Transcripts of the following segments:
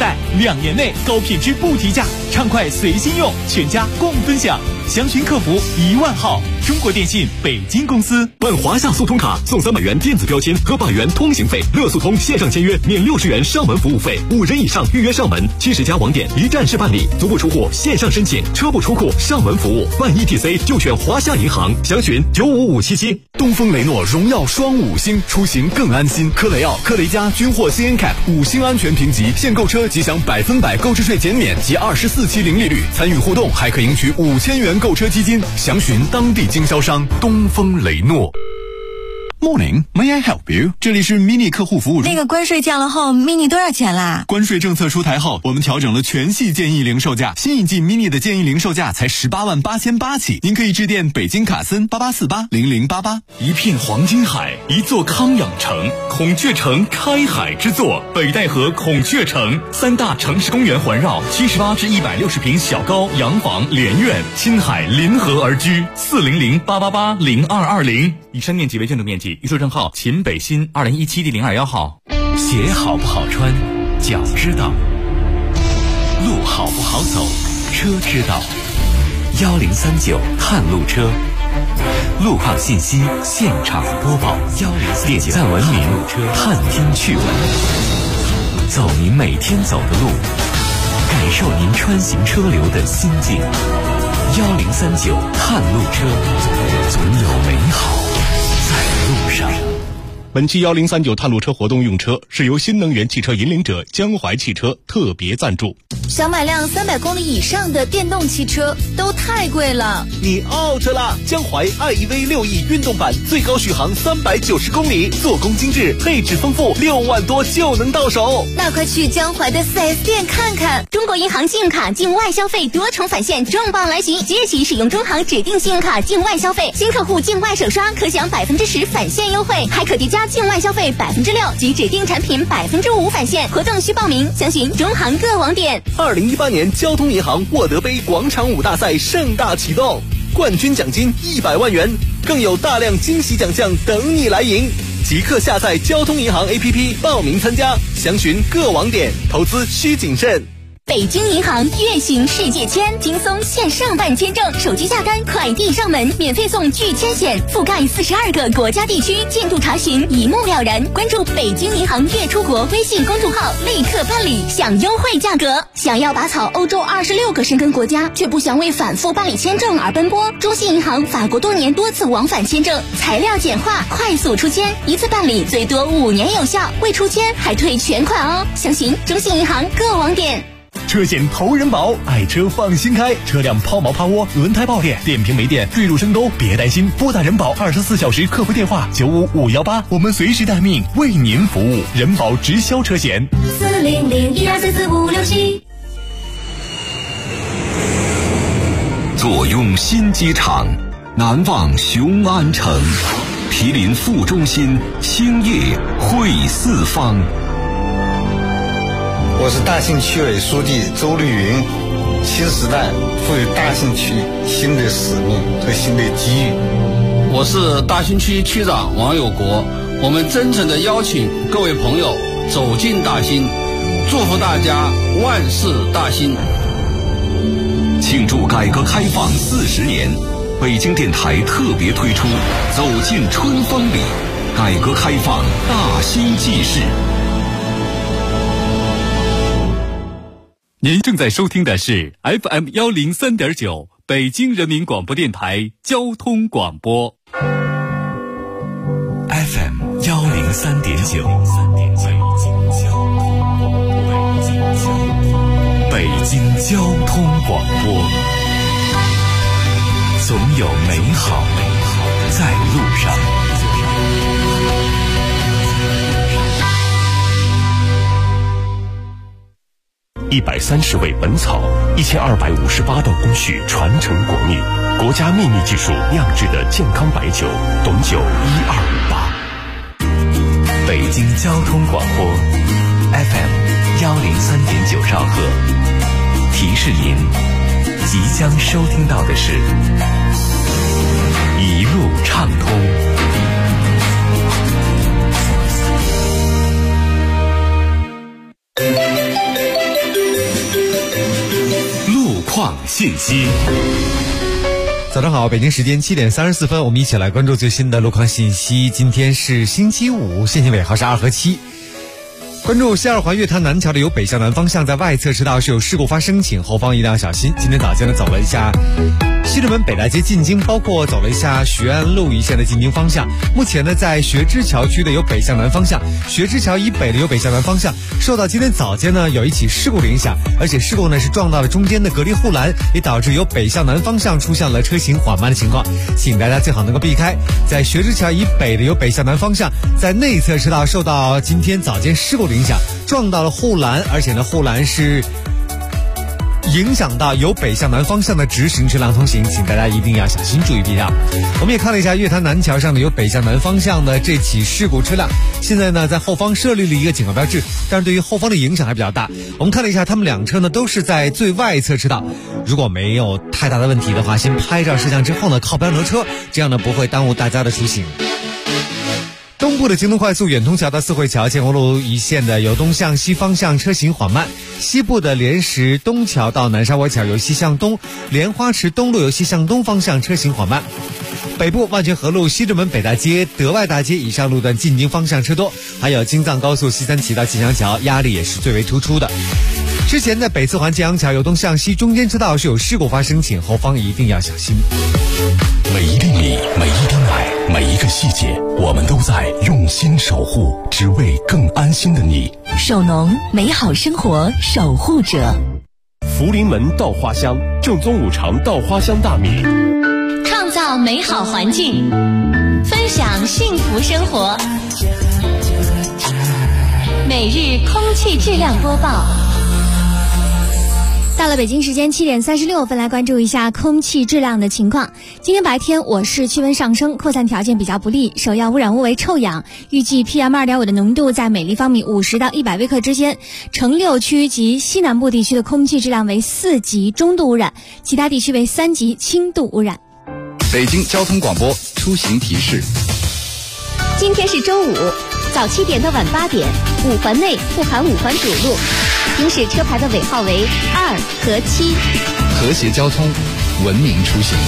代，2年内高品质不提价，畅快随心用，全家共分享。详询客服10000号。中国电信北京公司。 办华夏速通卡送300元电子标签和100元通行费，乐速通线上签约免60元上门服务费，5人以上预约上门，70家网点一站式办理，足不出户线上申请，车不出库上门服务，办 ETC 就选华夏银行，详询95577。 东风雷诺荣耀双5星，出行更安心。科雷傲、科雷嘉均获 CNCAP 5星安全评级，现购车即享100%购置税减免及24期零利率，参与互动还可赢取5000元购车基金，详询当地经销商。东风雷诺。 Morning, may I help you？ 这里是 mini 客户服务中。 那个关税降了后 ，mini 多少钱啦？ 关税政策出台后，我们调整了全系建议零售价，新一季 mini 的建议零售价才188800起，您可以致电北京卡森88480088。 一片黄金海，一座康养城，孔雀城开海之作，北戴河孔雀城，3大城市公园环绕，78至160平小高洋房连院，亲海临河而居，40088880220。以上面积为建筑面积。预售证号秦北新2017第021号。 鞋好不好穿，脚知道；路好不好走，车知道。1039探路车，路况信息现场播报。点赞文明，探听趣闻，走您每天走的路，感受您穿行车流的心境。1039探路车，总有美好在路上。 本期1039探路车活动用车是由新能源汽车引领者江淮汽车特别赞助。 想买辆300公里以上的电动汽车都太贵了， 你 out 了！江淮 iEV 6E 运动版最高续航390公里，做工精致，配置丰富，6万多就能到手。 那快去江淮的4S 店看看！ 中国银行信用卡境外消费多重返现重磅来袭，即日起使用中行指定信用卡境外消费，新客户境外首刷可享10%返现优惠，还可叠加境外消费6%及指定产品5%返现。活动需报名，详询中行各网点。 2018年交通银行沃德杯广场舞大赛盛大启动，冠军奖金100万元，更有大量惊喜奖项等你来赢。即刻下载交通银行 APP 报名参加，详询各网点，投资需谨慎。 北京银行月行世界签，轻松线上办签证，手机下单，快递上门，免费送拒签险，覆盖42个国家地区，进度查询一目了然。关注北京银行月出国微信公众号，立刻办理，享优惠价格。想要拔草欧洲26个申根国家，却不想为反复办理签证而奔波？中信银行法国多年多次往返签证，材料简化，快速出签，一次办理最多5年有效，未出签还退全款哦。详询中信银行各网点。 车险投人保，爱车放心开，车辆抛锚趴窝，轮胎爆裂，电瓶没电，坠入深沟，别担心，拨打人保24小时客服电话95518，我们随时待命，为您服务。人保直销车险 40012344567。 坐拥新机场，难忘雄安城，毗邻副中心，兴业汇四方。 我是大兴区委书记周绿云，新时代赋予大兴区新的使命和新的机遇。 我是大兴区区长王有国，我们真诚地邀请各位朋友走进大兴，祝福大家万事大兴。 庆祝改革开放40年，北京电台特别推出走进春风里，改革开放大兴纪事。 您正在收听的是 FM 103.9北京人民广播电台交通广播。 FM 103.9北京交通广播，总有美好在路上。130味本草，1258道工序传承国秘，国家秘密技术酿制的健康白酒，董酒1258。北京交通广播 FM 103.9兆赫，提示您即将收听到的是一路畅通。 况信息。 早上好，北京时间7点34分，我们一起来关注最新的路况信息。今天是星期五，限行尾号是2和7。关注西二环月坛南桥的由北向南方向，在外侧车道是有事故发生，请后方一定要小心。今天早间呢，走了一下西直门北大街进京，包括走了一下学安路一线的进京方向。目前呢，在学知桥区的有北向南方向，学知桥以北的有北向南方向，受到今天早间呢有一起事故的影响，而且事故呢是撞到了中间的隔离护栏，也导致有北向南方向出现了车行缓慢的情况，请大家最好能够避开。在学知桥以北的有北向南方向，在内侧车道受到今天早间事故的影响，撞到了护栏，而且呢护栏是影响到由北向南方向的直行车辆通行，请大家一定要小心注意避让。我们也看了一下月坛南桥上的由北向南方向的这起事故车辆，现在呢在后方设立了一个警告标志，但是对于后方的影响还比较大。我们看了一下，他们两车呢都是在最外侧车道，如果没有太大的问题的话，先拍照摄像之后呢靠标挪车，这样呢不会耽误大家的出行。东部的京东快速远通桥到四惠桥建国路一线的由东向西方向车行缓慢，西部的莲石东桥到南沙窝桥由西向东，莲花池东路由西向东方向车行缓慢。北部万泉河路西直门北大街德外大街以上路段进京方向车多，还有京藏高速西三旗到靳翔桥压力也是最为突出的。之前在北四环建阳桥由东向西中间车道是有事故发生，请后方一定要小心。 每一粒米，每一滴奶，每一个细节，我们都在用心守护，只为更安心的你。 手农，美好生活守护者。 福临门稻花香，正宗五常稻花香大米， 创造美好环境，分享幸福生活。每日空气质量播报。 到了北京时间7点36分，来关注一下空气质量的情况。今天白天我市气温上升，扩散条件比较不利，首要污染物为臭氧，预计 PM2.5 的浓度在每立方米50到100微克之间。城6区及西南部地区的空气质量为4级中度污染，其他地区为3级轻度污染。 北京交通广播出行提示。 今天是周五，早7点到晚8点，5环内不含5环主路，行驶车牌的尾号为2和7。 和谐交通，文明出行。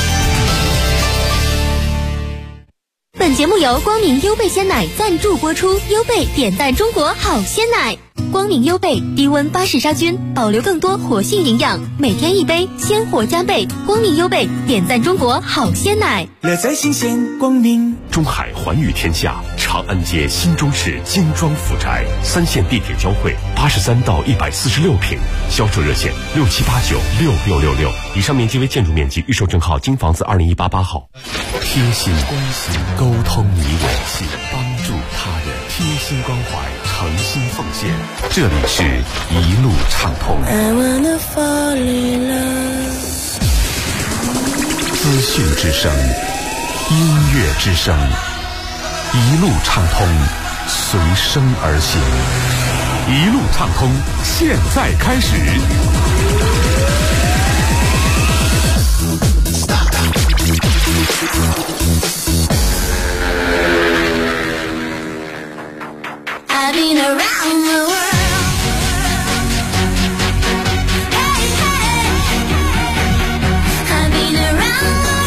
本节目由光明优贝鲜奶赞助播出，优贝点赞中国好鲜奶。光明优贝低温巴氏杀菌，保留更多活性营养，每天一杯，鲜活加倍。光明优贝点赞中国好鲜奶， 乐在新鲜光明。 中海环宇天下，长安街新中式精装府宅，3线地铁交汇，83到146平，销售热线67896666。以上面积为建筑面积，预售证号京房子2018号。贴心关心，沟通你我，帮助他人，贴心关怀，诚心奉献。这里是一路畅通。资讯之声，音乐之声，一路畅通，随声而行。一路畅通，现在开始。 I've been around the world. Hey, hey. I've been around the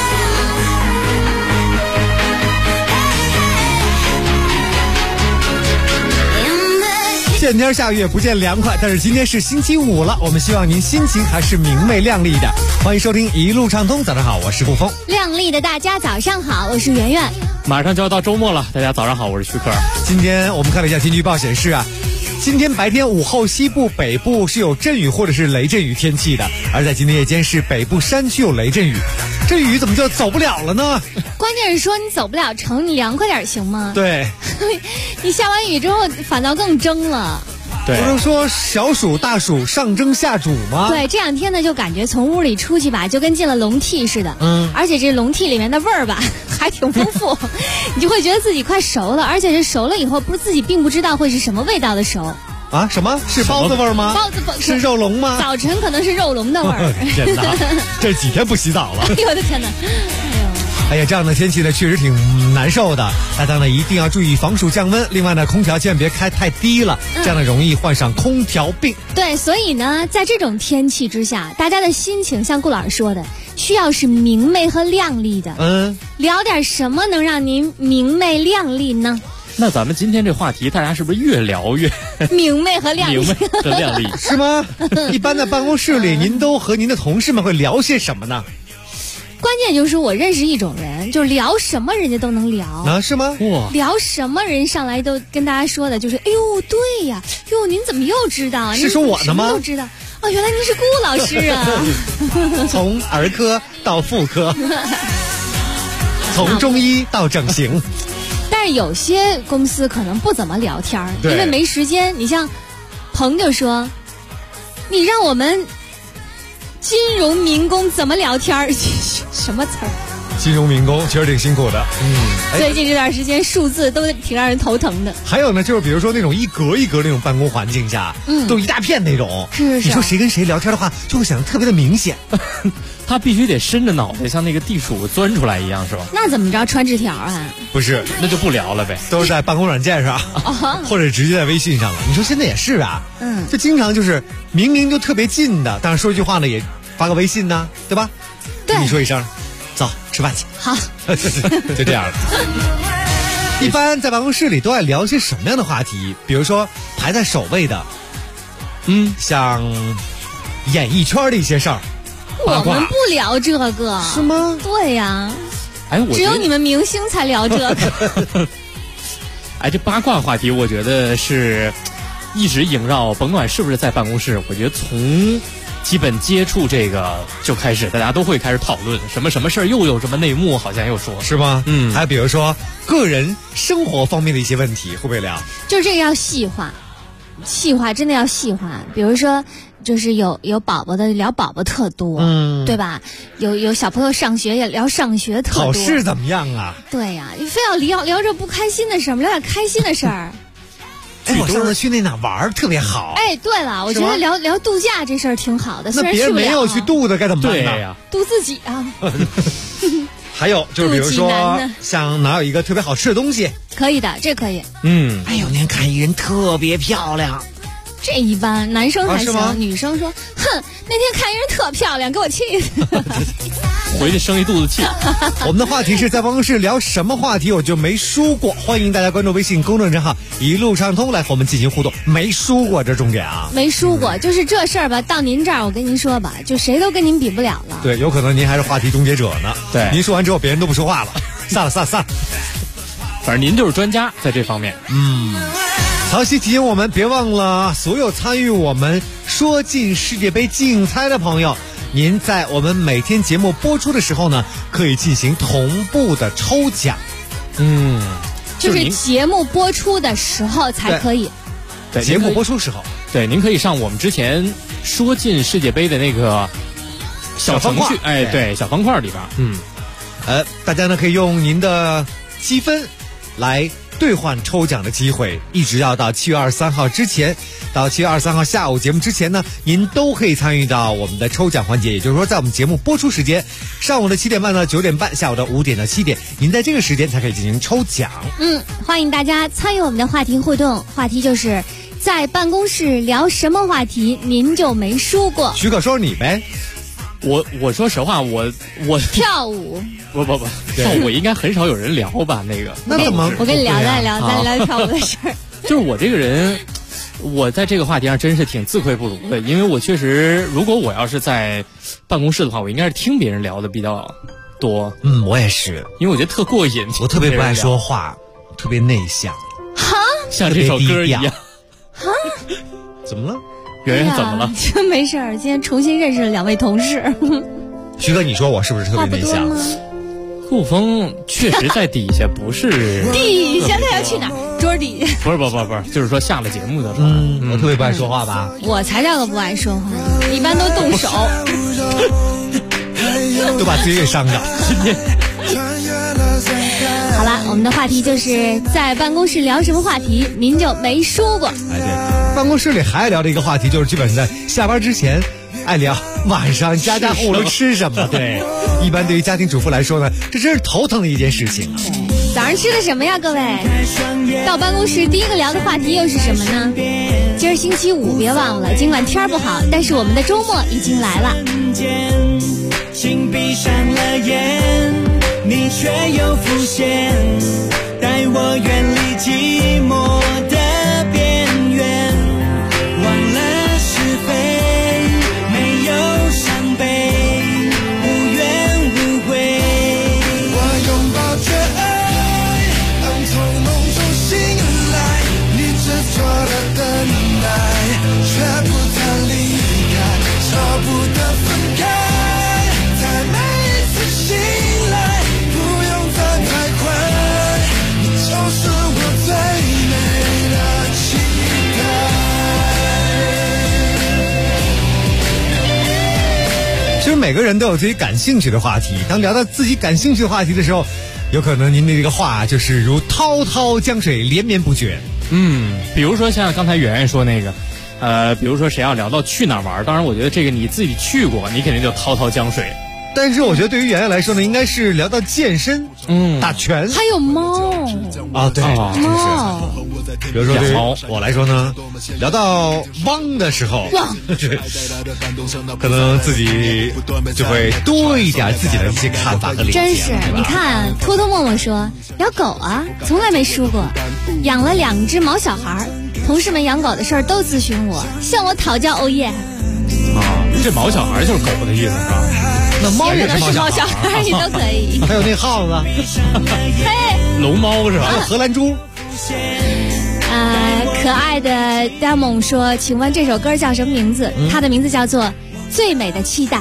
world. 见天下雨也不见凉快，但是今天是星期五了，我们希望您心情还是明媚亮丽一点。欢迎收听一路畅通，早上好，我是顾峰。 亮丽的大家早上好，我是圆圆。 马上就要到周末了，大家早上好，我是徐克。 今天我们看了一下天气预报显示啊，今天白天午后西部北部是有阵雨或者是雷阵雨天气的，而在今天夜间是北部山区有雷阵雨。这雨怎么就走不了了呢？ 关键是说你走不了城，你凉快点行吗？ 对， 你下完雨之后反倒更蒸了。 对，不是说小暑大暑上蒸下煮吗？ 对，这两天呢就感觉从屋里出去吧，就跟进了笼屉似的。而且这笼屉里面的味儿吧还挺丰富，你就会觉得自己快熟了，而且是熟了以后，不是自己并不知道会是什么味道的熟。 啊，什么是包子味儿吗？ 包子是肉笼吗？ 早晨可能是肉笼的味儿。 天哪，这几天不洗澡了。 哎呦我的天哪！ 哎呀，这样的天气呢，确实挺难受的。大家呢一定要注意防暑降温。另外呢，空调千万别开太低了，这样呢容易患上空调病。 对，所以呢，在这种天气之下，大家的心情像顾老师说的，需要是明媚和亮丽的。聊点什么能让您明媚亮丽呢？ 那咱们今天这话题，大家是不是越聊越明媚和亮丽？ 明媚和亮丽是吗？一般在办公室里，您都和您的同事们会聊些什么呢？ 关键就是我认识一种人，就是聊什么人家都能聊啊，是吗？ 哇， 聊什么人上来都跟大家说的就是，哎呦，对呀，哟，您怎么又知道啊？ 是说我的吗？ 都知道哦，原来您是顾老师啊！ 从儿科到妇科，从中医到整形。 但是有些公司可能不怎么聊天，因为没时间。你像彭就说，你让我们金融民工怎么聊天？什么词儿？ 金融民工确实挺辛苦的。 最近这段时间数字都挺让人头疼的。 还有呢，就是比如说那种一格一格那种办公环境下，都一大片那种。 是。 你说谁跟谁聊天的话，就会显得特别的明显。 他必须得伸着脑袋，像那个地鼠钻出来一样，是吧？ 那怎么着？传纸条啊？ 不是， 那就不聊了呗。 都是在办公软件上，或者直接在微信上了。你说现在也是啊，就经常就是明明就特别近的，但是说一句话呢，也发个微信呢，对吧？ 对， 你说一声，走，吃饭去。 好， 就这样了。一般在办公室里都爱聊些什么样的话题？比如说排在首位的，像演艺圈的一些事儿。 我们不聊这个， 是吗？ 对呀，只有你们明星才聊这个。 这八卦话题，我觉得是一直萦绕，甭管是不是在办公室，我觉得从基本接触这个就开始，大家都会开始讨论什么事儿，又有什么内幕，好像又说是吗？还比如说个人生活方面的一些问题，会不会聊？ 就是这个要细化，真的要细化。比如说，就是有宝宝的聊宝宝特多，对吧？有小朋友上学也聊上学特多。 考试怎么样啊？ 对呀，你非要聊着不开心的事儿，聊点开心的事儿。 我上次去那哪玩特别好。 对了，我觉得聊度假这事儿挺好的。虽然别人没有去度的该怎么办呢？ 对呀， 度自己啊。 还有就是比如说，像哪有一个特别好吃的东西？ 可以的，这可以。 哎呦，您看一人特别漂亮。 这一般，男生还行，女生说，哼，那天看一人特漂亮，给我气的。 回去生一肚子气。 我们的话题是在办公室聊什么话题，我就没输过。欢迎大家关注微信公众账号一路畅通来和我们进行互动。没输过，这重点啊， 没输过，就是这事儿吧。到您这儿，我跟您说吧，就谁都跟您比不了了。 对，有可能您还是话题终结者呢。 对， 您说完之后，别人都不说话了。散了。 反正您就是专家在这方面。 曹曦提醒我们，别忘了所有参与我们说进世界杯竞猜的朋友，您在我们每天节目播出的时候呢，可以进行同步的抽奖。 就是节目播出的时候才可以。 对，节目播出时候。 对，您可以上我们之前说进世界杯的那个小程序，对，小方块里边。 大家呢可以用您的积分来兑换抽奖的机会，一直要到7月23号之前，到7月23号下午节目之前呢，您都可以参与到我们的抽奖环节。也就是说，在我们节目播出时间，上午的7点半到9点半，下午的5点到7点，您在这个时间才可以进行抽奖。 欢迎大家参与我们的话题互动，话题就是在办公室聊什么话题，您就没输过。 许可说你呗。 我说实话，我跳舞不，跳舞应该很少有人聊吧？那个那怎么？ 我跟你聊，咱聊跳舞的事儿。 就是我这个人，我在这个话题上真是挺自愧不如的，因为我确实，如果我要是在办公室的话，我应该是听别人聊的比较多。 我也是， 因为我觉得特过瘾。 我特别不爱说话，特别内向， 像这首歌一样。 怎么了？ 圆圆怎么了？ 没事儿，今天重新认识了2位同事。 徐哥，你说我是不是特别内向？ 陆峰确实在底下，不是底下他要去哪儿？桌底下？ 不是，就是说下了节目的时候， 我特别不爱说话吧？ 我才叫个不爱说话，一般都动手， 都把自己给伤着。 好了，我们的话题就是在办公室聊什么话题，您就没输过。 对，办公室里还聊的一个话题就是，基本上在下班之前， 爱聊晚上家家户户吃什么。对，一般对于家庭主妇来说呢，这真是头疼的一件事情。 早上吃的什么呀，各位？到办公室第一个聊的话题又是什么呢？今儿星期五，别忘了，尽管天不好，但是我们的周末已经来了。 请闭上了眼，你却又浮现，带我远离寂寞的边缘，忘了是非，没有伤悲，无怨无悔。我拥抱着爱，当从梦中醒来，你执着的等待，却不曾离开，舍不得分开。 其实每个人都有自己感兴趣的话题，当聊到自己感兴趣的话题的时候，有可能您的这个话就是如滔滔江水连绵不绝。 比如说像刚才圆圆说那个比如说谁要聊到去哪儿玩，当然我觉得这个你自己去过，你肯定就滔滔江水。 但是我觉得对于圆圆来说呢，应该是聊到健身，打拳， 还有猫啊，对， 猫。 比如说对于我来说呢，聊到汪的时候，可能自己就会多一点自己的一些看法和理解。 真是，你看，偷偷摸摸说聊狗啊，从来没输过，养了2只毛小孩，同事们养狗的事儿都咨询我，向我讨教。哦耶！ 这毛小孩就是狗的意思是吧？ 那猫也是毛小孩，你都可以。 还有那耗子， 嘿， 龙猫是吧？ 还有荷兰猪。 可爱的 Damon 说，请问这首歌叫什么名字？它的名字叫做《最美的期待》。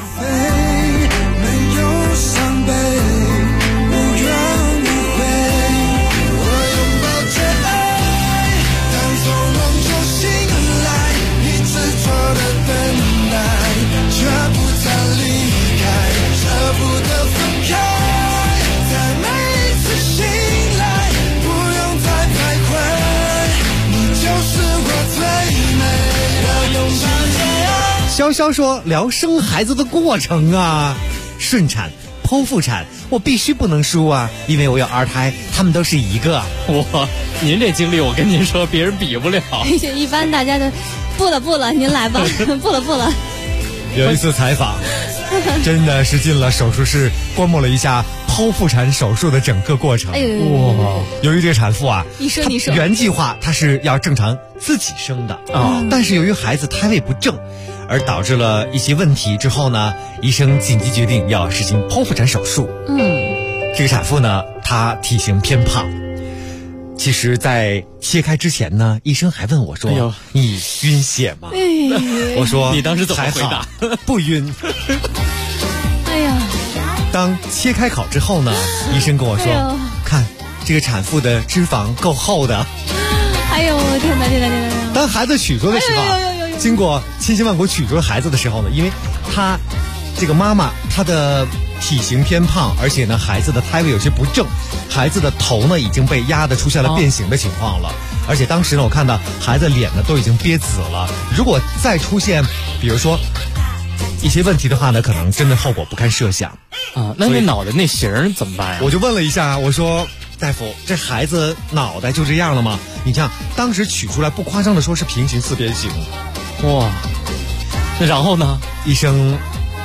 潇潇说聊生孩子的过程啊，顺产、剖腹产，我必须不能输啊，因为我有2胎，他们都是一个。 您这经历我跟您说，别人比不了。 一般大家都不了，您来吧，不了。 有一次采访，真的是进了手术室，观摩了一下剖腹产手术的整个过程。由于这个产妇啊， 你说原计划她是要正常自己生的但是由于孩子胎位不正，而导致了一些问题之后呢，医生紧急决定要实行剖腹产手术。这个产妇呢，她体型偏胖。其实在切开之前呢，医生还问我说，你晕血吗？我说你当时怎么回答？ 不晕。 哎呀， 当切开口之后呢，医生跟我说，看这个产妇的脂肪够厚的。 哎呦天哪！ 当孩子取出的时候，经过千辛万苦取出孩子的时候呢，因为她这个妈妈她的体型偏胖，而且呢孩子的胎位有些不正，孩子的头呢已经被压得出现了变形的情况了。而且当时呢我看到孩子脸呢都已经憋紫了，如果再出现比如说一些问题的话呢，可能真的后果不堪设想啊。那脑袋那型怎么办呀？ 我就问了一下，我说大夫，这孩子脑袋就这样了吗？你看当时取出来不夸张的说是平行四边形。 哇，那然后呢？ 医生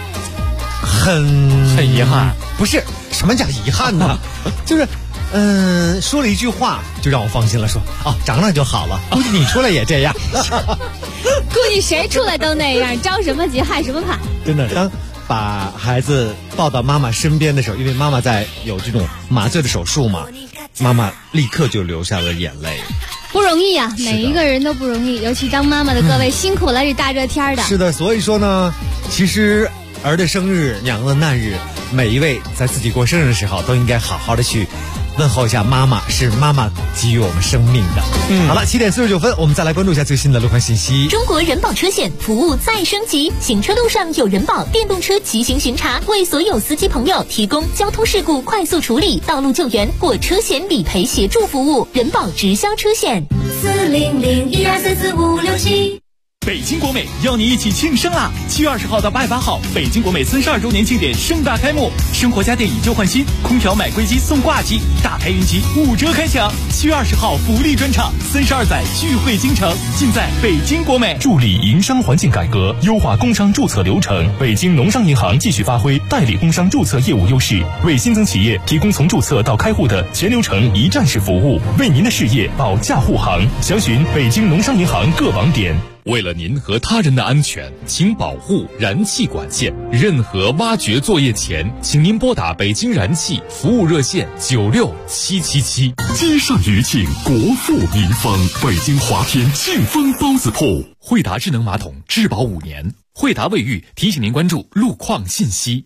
很遗憾， 不是什么叫遗憾呢？就是说了一句话就让我放心了，说长了就好了，估计你出来也这样。 估计谁出来都那样，着什么急害什么怕。 真的，当把孩子抱到妈妈身边的时候，因为妈妈在有这种麻醉的手术嘛，妈妈立刻就流下了眼泪。 不容易啊，每一个人都不容易，尤其当妈妈的各位辛苦了，这大热天的。 是的，所以说呢，其实儿的生日、娘的难日，每一位在自己过生日的时候，都应该好好的去问候一下妈妈，是妈妈给予我们生命的。好了，7点49分，我们再来关注一下最新的路况信息。 中国人保车险服务再升级，行车路上有人保电动车骑行巡查，为所有司机朋友提供交通事故快速处理、道路救援或车险理赔协助服务。人保直销车险 40012445567。 北京国美邀你一起庆生啦！7月20号到8月8号，北京国美32周年庆典盛大开幕，生活家电以旧换新，空调买归机送挂机，大牌云集5折开抢。7月20号福利专场，32载聚会京城，尽在北京国美。 助力营商环境改革，优化工商注册流程。北京农商银行继续发挥代理工商注册业务优势，为新增企业提供从注册到开户的全流程一站式服务，为您的事业保驾护航。详询北京农商银行各网点。 为了您和他人的安全，请保护燃气管线。任何挖掘作业前，请您拨打北京燃气服务热线96777。 积善余庆，国富民丰。北京华天庆丰包子铺， 惠达智能马桶质保5年。惠达卫浴提醒您关注路况信息。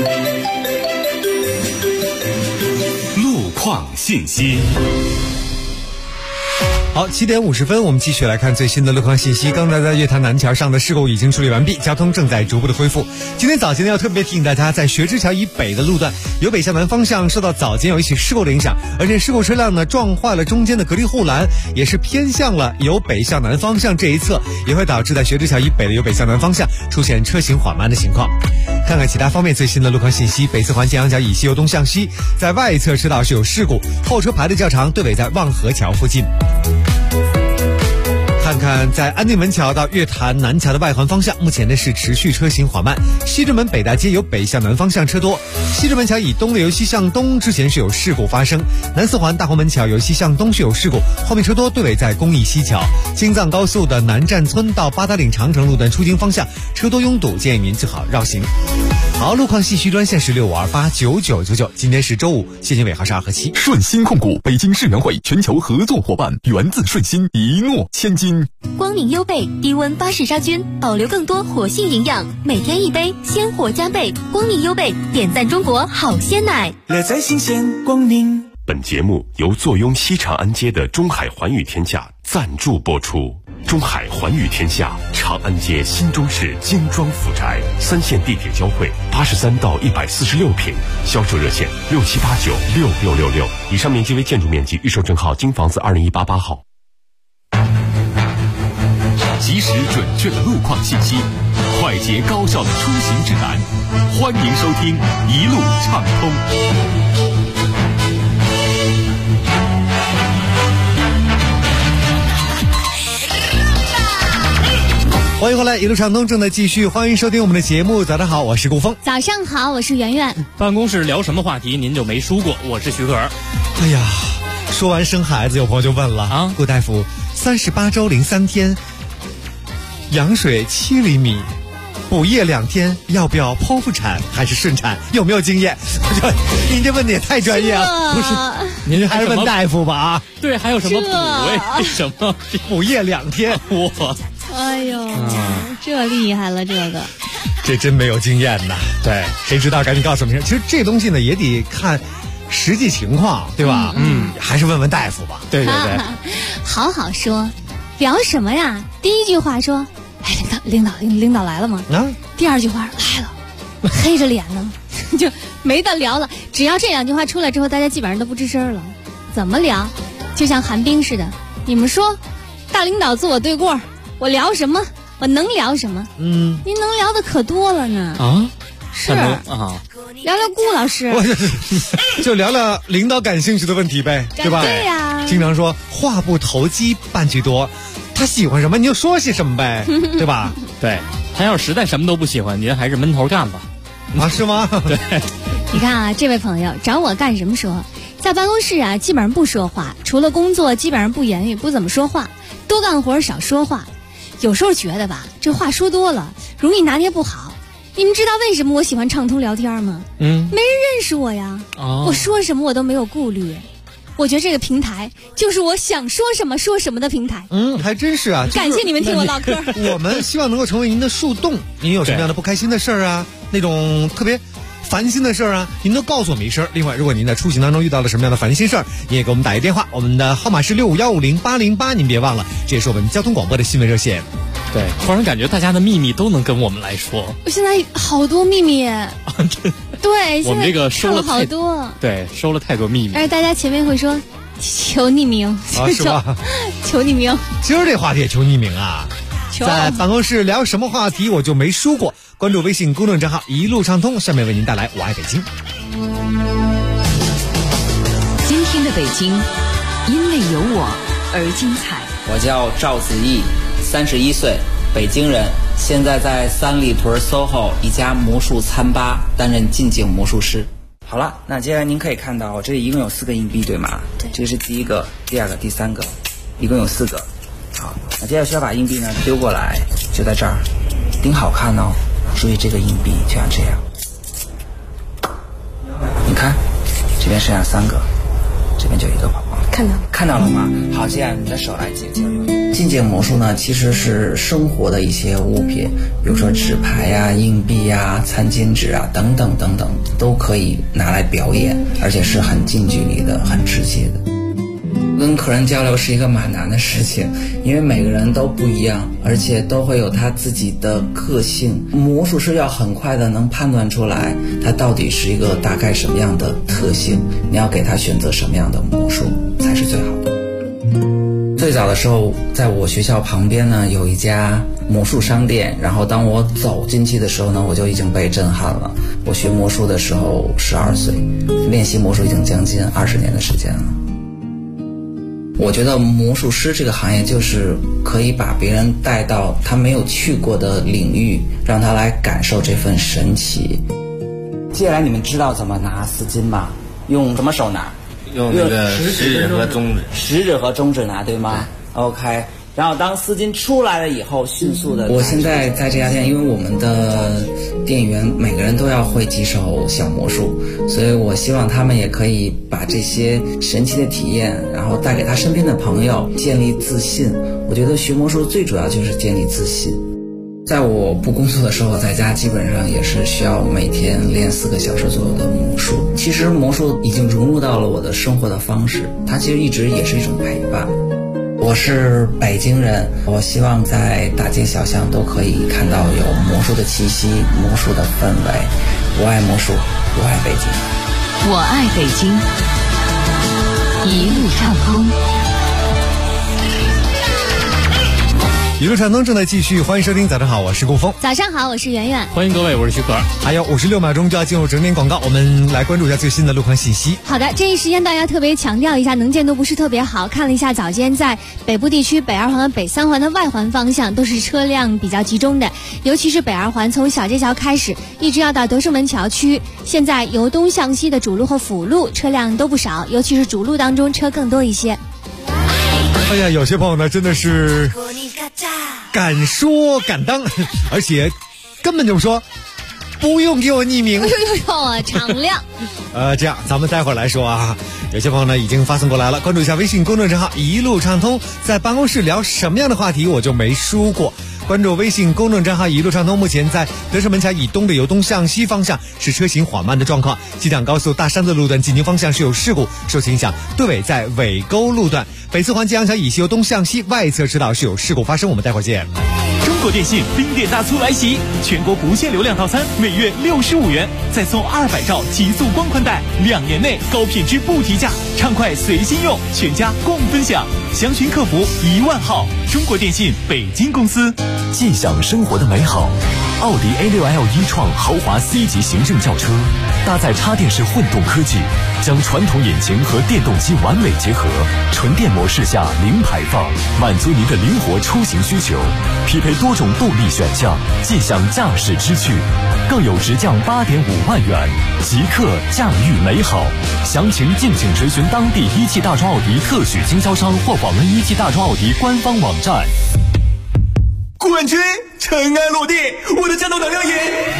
路况信息。 好，7点50分，我们继续来看最新的路况信息。刚才在月坛南桥上的事故已经处理完毕，交通正在逐步的恢复。今天早间呢，要特别提醒大家，在学之桥以北的路段，由北向南方向受到早间有一起事故的影响，而且事故车辆呢撞坏了中间的隔离护栏，也是偏向了由北向南方向这一侧，也会导致在学之桥以北的由北向南方向出现车行缓慢的情况。看看其他方面最新的路况信息。北四环建阳桥以西由东向西，在外侧车道是有事故，后车排的较长，队尾在望河桥附近。看看在安定门桥到月坛南桥的外环方向，目前呢是持续车行缓慢。西直门北大街由北向南方向车多，西直门桥以东的由西向东之前是有事故发生。南四环大红门桥由西向东是有事故，后面车多，队尾在公益西桥。京藏高速的南站村到八达岭长城路段出京方向车多拥堵，建议您最好绕行。好，路况信息专线是65289999，今天是周五，谢谢尾号是2和7。 顺鑫控股，北京世园会全球合作伙伴，源自顺鑫，一诺千金。 光明优贝低温巴氏杀菌，保留更多活性营养，每天一杯，鲜活加倍。光明优贝点赞中国好鲜奶， 乐在新鲜光明。 本节目由坐拥西长安街的中海环宇天下赞助播出。中海环宇天下，长安街新中式精装府宅，3线地铁交汇，83到146平，销售热线67896666。以上面积为建筑面积，预售证号京房子20188号。 及时准确的路况信息，快捷高效的出行指南，欢迎收听一路畅通。 欢迎回来，一路畅通正在继续，欢迎收听我们的节目。早上好，我是顾峰。 早上好，我是圆圆。 办公室聊什么话题您就没输过？我是徐可儿。 哎呀，说完生孩子，有朋友就问了啊，顾大夫，38周03天，羊水7厘米，补液2天，要不要剖腹产还是顺产？有没有经验？我觉得您这问的也太专业了，不是？您还是问大夫吧啊？ 对，还有什么补？为什么补液2天？ 我。 哎呦，这厉害了，这真没有经验呐。 对， 谁知道赶紧告诉我们。其实这东西呢也得看实际情况，对吧？还是问问大夫吧。 对对对， 好好说，聊什么呀？第一句话说，哎，领导来了吗？啊。第二句话来了，黑着脸呢，就没得聊了。只要这2句话出来之后，大家基本上都不吱声了。怎么聊？就像寒冰似的。你们说，大领导坐我对过。我聊什么？我能聊什么？您能聊的可多了呢。 啊， 是啊，聊聊顾老师， 就聊聊领导感兴趣的问题呗，对吧？ 对呀。 经常说话不投机半句多，他喜欢什么你就说些什么呗，对吧？ 对，他要是实在什么都不喜欢，您还是闷头干吧。 啊，是吗？ 对。 你看啊，这位朋友找我干什么说？在办公室啊，基本上不说话，除了工作，基本上不言语，不怎么说话，多干活少说话。有时候觉得吧，这话说多了容易拿捏不好。你们知道为什么我喜欢畅通聊天吗？没人认识我呀，我说什么我都没有顾虑。我觉得这个平台就是我想说什么说什么的平台。 还真是啊。 感谢你们听我唠嗑。 我们希望能够成为您的树洞，您有什么样的不开心的事儿啊，那种特别烦心的事儿啊，您都告诉我们一声。另外，如果您在出行当中遇到了什么样的烦心事儿，你也给我们打一电话，我们的号码是65150808，您别忘了，这也是我们交通广播的新闻热线。 对，突然感觉大家的秘密都能跟我们来说。 我现在好多秘密。对， 我们这个收了好多。 对，收了太多秘密。 而大家前面会说求匿名， 是吧？ 求匿名。 今儿这话题也求匿名啊。 在办公室聊什么话题我就没输过。关注微信公众账号一路畅通，下面为您带来我爱北京。 今天的北京因为有我而精彩。 我叫赵子毅，31岁，北京人，现在在三里屯 SOHO 一家魔术餐吧担任近景魔术师。好了，那接下来您可以看到，这里一共有4个硬币，对吗？对。这是第一个、第二个、第3个，一共有4个。好，那接下来需要把硬币呢丢过来，就在这儿，盯好看哦。注意这个硬币就像这样，你看，这边剩下3个，这边就1个宝宝。看到了吗？好，接下来你的手来解。近景魔术呢，其实是生活的一些物品，比如说纸牌呀、硬币呀、餐巾纸啊等等等等，都可以拿来表演，而且是很近距离的、很直接的。跟客人交流是一个蛮难的事情，因为每个人都不一样，而且都会有他自己的个性。魔术师要很快的能判断出来他到底是一个大概什么样的特性，你要给他选择什么样的魔术才是最好的。最早的时候，在我学校旁边呢有一家魔术商店，然后当我走进去的时候呢，我就已经被震撼了。我学魔术的时候12岁，练习魔术已经将近20年的时间了。我觉得魔术师这个行业就是可以把别人带到他没有去过的领域，让他来感受这份神奇。接下来你们知道怎么拿丝巾吗？用什么手拿？ 用那个食指和中指。 食指和中指拿，对吗？ OK。然后当丝巾出来了以后，迅速的。我现在在这家店，因为我们的店员每个人都要会几手小魔术，所以我希望他们也可以把这些神奇的体验，然后带给他身边的朋友，建立自信。我觉得学魔术最主要就是建立自信。在我不工作的时候，我在家基本上也是需要每天练4个小时左右的魔术。其实魔术已经融入到了我的生活的方式，它其实一直也是一种陪伴。我是北京人，我希望在大街小巷都可以看到有魔术的气息，魔术的氛围。我爱魔术，我爱北京， 我爱北京，一路畅通。 一路畅通正在继续，欢迎收听早上好，我是顾峰。 早上好，我是圆圆。 欢迎各位，我是徐可。 还有56秒钟就要进入整点广告，我们来关注一下最新的路况信息。 好的，这一时间大家特别强调一下，能见度不是特别好。看了一下早间在北部地区北2环和北3环的外环方向都是车辆比较集中的，尤其是北2环从小街桥开始一直要到德胜门桥区，现在由东向西的主路和辅路车辆都不少，尤其是主路当中车更多一些。 哎呀，有些朋友呢真的是敢说敢当，而且根本就说不用给我匿名。 敞亮。 这样咱们待会儿来说啊。有些朋友呢已经发送过来了，关注一下微信公众账号一路畅通，在办公室聊什么样的话题我就没输过。关注微信公众账号一路畅通，目前在德胜门桥以东的由东向西方向是车行缓慢的状况，机场高速大山子路段进京方向是有事故，受其影响对尾在尾沟路段，北4环吉阳桥以西由东向西外侧车道是有事故发生，我们待会儿见。 中国电信冰店大促来袭，全国不限流量套餐每月65元，再送200兆极速光宽带，2年内高品质不提价，畅快随心用，全家共分享。详询客服1万号。中国电信北京公司。 尽享生活的美好。奥迪 A6L e-tron 豪华 C 级行政轿车，搭载插电式混动科技，将传统引擎和电动机完美结合，纯电模式下零排放，满足您的灵活出行需求。匹配多种动力选项，尽享驾驶之趣，更有直降8.5万元，即刻驾驭美好。详情敬请垂询当地一汽大众奥迪特许经销商或访问一汽大众奥迪官方网站。 冠军尘埃落地，我的战斗能量也。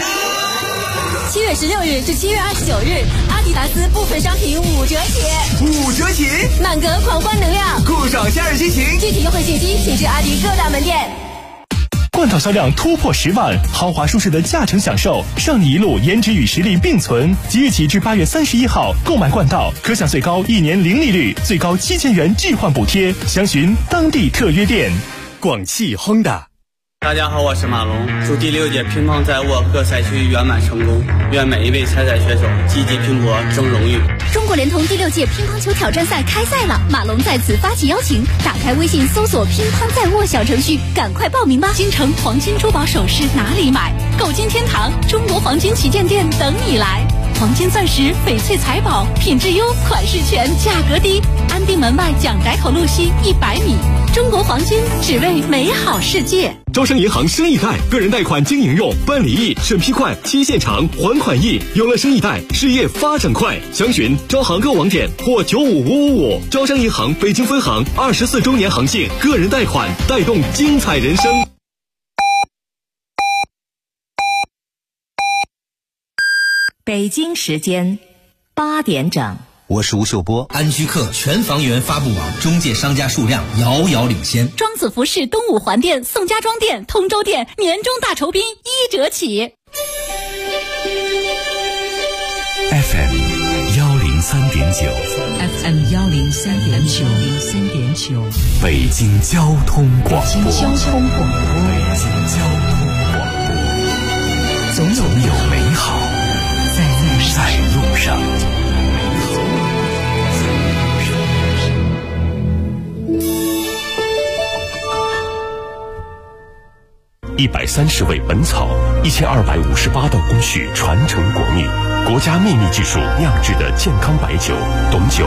7月16日至7月29日，阿迪达斯部分商品5折起 ，5折起， 满格狂欢能量， 酷爽夏日心情。 具体优惠信息请至阿迪各大门店。 冠道销量突破10万，豪华舒适的驾乘享受，让你一路颜值与实力并存。即日起至8月31号，购买冠道可享最高1年零利率，最高7000元置换补贴。详询当地特约店。 广汽Honda。 大家好，我是马龙，祝第6届乒乓在沃克赛区圆满成功，愿每一位参赛选手积极拼搏争荣誉。 中国联通第6届乒乓球挑战赛开赛了，马龙在此发起邀请，打开微信搜索乒乓在握小程序，赶快报名吧！京城黄金珠宝首饰哪里买？购金天堂中国黄金旗舰店等你来。黄金钻石、翡翠财宝，品质优，款式全，价格低。安定门外蒋逮口路西100米。中国黄金，只为美好世界。 招商银行生意贷，个人贷款经营用，办理易，审批快，期限长，还款易。有了生意贷，事业发展快。详询招行购网点或95555。招商银行北京分行24周年航庆，个人贷款带动精彩人生。 北京时间8点整。 我是吴秀波。安居客全房源发布网中介商家数量遥遥领先。 庄子服饰东五环店、宋家庄店、通州店年终大酬宾1折起。 FM 103.9 FM 103.9 北京交通广播。 北京交通广播， 总有美好在路上。130味本草，1258道工序传承国秘，国家秘密技术酿制的健康白酒，董酒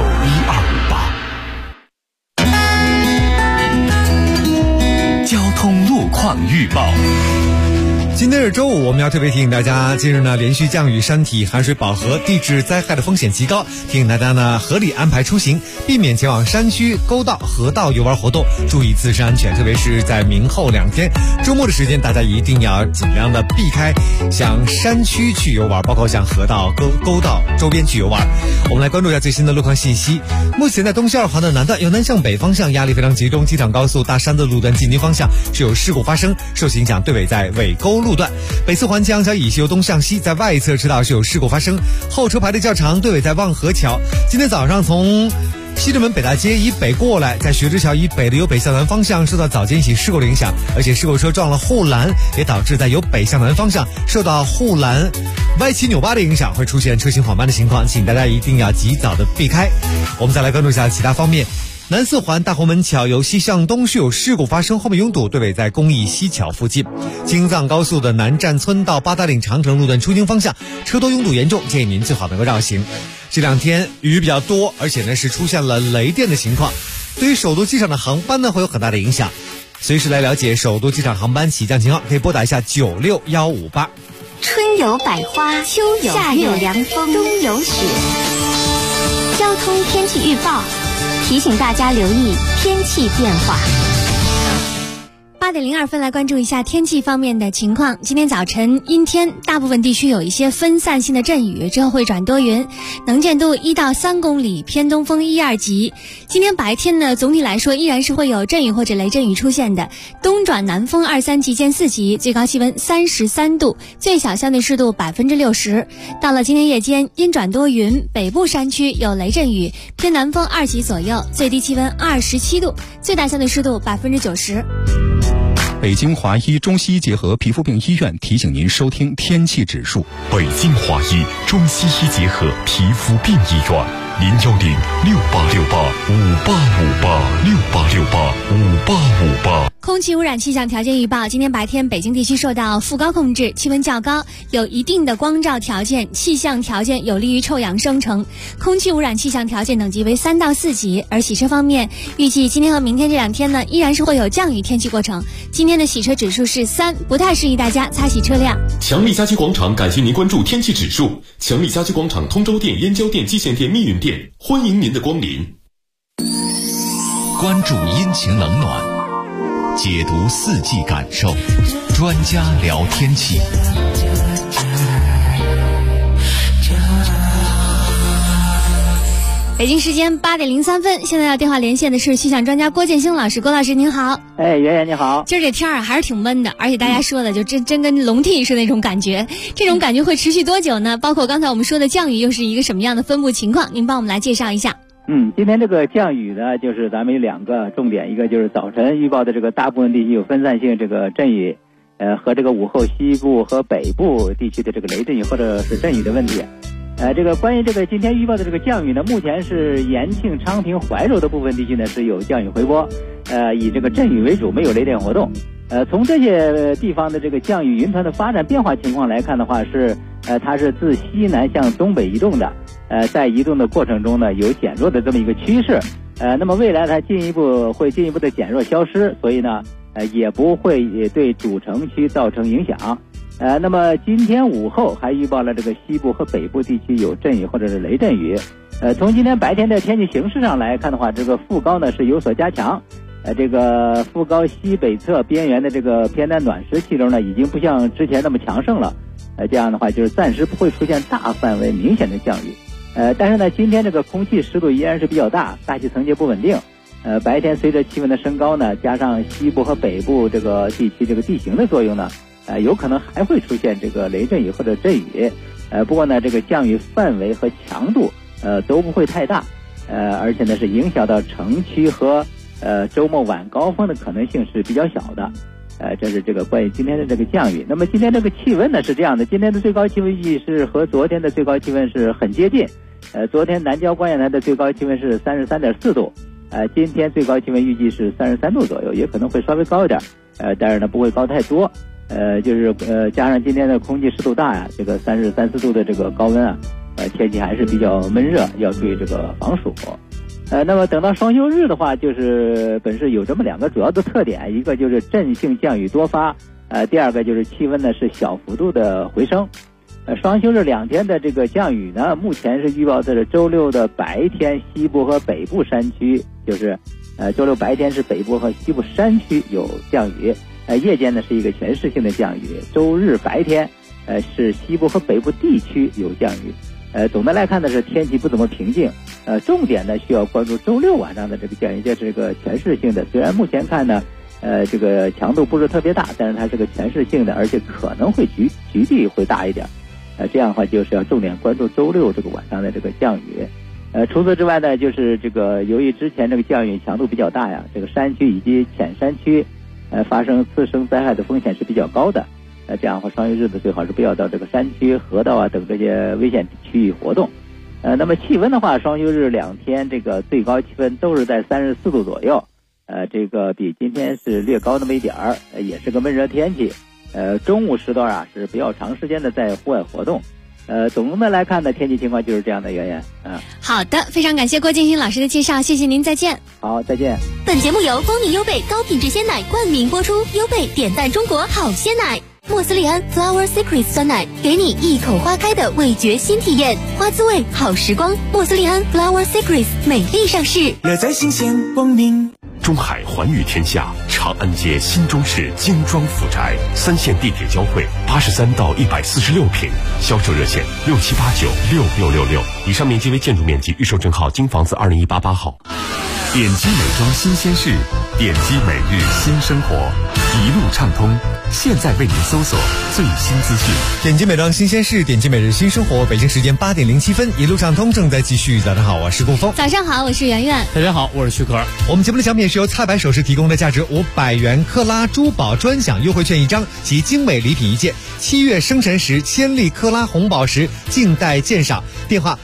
1258。交通路况预报。 今天是周五，我们要特别提醒大家，近日呢连续降雨，山体含水饱和，地质灾害的风险极高，提醒大家呢合理安排出行，避免前往山区、沟道、河道游玩活动，注意自身安全。特别是在明后2天周末的时间，大家一定要尽量的避开向山区去游玩，包括向河道、沟道周边去游玩。我们来关注一下最新的路况信息。目前在东西2环的南段由南向北方向压力非常集中，机场高速大山的路段进京方向是有事故发生，受其影响对尾在尾沟路段。北四环江桥以西由东向西在外侧车道是有事故发生，后车排的较长，对尾在望河桥。今天早上从西直门北大街以北过来，在学之桥以北的由北向南方向受到早间一起事故的影响，而且事故车撞了护栏，也导致在由北向南方向受到护栏歪七扭八的影响，会出现车行缓慢的情况，请大家一定要及早的避开。我们再来关注一下其他方面。南四环大红门桥由西向东是有事故发生，后面拥堵，对尾在公益西桥附近。京藏高速的南站村到八达岭长城路段出京方向车多拥堵严重，建议您最好能够绕行。这2天雨比较多，而且呢是出现了雷电的情况，对于首都机场的航班呢会有很大的影响。随时来了解首都机场航班起降情况，可以拨打一下96158。 春有百花，秋有夏有凉风，冬有雪。交通天气预报提醒大家留意天气变化。 8点02分来关注一下天气方面的情况。今天早晨阴天，大部分地区有一些分散性的阵雨，之后会转多云，能见度1到3公里，偏东风1、2级。今天白天呢，总体来说依然是会有阵雨或者雷阵雨出现的，东转南风2、3级见4级，最高气温33度，最小相对湿度60%。到了今天夜间，阴转多云，北部山区有雷阵雨，偏南风2级左右，最低气温27度，最大相对湿度90%。 北京华医中西医结合皮肤病医院提醒您收听天气指数。 北京华医中西医结合皮肤病医院，0106868585858 空气污染气象条件预报：今天白天，北京地区受到副高控制，气温较高，有一定的光照条件，气象条件有利于臭氧生成，空气污染气象条件等级为3到4级。而洗车方面，预计今天和明天这2天呢，依然是会有降雨天气过程。今天的洗车指数是3，不太适宜大家擦洗车辆。 强力家居广场感谢您关注天气指数。强力家居广场通州店、燕郊店、蓟县店、密云店，欢迎您的光临。 关注阴晴冷暖，解读4季感受，专家聊天气。 北京时间8点03分，现在要电话连线的是气象专家郭建兴老师。郭老师您好。 圆圆你好。 今儿这天儿还是挺闷的，而且大家说的就真跟笼屉似的那种感觉。这种感觉会持续多久呢？包括刚才我们说的降雨又是一个什么样的分布情况？您帮我们来介绍一下。 今天这个降雨呢，就是咱们有2个重点，一个就是早晨预报的这个大部分地区有分散性这个阵雨，和这个午后西部和北部地区的这个雷阵雨或者是阵雨的问题。 这个关于这个今天预报的这个降雨呢，目前是延庆、昌平、怀柔的部分地区呢是有降雨回波，以这个阵雨为主，没有雷电活动。从这些地方的这个降雨云团的发展变化情况来看的话，它是自西南向东北移动的，在移动的过程中呢有减弱的这么一个趋势，那么未来它进一步的减弱消失，所以呢也不会对主城区造成影响。那么今天午后还预报了这个西部和北部地区有阵雨或者是雷阵雨。从今天白天的天气形势上来看的话，这个副高呢是有所加强。这个副高西北侧边缘的这个偏南暖湿气流呢，已经不像之前那么强盛了。这样的话就是暂时不会出现大范围明显的降雨。但是呢，今天这个空气湿度依然是比较大，大气层级不稳定。白天随着气温的升高呢，加上西部和北部这个地区这个地形的作用呢，有可能还会出现这个雷阵雨或者阵雨。不过呢，这个降雨范围和强度都不会太大。而且呢是影响到城区和周末晚高峰的可能性是比较小的。这是这个关于今天的这个降雨。那么今天这个气温呢是这样的，今天的最高气温预计是和昨天的最高气温是很接近。昨天南郊观远台的最高气温是33.4度，今天最高气温预计是33度左右，也可能会稍微高一点，但是呢不会高太多。就是加上今天的空气湿度大呀，这个33、34度的这个高温啊，天气还是比较闷热，要注意这个防暑。那么等到双休日的话，就是本市有这么两个主要的特点，一个就是阵性降雨多发，第二个就是气温呢是小幅度的回升。双休日2天的这个降雨呢，目前是预报的是周六的白天西部和北部山区，就是周六白天是北部和西部山区有降雨，夜间呢是一个全市性的降雨。周日白天是西部和北部地区有降雨。总的来看呢是天气不怎么平静，重点呢需要关注周六晚上的这个降雨，这是个全市性的。虽然目前看呢，这个强度不是特别大，但是它是个全市性的，而且可能会局地会大一点。这样的话就是要重点关注周六这个晚上的这个降雨。除此之外呢，就是这个由于之前这个降雨强度比较大呀，这个山区以及浅山区，发生次生灾害的风险是比较高的。这样的话双休日的最好是不要到这个山区、河道啊等这些危险区域活动。那么气温的话，双休日2天这个最高气温都是在34度左右，这个比今天是略高那么一点儿，也是个闷热天气。中午时段啊是不要长时间的在户外活动。总的来看呢，天气情况就是这样的，圆圆。 好的，非常感谢郭建新老师的介绍，谢谢您，再见。 好，再见。 本节目由蜂蜜优贝高品质鲜奶冠名播出，优贝点赞中国好鲜奶。莫斯利安 Flower Secrets 酸奶，给你一口花开的味觉新体验，花滋味好时光。莫斯利安 Flower Secrets 美丽上市， 乐在新鲜光明。 中海环宇天下长安街新中式精装府宅，3线地铁交汇，83到146平，销售热线67896666，以上面积为建筑面积，预售证号京房子20188号。 点击美妆新鲜事，点击每日新生活，一路畅通。现在为您搜索最新资讯。 点击美妆新鲜事，点击每日新生活。北京时间8点07分，一路畅通正在继续。早上好，我是顾峰。 早上好，我是圆圆。 大家好，我是徐可。 我们节目的奖品是由菜百首饰提供的价值500元克拉珠宝专享优惠券1张及精美礼品1件。7月生辰时千粒克拉红宝石静待鉴赏。电话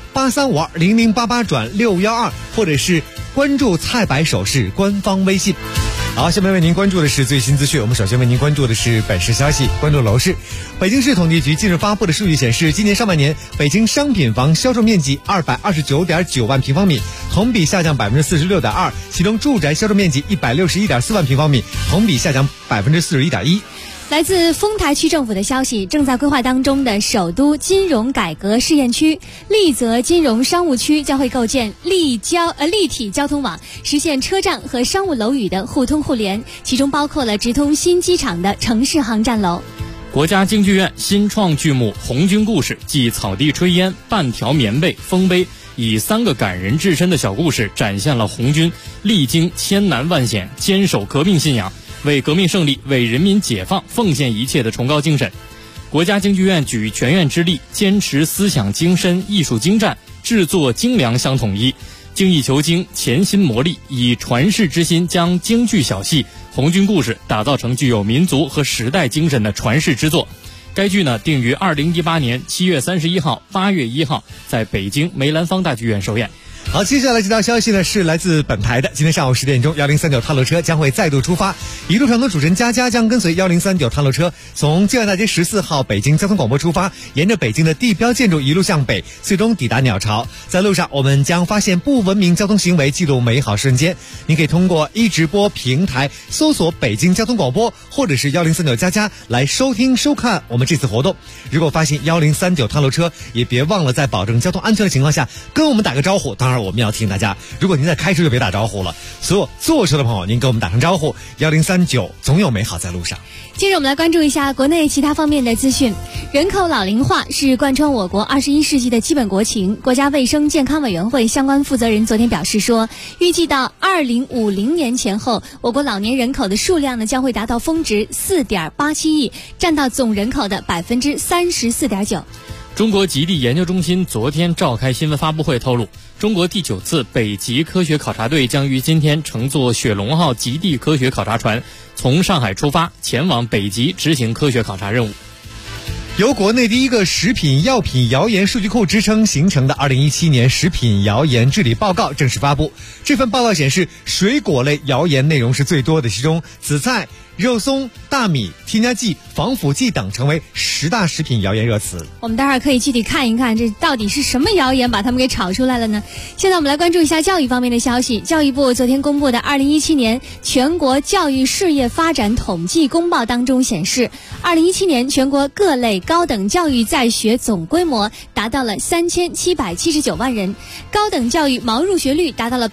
83520088转612，或者是关注菜百首饰官方微信。好，下面为您关注的是最新资讯。我们首先为您关注的是本市消息，关注楼市。北京市统计局近日发布的数据显示，今年上半年北京商品房销售面积229.9万平方米，同比下降46.2%，其中住宅销售面积161.4万平方米，同比下降41.1%。 来自丰台区政府的消息，正在规划当中的首都金融改革试验区丽泽金融商务区将会构建立体交通网，实现车站和商务楼宇的互通互联，其中包括了直通新机场的城市航站楼。 国家京剧院新创剧目《红军故事》继草地炊烟、半条棉被、丰碑，以3个感人至深的小故事，展现了红军历经千难万险，坚守革命信仰，为革命胜利、为人民解放奉献一切的崇高精神。国家京剧院举全院之力，坚持思想精深、艺术精湛、制作精良相统一，精益求精、潜心磨砺，以传世之心将京剧小戏《红军故事》打造成具有民族和时代精神的传世之作。 该剧呢定于2018年7月31号、8月1号在北京梅兰芳大剧院首演。 好，接下来这条消息呢是来自本台的。今天上午10点钟，1039探路车将会再度出发，一路上的主持人佳佳将跟随1039探路车从建外大街14号北京交通广播出发，沿着北京的地标建筑一路向北，最终抵达鸟巢。在路上，我们将发现不文明交通行为，记录美好瞬间。您可以通过直播平台搜索北京交通广播，或者是1039佳佳来收听收看我们这次活动。如果发现1039探路车，也别忘了在保证交通安全的情况下跟我们打个招呼。当然我们要提醒大家，如果您在开车就别打招呼了，所有坐车的朋友您跟我们打声招呼，1039总有美好在路上。 接着我们来关注一下国内其他方面的资讯。人口老龄化是贯穿我国21世纪的基本国情。国家卫生健康委员会相关负责人昨天表示说，预计到2050年前后，我国老年人口的数量呢将会达到峰值4.87亿，占到总人口的34.9%。 中国极地研究中心昨天召开新闻发布会透露，中国第9次北极科学考察队将于今天乘坐雪龙号极地科学考察船从上海出发，前往北极执行科学考察任务。 由国内第一个食品药品谣言数据库支撑形成的2017年食品谣言治理报告正式发布。这份报告显示，水果类谣言内容是最多的，其中紫菜、肉松、大米、添加剂、防腐剂等成为10大食品谣言热词。 我们待会儿可以具体看一看，这到底是什么谣言把它们给炒出来了呢？现在我们来关注一下教育方面的消息。教育部昨天公布的2017年全国教育事业发展统计公报当中显示，2017年全国各类高等教育在学总规模达到了3779万人，高等教育毛入学率达到了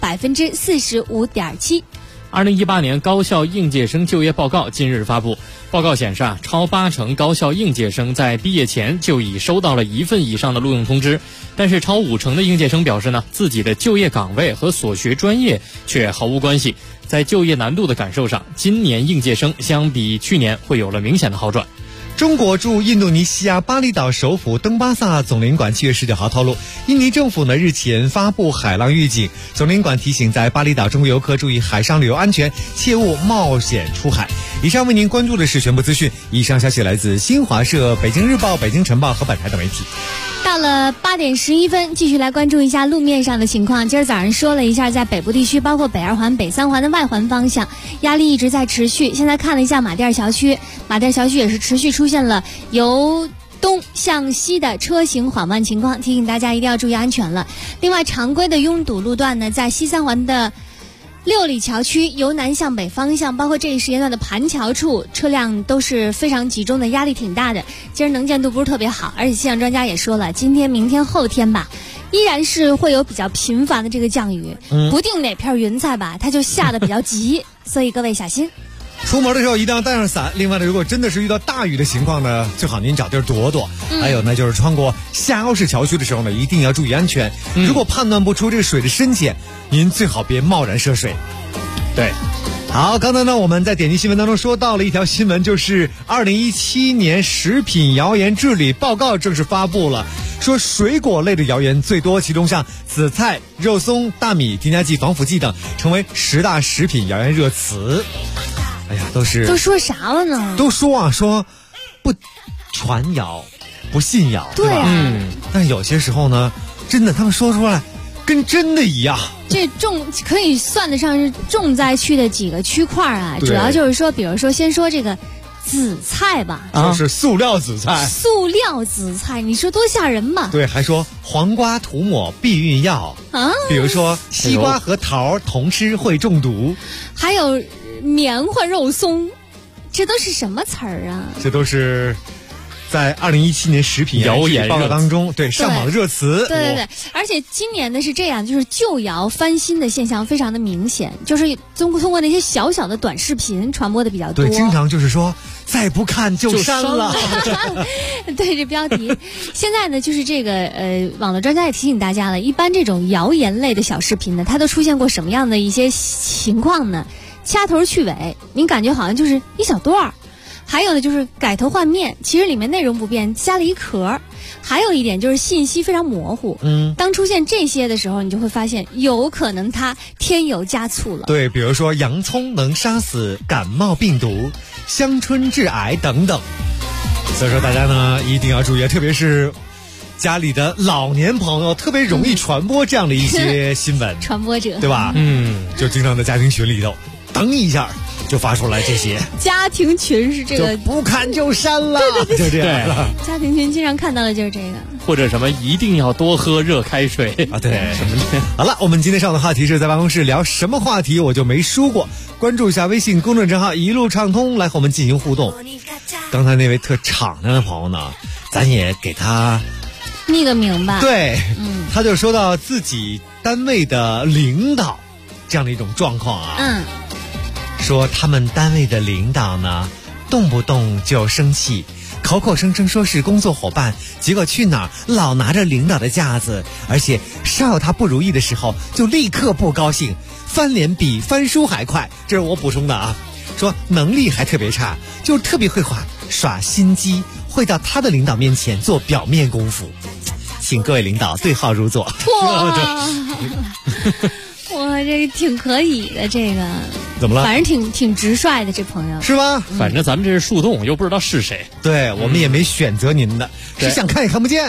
45.7%。 2018年高校应届生就业报告近日发布，报告显示超80%高校应届生在毕业前就已收到了1份以上的录用通知，但是超50%的应届生表示自己的就业岗位和所学专业却毫无关系。在就业难度的感受上，今年应届生相比去年会有了明显的好转。 中国驻印度尼西亚巴厘岛首府登巴萨总领馆7月19号透露，印尼政府日前发布海浪预警，总领馆提醒在巴厘岛中国游客注意海上旅游安全，切勿冒险出海。以上为您关注的是全部资讯，以上消息来自新华社、北京日报、北京晨报和本台等媒体。 到了8点11分，继续来关注一下路面上的情况。今儿早上说了一下，在北部地区，包括北2环、北3环的外环方向，压力一直在持续。现在看了一下马甸小区，马甸小区也是持续出现了由东向西的车行缓慢情况，提醒大家一定要注意安全了。另外，常规的拥堵路段呢，在西3环的六里桥区由南向北方向，包括这一时间段的盘桥处，车辆都是非常集中的，压力挺大的。今儿能见度不是特别好，而且气象专家也说了，今天、明天、后天吧，依然是会有比较频繁的这个降雨，不定哪片云彩吧，它就下得比较急，所以各位小心。 出门的时候一定要带上伞。另外呢，如果真的是遇到大雨的情况呢，最好您找地儿躲躲。还有呢，就是穿过下凹式桥区的时候呢，一定要注意安全。如果判断不出这个水的深浅，您最好别贸然涉水。 对。 好，刚才呢我们在点击新闻当中说到了一条新闻，就是2017年食品谣言治理报告正式发布了，说水果类的谣言最多，其中像紫菜、肉松、大米、添加剂、防腐剂等成为10大食品谣言热词。哎呀，都说啥了呢？ 都说说不传谣，不信谣， 对啊。 但有些时候呢，真的他们说出来跟真的一样。 这可以算得上是重灾区的几个区块啊，主要就是说，比如说先说这个紫菜吧， 就是塑料紫菜。 塑料紫菜，你说多吓人吧？ 对，还说黄瓜涂抹避孕药啊，比如说西瓜和桃同吃会中毒， 还有棉花肉松，这都是什么词儿啊？ 这都是在2017年食品谣言报告当中上榜的热词。 对，而且今年的是这样，就是旧谣翻新的现象非常的明显，就是通过那些小小的短视频传播的比较多。 对，经常就是说再不看就删了。 对，这标题。现在呢，就是这个网络专家也提醒大家了，一般这种谣言类的小视频呢，它都出现过什么样的一些情况呢？掐头去尾，您感觉好像就是一小段儿；还有呢，就是改头换面，其实里面内容不变，加了一壳；还有一点就是信息非常模糊。当出现这些的时候，你就会发现有可能它添油加醋了。 对，比如说洋葱能杀死感冒病毒，香椿治癌等等。 所以说大家呢一定要注意，特别是家里的老年朋友，特别容易传播这样的一些新闻， 传播者， 对吧？就经常在家庭群里头，噔一下就发出来这些。 家庭群是这个就不看就删了， 对， 就这样了。 家庭群经常看到的就是这个， 或者什么一定要多喝热开水啊，对， 什么的。 好了，我们今天上的话题是在办公室聊什么话题，我就没输过。关注一下微信公众账号一路畅通，来和我们进行互动。刚才那位特敞亮的朋友呢，咱也给他匿个名吧。 对，他就说到自己单位的领导这样的一种状况啊，说他们单位的领导呢，动不动就生气，口口声声说是工作伙伴，结果去哪儿老拿着领导的架子，而且稍有他不如意的时候就立刻不高兴，翻脸比翻书还快。这是我补充的啊，说能力还特别差，就特别会耍心机，会到他的领导面前做表面功夫，请各位领导对号入座。 哇，这个挺可以的，这个怎么了？ 反正挺直率的，这朋友是吧？ 反正咱们这是树洞，又不知道是谁。 对，我们也没选择您的，是想看也看不见。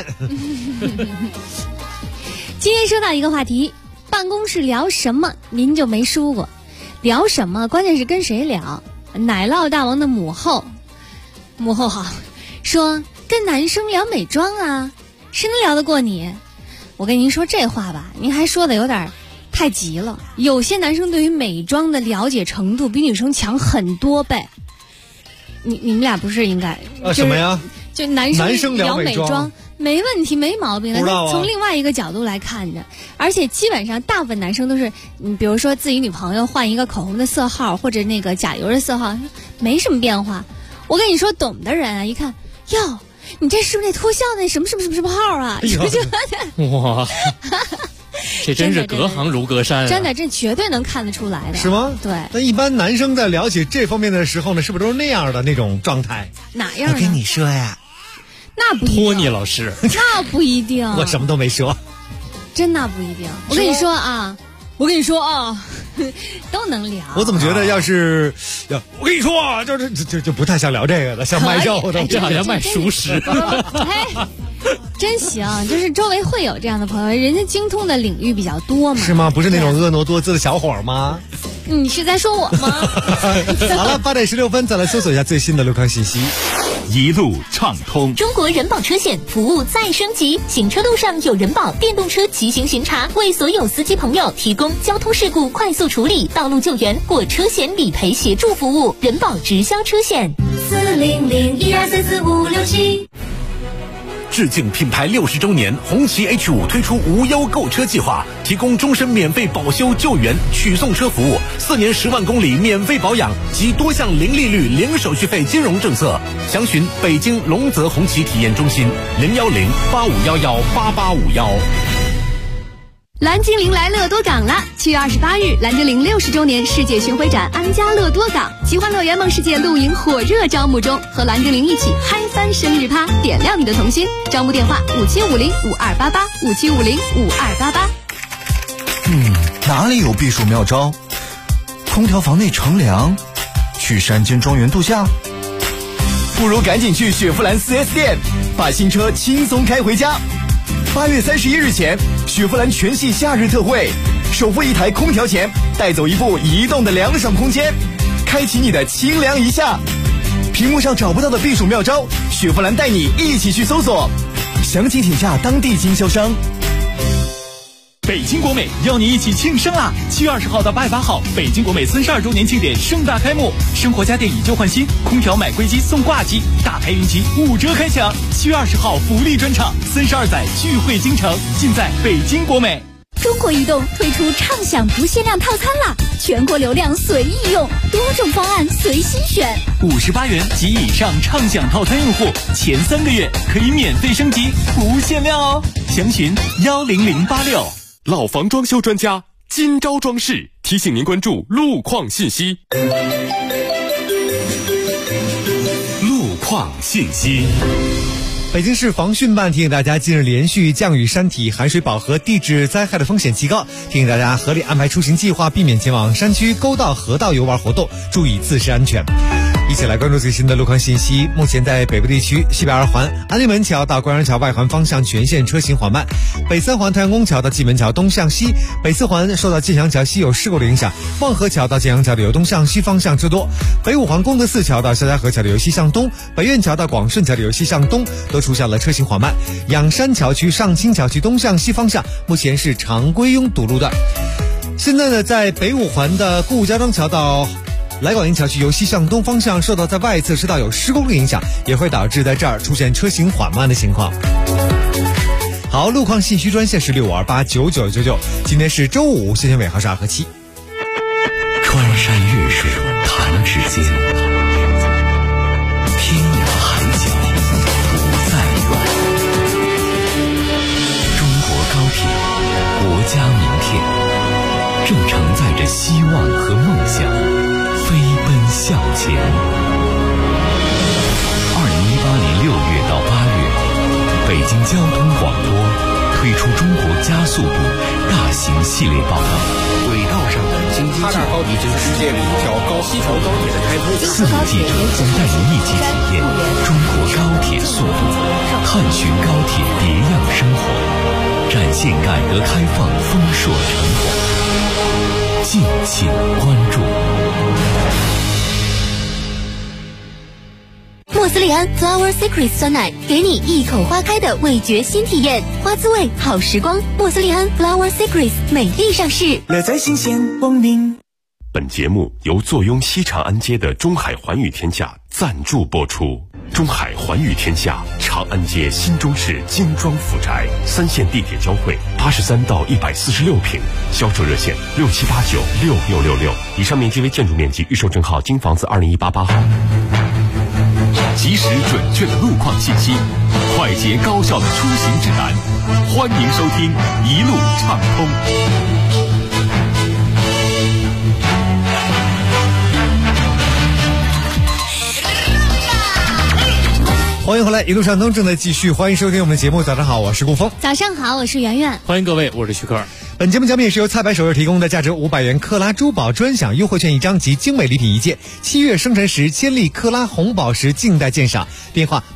今天说到一个话题，办公室聊什么您就没输过，聊什么关键是跟谁聊。奶酪大王的母后好说跟男生聊美妆啊，谁能聊得过你？我跟您说这话吧，您还说的有点太急了。有些男生对于美妆的了解程度比女生强很多倍。你们俩不是应该什么呀？ 就男生聊美妆没问题，没毛病的。 他从另外一个角度来看着，而且基本上大部分男生都是，比如说自己女朋友换一个口红的色号或者那个甲油的色号，没什么变化。我跟你说，懂的人啊，一看，哟，你这是不是那脱销那什么号啊？ 哇，这真是隔行如隔山啊！ 真的，这绝对能看得出来的。 是吗？ 对。 那一般男生在了解这方面的时候呢，是不是都是那样的那种状态？ 哪样？ 我跟你说呀。 那不一定， 托尼老师， 那不一定， 我什么都没说， 真那不一定。我跟你说啊，都能聊。 我怎么觉得我跟你说啊，就不太想聊这个了，像卖肉的， 这好像卖熟食。 哎，真行，就是周围会有这样的朋友，人家精通的领域比较多嘛。 是吗？不是那种婀娜多姿的小伙吗？ 你是在说我吗？ 好了，8点16分，再来搜索一下最新的路况信息。 一路畅通， 中国人保车险服务再升级，行车路上有人保电动车骑行巡查，为所有司机朋友提供交通事故快速处理、道路救援或车险理赔协助服务。人保直销车险40012445567。 致敬品牌60周年，红旗 H5 推出无忧购车计划，提供终身免费保修救援、取送车服务，4年10万公里免费保养及多项零利率、零手续费金融政策。详询北京龙泽红旗体验中心01085118851。 蓝精灵来乐多港了！7月28日，蓝精灵60周年世界巡回展安家乐多港，奇幻乐园梦世界露营火热招募中，和蓝精灵一起嗨翻生日趴，点亮你的童心。招募电话57505288，57505288。 哪里有避暑妙招？空调房内乘凉，去山间庄园度假， 不如赶紧去雪佛兰 4S 店，把新车轻松开回家。8月31日前，雪佛兰全系夏日特惠，首付1台空调钱，带走一部移动的凉爽空间，开启你的清凉一夏。屏幕上找不到的避暑妙招，雪佛兰带你一起去搜索，详情请下当地经销商。 北京国美邀你一起庆生啦！7月20号到8月8号，北京国美32周年庆典盛大开幕，生活家电以旧换新，空调买归机送挂机，大牌云集5折开抢。7月20号福利专场，32载聚会京城，尽在北京国美。 中国移动推出畅享不限量套餐啦，全国流量随意用，多种方案随心选。 58元及以上畅享套餐用户，前3个月可以免费升级，不限量哦。详询10086。 老房装修专家金招装饰提醒您关注路况信息。 路况信息。 北京市防汛办提醒大家，近日连续降雨山体、海水饱和、地质灾害的风险极高，提醒大家合理安排出行计划，避免前往山区、沟道、河道游玩活动，注意自身安全。 一起来关注最新的路况信息。目前在北部地区，西北2环安定门桥到关阳桥外环方向全线车行缓慢；北3环太阳宫桥到蓟门桥东向西；北4环受到建阳桥西有事故的影响，望河桥到建阳桥的由东向西方向车多；北5环功德寺桥到肖家河桥的由西向东；北苑桥到广顺桥的由西向东都出现了车行缓慢。仰山桥区、上清桥区东向西方向目前是常规拥堵路段。现在呢，在北5环的顾家庄桥到来广营桥区由西向东方向受到在外侧车道有施工的影响，也会导致在这儿出现车行缓慢的情况。好，路况信息专线是65289999，今天是周五，谢谢伟豪是2和7。 穿山越水谈指尖，天涯海角不再远。中国高铁，国家名片，正承载着希望和梦想飞奔向前。2018年6月到8月，北京交通广播推出中国加速度大型系列报道，轨道上的京津冀高铁是世界里一条西条高铁的开通。4名记者将带您一起体验中国高铁速度，探寻高铁别样生活，展现改革开放丰硕成果。敬请关注。 莫斯利安 Flower Secret 酸奶，给你一口花开的味觉新体验，花滋味好时光。莫斯利安 Flower Secret 美丽上市， 乐在新鲜光临。 本节目由坐拥西长安街的中海环宇天下赞助播出。中海环宇天下，长安街新中式精装府宅，3线地铁交汇，83到146平，销售热线67896666，以上面积为建筑面积，预售证号京房子2018号。 及时准确的路况信息，快捷高效的出行指南，欢迎收听一路畅通。 欢迎回来，一路畅通正在继续，欢迎收听我们的节目。早上好，我是顾峰。 早上好，我是圆圆。 欢迎各位，我是徐克。 本节目奖品是由菜百首饰提供的价值500元克拉珠宝专享优惠券1张及精美礼品1件，7月生辰时千粒克拉红宝石静待鉴赏。电话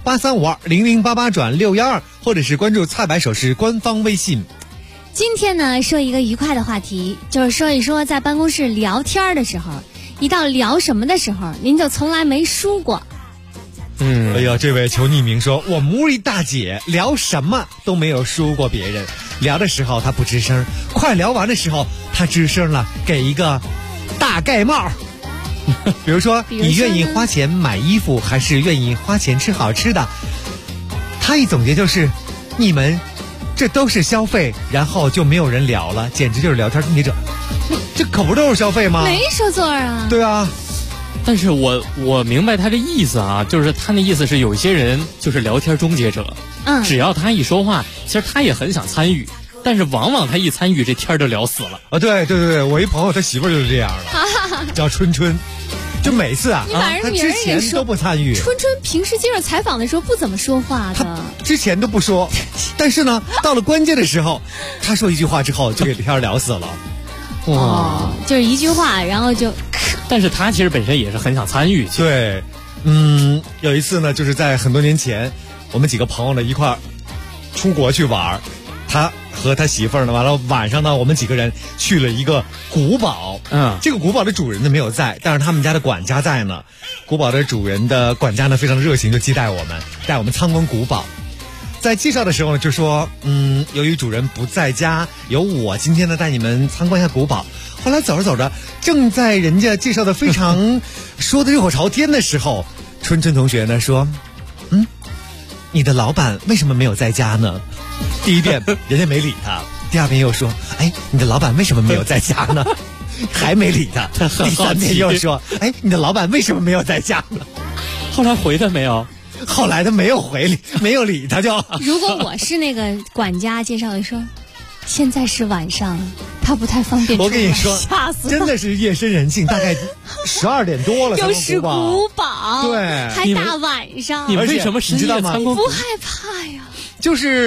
83520088转612，或者是关注菜百首饰官方微信。 今天呢，说一个愉快的话题，就是说一说在办公室聊天的时候，一到聊什么的时候，您就从来没输过。 哎呀，这位求匿名说，我们屋里大姐聊什么都没有输过别人，聊的时候她不吱声，快聊完的时候她吱声了，给一个大盖帽。比如说你愿意花钱买衣服还是愿意花钱吃好吃的，她一总结就是你们这都是消费，然后就没有人聊了，简直就是聊天终结者。这可不都是消费吗？ 没说错啊。 对啊， 但是我明白他这意思啊，就是他那意思是有些人就是聊天终结者，只要他一说话，其实他也很想参与，但是往往他一参与，这天就聊死了啊！对对对，我一朋友他媳妇儿就是这样的，叫春春，就每次啊，他之前都不参与。 春春平时接受采访的时候不怎么说话的， 他之前都不说，但是呢，到了关键的时候，他说一句话之后就给天聊死了。 哇，就是一句话，然后就。 但是他其实本身也是很想参与。 对，有一次呢，就是在很多年前，我们几个朋友呢一块儿出国去玩，他和他媳妇儿呢，完了晚上呢，我们几个人去了一个古堡。这个古堡的主人呢没有在，但是他们家的管家在呢。古堡的主人的管家呢非常的热情，就接待我们，带我们参观古堡。在介绍的时候呢，就说，由于主人不在家，由我今天呢带你们参观一下古堡。后来走着走着，正在人家介绍的非常说的热火朝天的时候，春春同学呢说，你的老板为什么没有在家呢？第一遍人家没理他，第二遍又说，你的老板为什么没有在家呢？还没理他，第三遍又说，你的老板为什么没有在家呢？ 后来回他没有？ 后来他没有没有理他就。 如果我是那个管家介绍的说，现在是晚上，他不太方便出来。 我跟你说， 吓死真的是夜深人静，大概12点多了。 又是古堡， 对， 还大晚上。 你为什么深夜参观？ 不害怕呀？ 就是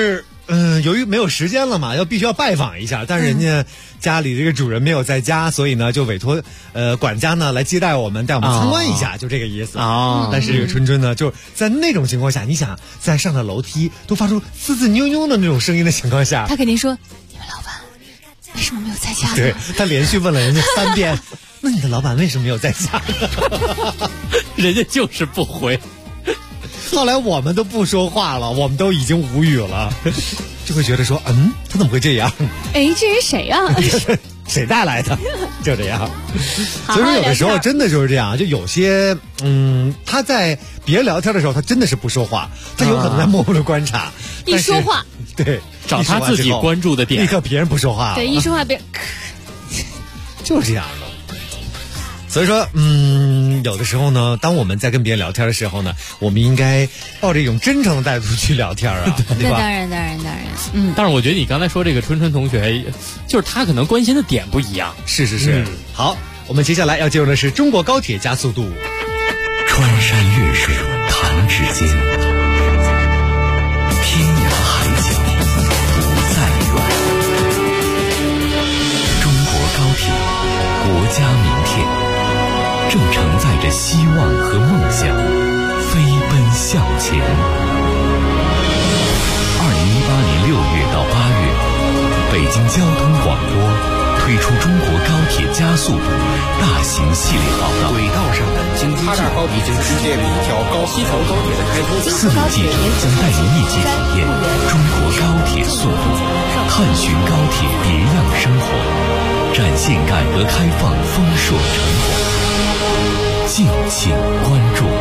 由于没有时间了嘛，必须要拜访一下，但是人家家里这个主人没有在家，所以呢就委托管家呢来接待我们，带我们参观一下，就这个意思啊。但是这个春春呢，就在那种情况下，你想在上的楼梯都发出滋滋扭扭的那种声音的情况下， 他肯定说：“你们老板为什么没有在家呢？” 对，他连续问了人家3遍，那你的老板为什么没有在家呢？ 人家就是不回。 后来我们都不说话了，我们都已经无语了，就会觉得说，他怎么会这样？ 哎，这是谁啊？ 谁带来的？就这样。所以说有的时候真的就是这样，就有些他在别人聊天的时候，他真的是不说话，他有可能在默默的观察。 一说话， 对， 找他自己关注的点， 立刻别人不说话了。 对，一说话别人就是这样的。所以说，有的时候呢，当我们在跟别人聊天的时候呢，我们应该抱着一种真诚的态度去聊天啊，对吧？ 当然。 但是我觉得你刚才说这个春春同学，就是他可能关心的点不一样。 是。好，我们接下来要进入的是中国高铁加速度。 穿山越水，弹指间，天涯海角不再远。中国高铁，国家明天。正承载着希望和梦想，飞奔向前。2018年6月到8月，北京交通广播推出中国高铁加速度大型系列报道。 轨道上的京津冀已经实现了一条西藏高铁的开通。 4名记者将带您一起体验中国高铁速度，探寻高铁别样生活，展现改革开放丰硕成果。敬请关注。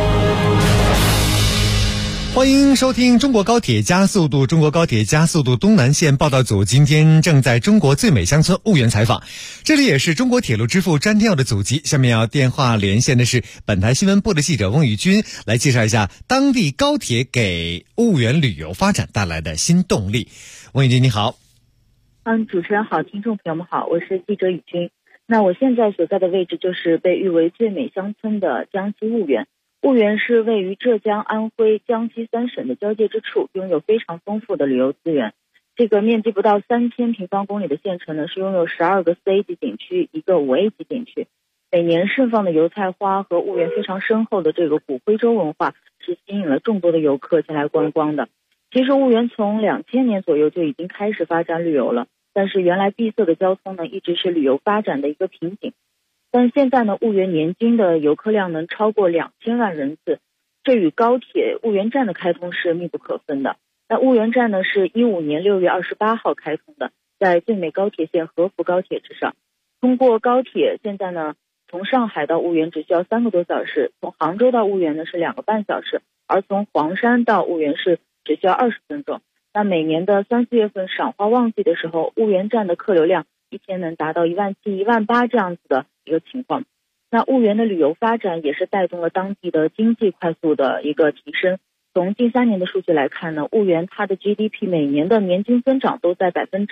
欢迎收听中国高铁加速度，中国高铁加速度东南线报道组今天正在中国最美乡村婺源采访，这里也是中国铁路之父詹天佑的祖籍。下面要电话连线的是本台新闻部的记者翁宇军，来介绍一下当地高铁给婺源旅游发展带来的新动力。翁宇军你好。 主持人好，听众朋友们好，我是记者宇军。那我现在所在的位置就是被誉为最美乡村的江西婺源。婺源是位于浙江、安徽、江西3省的交界之处，拥有非常丰富的旅游资源。这个面积不到3000平方公里的县城呢，是拥有12个4A 级景区，一个5A 级景区。每年盛放的油菜花和婺源非常深厚的这个古徽州文化，是吸引了众多的游客前来观光的。其实婺源从2000年左右就已经开始发展旅游了。但是原来闭塞的交通呢，一直是旅游发展的一个瓶颈。但现在呢，婺源年均的游客量能超过2000万人次，这与高铁婺源站的开通是密不可分的。那婺源站呢，是15年6月28号开通的，在最美高铁线合福高铁之上。通过高铁，现在呢，从上海到婺源只需要3个多小时，从杭州到婺源呢是2个半小时，而从黄山到婺源是只需要20分钟。那每年的3、4月份赏花旺季的时候，婺源站的客流量一天能达到17000、18000这样子的一个情况。那婺源的旅游发展也是带动了当地的经济快速的一个提升。从近3年的数据来看呢，婺源它的 GDP 每年的年均增长都在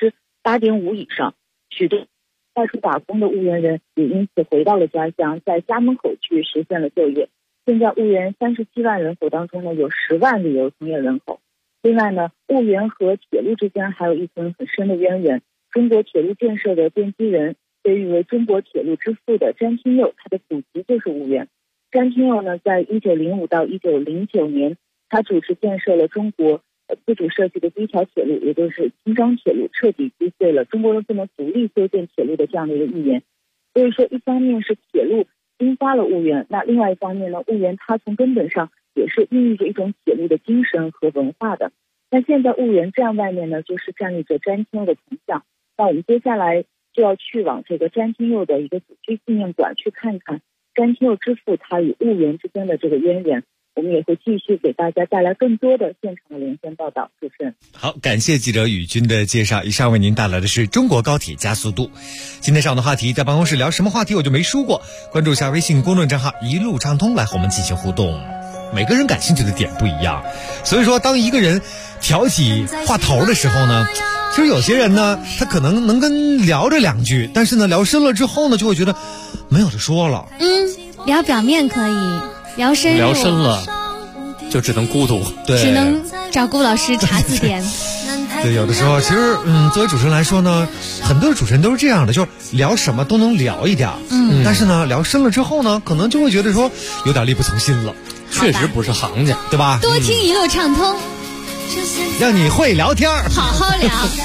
8.5%以上。许多外出打工的婺源人也因此回到了家乡，在家门口去实现了就业。现在婺源37万人口当中呢，有10万旅游从业人口。另外呢，婺源和铁路之间还有一层很深的渊源。中国铁路建设的奠基人，被誉为中国铁路之父的詹天佑，他的祖籍就是婺源。詹天佑呢，在1905到1909年，他主持建设了中国自主设计的第一条铁路，也就是京张铁路，彻底击碎了中国人不能独立修建铁路的这样的一个预言。所以说，一方面是铁路激发了婺源，那另外一方面呢，婺源它从根本上也是孕育着一种铁路的精神和文化的。那现在婺源站外面呢，就是站立着詹天佑的铜像。那我们接下来就要去往这个詹天佑的一个祖居纪念馆去看看詹天佑之父他与婺源之间的这个渊源。我们也会继续给大家带来更多的现场的连线报道。主持人好，感谢记者宇军的介绍。以上为您带来的是中国高铁加速度。今天上午的话题，在办公室聊什么话题我就没说过，关注一下微信公众账号一路畅通来和我们进行互动。每个人感兴趣的点不一样，所以说当一个人挑起话头的时候呢，其实有些人呢他可能能跟聊着2句，但是呢聊深了之后呢就会觉得没有的说了。 聊表面可以，聊深了就只能孤独， 对，只能找顾老师查字典。 对，有的时候其实作为主持人来说呢，很多的主持人都是这样的，就是聊什么都能聊一点，但是呢聊深了之后呢，可能就会觉得说有点力不从心了， 确实不是行家， 对吧？ 多听一路畅通， 让你会聊天， 好好聊。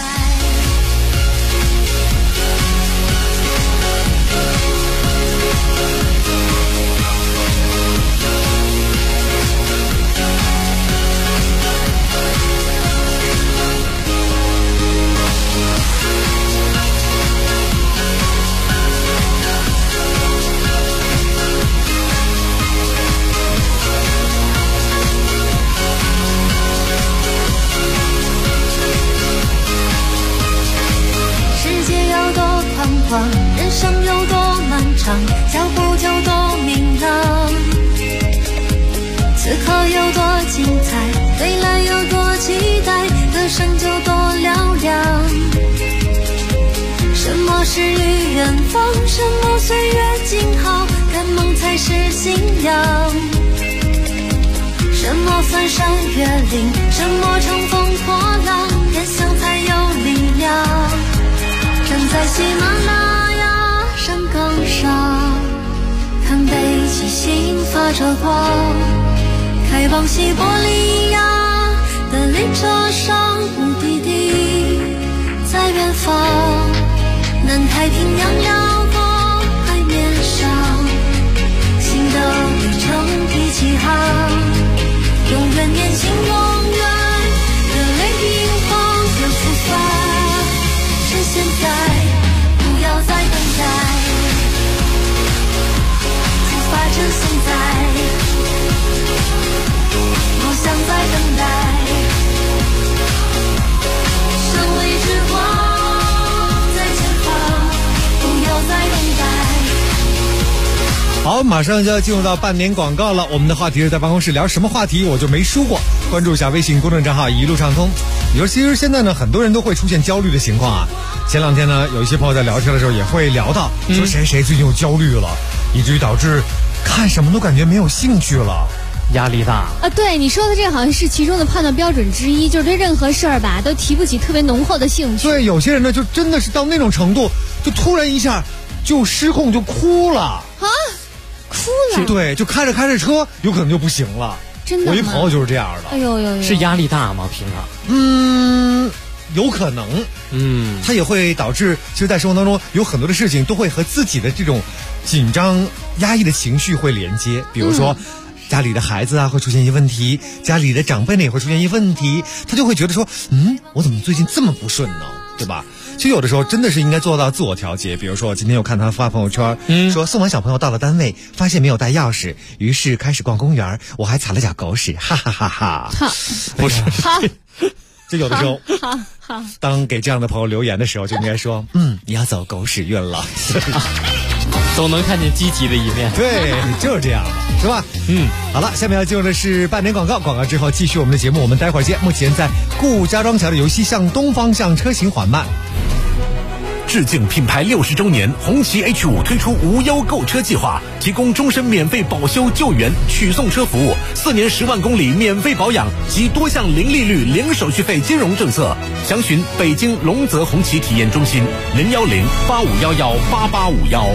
人生有多漫长，脚步就多明朗。此刻有多精彩，未来有多期待，歌声就多嘹亮。什么诗与远方，什么岁月静好，赶梦才是信仰。什么翻山越岭，什么乘风破浪，天象才有力量。站在喜马拉雅山岗上，看北极星发着光，开往西伯利亚的列车上，目的地在远方。南太平洋辽阔海面上，新的旅程一起航，永远年轻，永远热泪盈眶的出发。是现在，不要再等待，出发趁现在，梦想在等待，胜利之光在前方，不要再等待。 好，马上就要进入到半年广告了。我们的话题是在办公室聊什么话题，我就没说过。关注一下微信公众账号一路畅通。你说，其实现在呢，很多人都会出现焦虑的情况啊。前两天呢，有一些朋友在聊天的时候也会聊到，说谁谁最近有焦虑了，以至于导致看什么都感觉没有兴趣了， 压力大啊。对，你说的这个好像是其中的判断标准之一，就是对任何事儿吧都提不起特别浓厚的兴趣。 对，有些人呢就真的是到那种程度，就突然一下就失控就哭了啊，哭了。 对，就开着车有可能就不行了。 真的吗？ 我一朋友就是这样的。 哎呦， 是压力大吗？平常？ 有可能。它也会导致，其实在生活当中有很多的事情都会和自己的这种紧张压抑的情绪会连接，比如说家里的孩子啊会出现一些问题，家里的长辈呢也会出现一些问题，他就会觉得说我怎么最近这么不顺呢，对吧？其实有的时候真的是应该做到自我调节。比如说我今天又看他发朋友圈，说送完小朋友到了单位，发现没有带钥匙，于是开始逛公园，我还踩了脚狗屎，哈哈哈哈。不是，这有的时候当给这样的朋友留言的时候，就应该说你要走狗屎运了。 总能看见积极的一面。 对，就是这样的，是吧？好了，下面要进入的是半年广告，广告之后继续我们的节目，我们待会儿见。目前在顾家庄桥的游戏向东方向车行缓慢。 致敬品牌60周年，红旗 H5 推出无忧购车计划，提供终身免费保修救援取送车服务，4年10万公里免费保养及多项零利率零手续费金融政策。详询北京龙泽红旗体验中心010-8511-8851。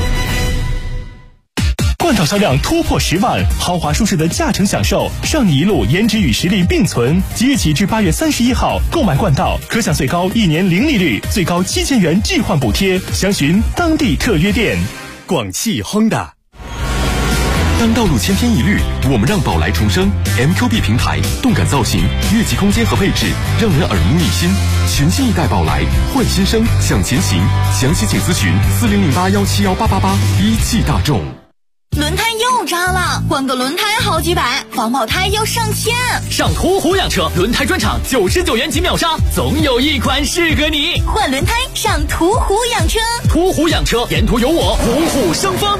冠道销量突破10万，豪华舒适的驾乘享受，上你一路颜值与实力并存。即日起至8月31号，购买冠道可享最高1年零利率，最高7000元置换补贴。详询当地特约店。 广汽 Honda。当道路千篇一律，我们让宝来重生。MQB 平台，动感造型，越级空间和配置，让人耳目一新。全新一代宝来，换新生，向前行。详细请咨询4008171888。一汽大众。 轮胎又扎了，换个轮胎好几百，防爆胎要上千。 上途虎养车轮胎专场，99元起秒杀，总有一款适合你。 换轮胎上途虎养车， 途虎养车，沿途有我，虎虎生风。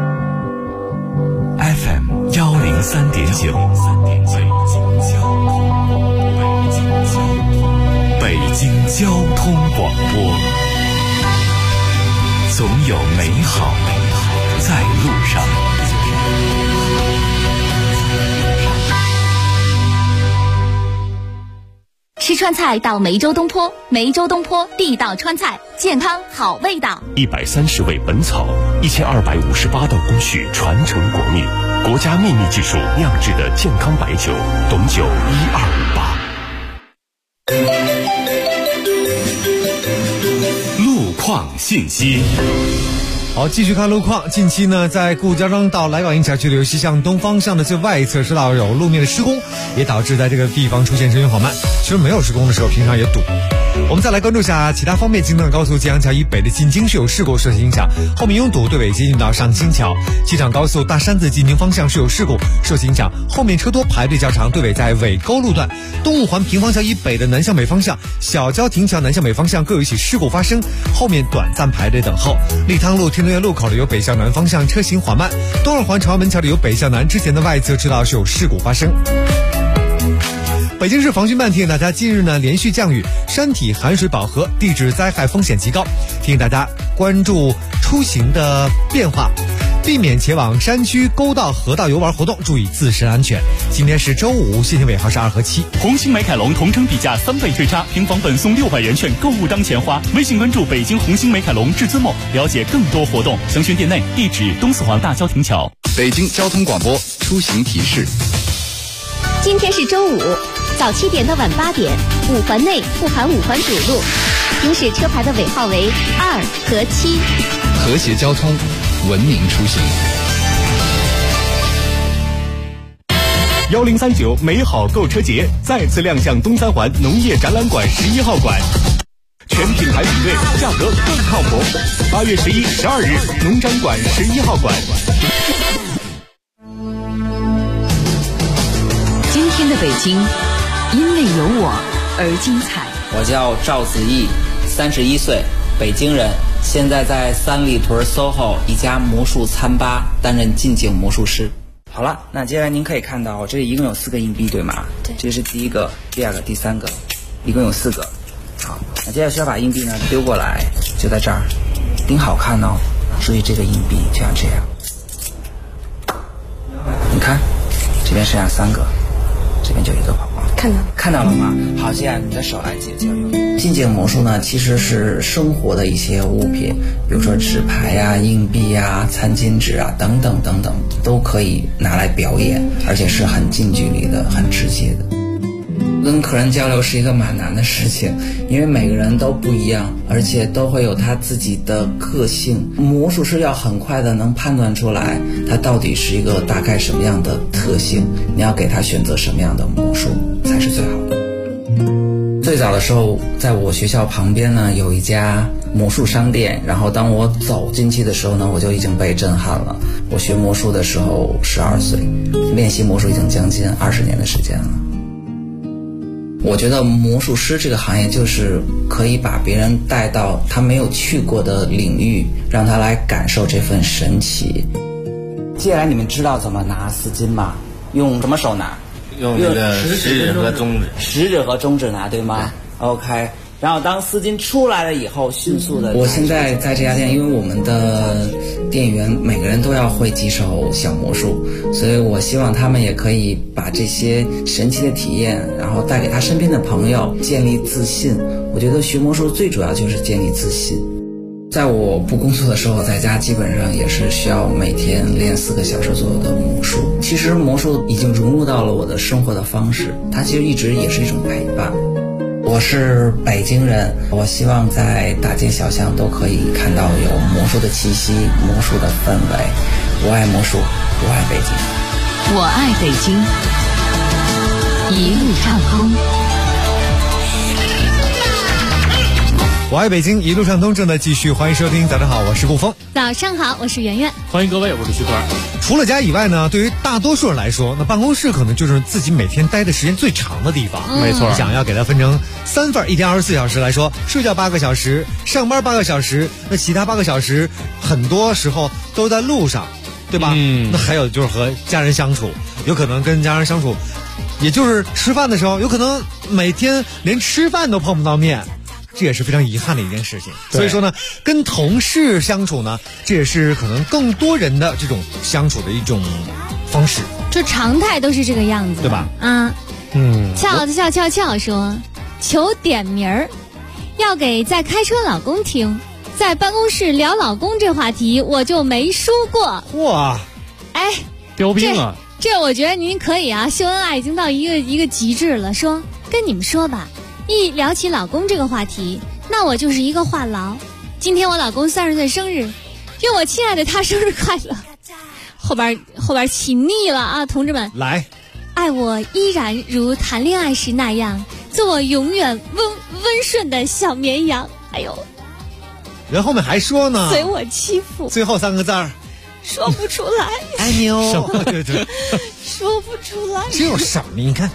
FM 103.9，北京交通广播，总有美好在路上。 吃川菜到梅州东坡，梅州东坡地道川菜，健康好味道。 130味本草，1258道工序传承国秘，国家秘密技术酿制的健康白酒，董酒1258。 路况信息。 好，继续看路况。近期呢，在顾家庄到来广营桥区流西向东方向的最外侧车道有路面的施工，也导致在这个地方出现人员缓慢。其实没有施工的时候，平常也堵。我们再来关注一下其他方面。京藏高速吉阳桥以北的进京是有事故受影响，后面拥堵，对尾接近到上清桥。机场高速大山子进京方向是有事故受影响，后面车多排队较长，对尾在尾沟路段。东五环平房桥以北的南向北方向小交亭桥南向北方向各有一起事故发生，后面短暂排队等候。立汤路天通苑路口的有北向南方向车行缓慢，东二环朝阳门桥的有北向南之前的外侧车道是有事故发生。北京市防汛办提醒大家，近日呢连续降雨，山体含水饱和，地质灾害风险极高，提醒大家关注出行的变化，避免前往山区、沟道、河道游玩活动，注意自身安全。今天是周五，现行尾号是2和7。 红星美凯龙同城比价3倍退差，平房本送600元券，购物当钱花。微信关注北京红星美凯龙至尊梦，了解更多活动。详询店内，地址东四环大交亭桥。 北京交通广播出行提示。 今天是周五，早7点到晚8点，5环内不含5环主路，行驶车牌的尾号为2和7。 和谐交通，文明出行。 1039美好购车节再次亮相东三环农业展览馆11号馆，全品牌比对，价格更靠谱。8月11、12日，农展馆11号馆。 今天的北京，因为有我而精彩。 我叫赵子毅，31岁，北京人，现在在三里屯 SOHO 一家魔术餐吧担任近景魔术师。好了，那接下来您可以看到，这里一共有4个硬币，对吗？对。这是第一个、第二个、第三个，一共有4个。好，那接下来需要把硬币呢丢过来，就在这儿，盯好看哦。注意这个硬币就像这样，你看，这边剩下3个，这边就1个跑光。看到了吗？好，接下来你的手来解就用。近景魔术呢，其实是生活的一些物品，比如说纸牌呀、硬币呀、餐巾纸啊等等等等，都可以拿来表演，而且是很近距离的、很直接的。跟客人交流是一个蛮难的事情，因为每个人都不一样，而且都会有他自己的个性。魔术师要很快的能判断出来他到底是一个大概什么样的特性，你要给他选择什么样的魔术才是最好的。最早的时候，在我学校旁边呢有一家魔术商店，然后当我走进去的时候呢，我就已经被震撼了。我学魔术的时候12岁，练习魔术已经将近20年的时间了。我觉得魔术师这个行业就是可以把别人带到他没有去过的领域，让他来感受这份神奇。接下来你们知道怎么拿丝巾吗？用什么手拿？ 用那个食指和中指。 食指和中指拿，对吗？ OK。然后当丝巾出来了以后，迅速的。我现在在这家店，因为我们的店员每个人都要会几手小魔术，所以我希望他们也可以把这些神奇的体验，然后带给他身边的朋友，建立自信。我觉得学魔术最主要就是建立自信。在我不工作的时候，在家基本上也是需要每天练4个小时左右的魔术。其实魔术已经融入到了我的生活的方式，它其实一直也是一种陪伴。我是北京人，我希望在大街小巷都可以看到有魔术的气息，魔术的氛围。我爱魔术，我爱北京， 我爱北京，一路畅通。 我爱北京，一路畅通正在继续，欢迎收听。早上好，我是顾峰。 早上好，我是圆圆。 欢迎各位，我是徐哥。 除了家以外呢，对于大多数人来说，那办公室可能就是自己每天待的时间最长的地方。 没错， 想要给它分成3份，一天24小时来说，睡觉8个小时，上班8个小时，那其他8个小时，很多时候都在路上，对吧？那还有就是和家人相处，有可能跟家人相处，也就是吃饭的时候，有可能每天连吃饭都碰不到面。这也是非常遗憾的一件事情。所以说呢，跟同事相处呢，这也是可能更多人的这种相处的一种方式。 这常态都是这个样子， 对吧？ 俏的俏说， 求点名儿，要给在开车老公听。在办公室聊老公这话题，我就没输过。 哇， 哎， 标兵啊！ 这我觉得您可以啊，秀恩爱已经到一个极致了。说跟你们说吧，一聊起老公这个话题，那我就是一个话痨。今天我老公30岁生日，愿我亲爱的他生日快乐。后边起腻了啊，同志们， 来， 爱我依然如谈恋爱时那样，做我永远温顺的小绵羊。哎呦， 人后面还说呢， 随我欺负， 最后3个字儿说不出来， 爱你哦，对， 说不出来， 这有什么？你看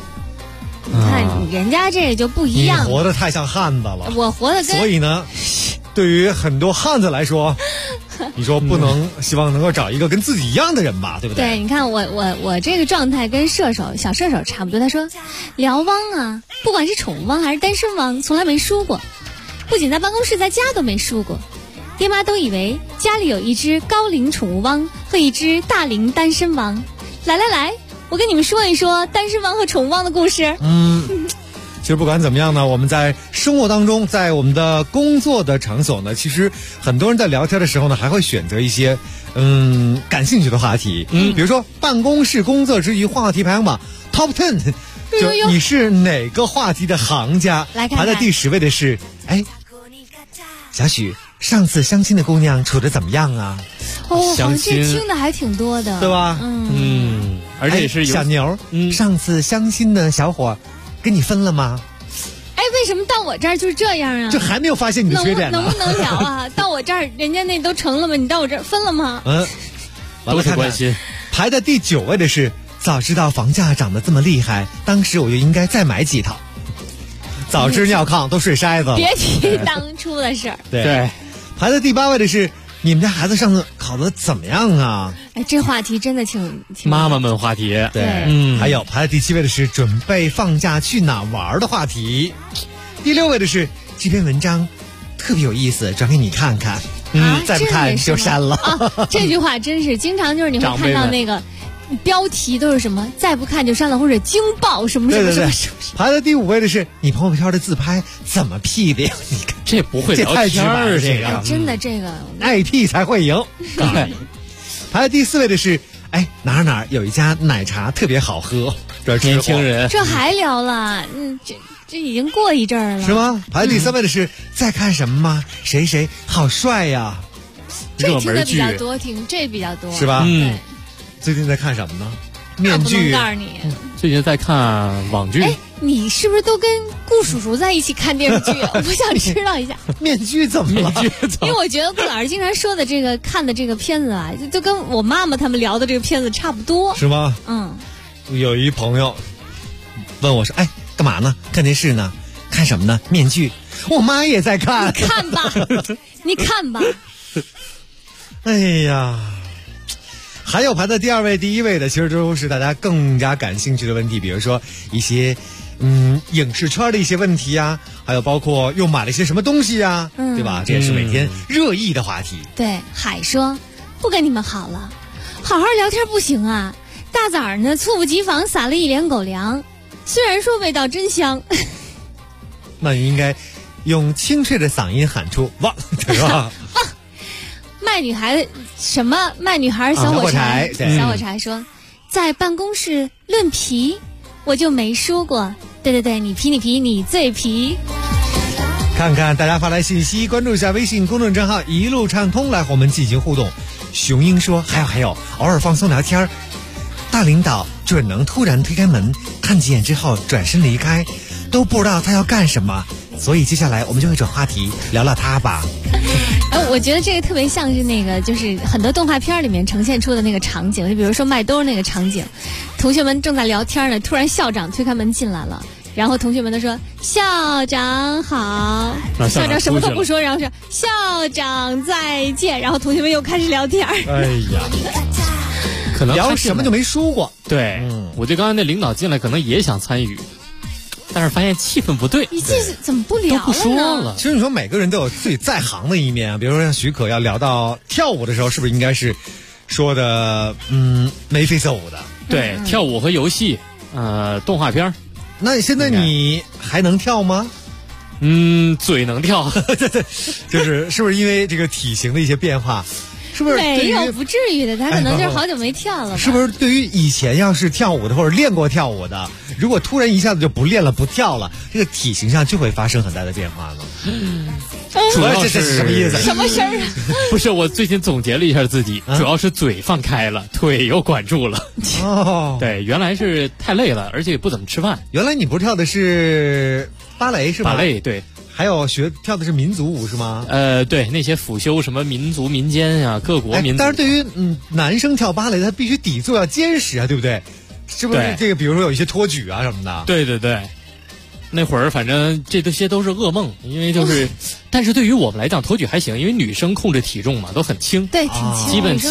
人家这就不一样， 你活得太像汉子了， 我活得跟， 所以呢，对于很多汉子来说，你说不能希望能够找一个跟自己一样的人吧，对不对？ 对，你看我这个状态跟小射手差不多。他说聊汪啊，不管是宠物汪还是单身汪，从来没输过，不仅在办公室，在家都没输过。爹妈都以为家里有一只高龄宠物汪和一只大龄单身汪。来，我跟你们说一说单身汪和宠物汪的故事。 其实不管怎么样呢，我们在生活当中，在我们的工作的场所呢，其实很多人在聊天的时候呢，还会选择一些感兴趣的话题。比如说办公室工作之余话题排行榜 Top 10，就你是哪个话题的行家？ 来看看， 排在第10位的是，小许，上次相亲的姑娘处得怎么样啊？ 哦，好像这听的还挺多的， 对吧？ 而且是小牛，上次相亲的小伙跟你分了吗？ 为什么到我这儿就是这样啊？ 就还没有发现你的缺点呢？ 能不能聊啊？到我这儿，人家那都成了吗？你到我这儿分了吗？ 都是关心。排在第9位的是，早知道房价涨得这么厉害，当时我就应该再买几套。早知尿炕都睡筛子了。 别提当初的事儿。 对。排在第8位的是，你们家孩子上次考得怎么样啊？ 这话题真的挺妈妈们话题。 对，还有排在第7位的是准备放假去哪玩的话题。第6位的是这篇文章特别有意思，转给你看看。再不看就删了。 这句话真是经常就是你会看到那个标题都是什么再不看就删了，或者惊爆什么什么什么。 排在第5位的是你朋友圈的自拍怎么 P 的？你看这不会聊天儿，这个真的这个爱 P 才会赢。排在第4位的是哪有一家奶茶特别好喝， 年轻人这还聊了，这已经过一阵儿了， 是吗？排在第3位的是在看什么吗？谁谁好帅呀？ 这听的比较多，这比较多， 是吧？最近在看什么呢？面具。 不能告诉你， 最近在看网剧。 你是不是都跟顾叔叔在一起看电视剧？我想知道一下。 面具怎么了？ 因为我觉得顾老师经常说的这个看的这个片子啊，就跟我妈妈他们聊的这个片子差不多， 是吗？有一朋友问我说：“干嘛呢？看电视呢？看什么呢？面具。”我妈也在看。 你看吧，你看吧。 哎呀。还有排在第2位、第1位的，其实都是大家更加感兴趣的问题，比如说一些影视圈的一些问题啊，还有包括又买了一些什么东西啊，对吧？这也是每天热议的话题。 对，海说不跟你们好了，好好聊天不行啊，大早上呢猝不及防撒了一脸狗粮，虽然说味道真香。 那你应该用清脆的嗓音喊出汪，对吧？ 卖女孩小火柴，小火柴说，在办公室论皮，我就没输过。对，你皮，你最皮。 看看大家发来信息，关注一下微信公众账号一路畅通，来和我们进行互动。雄鹰说，还有，偶尔放松聊天，大领导准能突然推开门，看几眼之后转身离开，都不知道他要干什么。所以接下来我们就会转话题，聊聊他吧。 我觉得这个特别像是那个，就是很多动画片里面呈现出的那个场景，就比如说麦兜那个场景，同学们正在聊天呢，突然校长推开门进来了，然后同学们都说校长好，校长什么都不说，然后说校长再见，然后同学们又开始聊天。 哎呀，可能聊什么就没输过。 对，我觉得刚才那领导进来可能也想参与。但是发现气氛不对， 你这怎么不聊了呢？ 都不说了。 其实你说每个人都有自己在行的一面啊，比如说像许可要聊到跳舞的时候，是不是应该是说的眉飞色舞的？ 对，跳舞和游戏，动画片， 那现在你还能跳吗？ 嘴能跳， 是不是因为这个体型的一些变化？是不是没有，不至于的，他可能就是好久没跳了。 是不是对于以前要是跳舞的或者练过跳舞的，如果突然一下子就不练了不跳了，这个体型上就会发生很大的变化呢？ 主要是什么意思？ 什么事儿？ 不是，我最近总结了一下自己，主要是嘴放开了，腿又管住了。 哦， 对，原来是太累了，而且也不怎么吃饭。 原来你不是跳的是芭蕾是吧？ 芭蕾对。 还有跳的是民族舞是吗？ 对，那些辅修什么民族民间呀，各国民族。 但是对于男生跳芭蕾，他必须底座要坚实啊，对不对？是不是这个？比如说有一些托举啊什么的。 对对对，那会儿反正这些都是噩梦，因为就是，但是对于我们来讲，托举还行，因为女生控制体重嘛，都很轻， 对，挺轻， 基本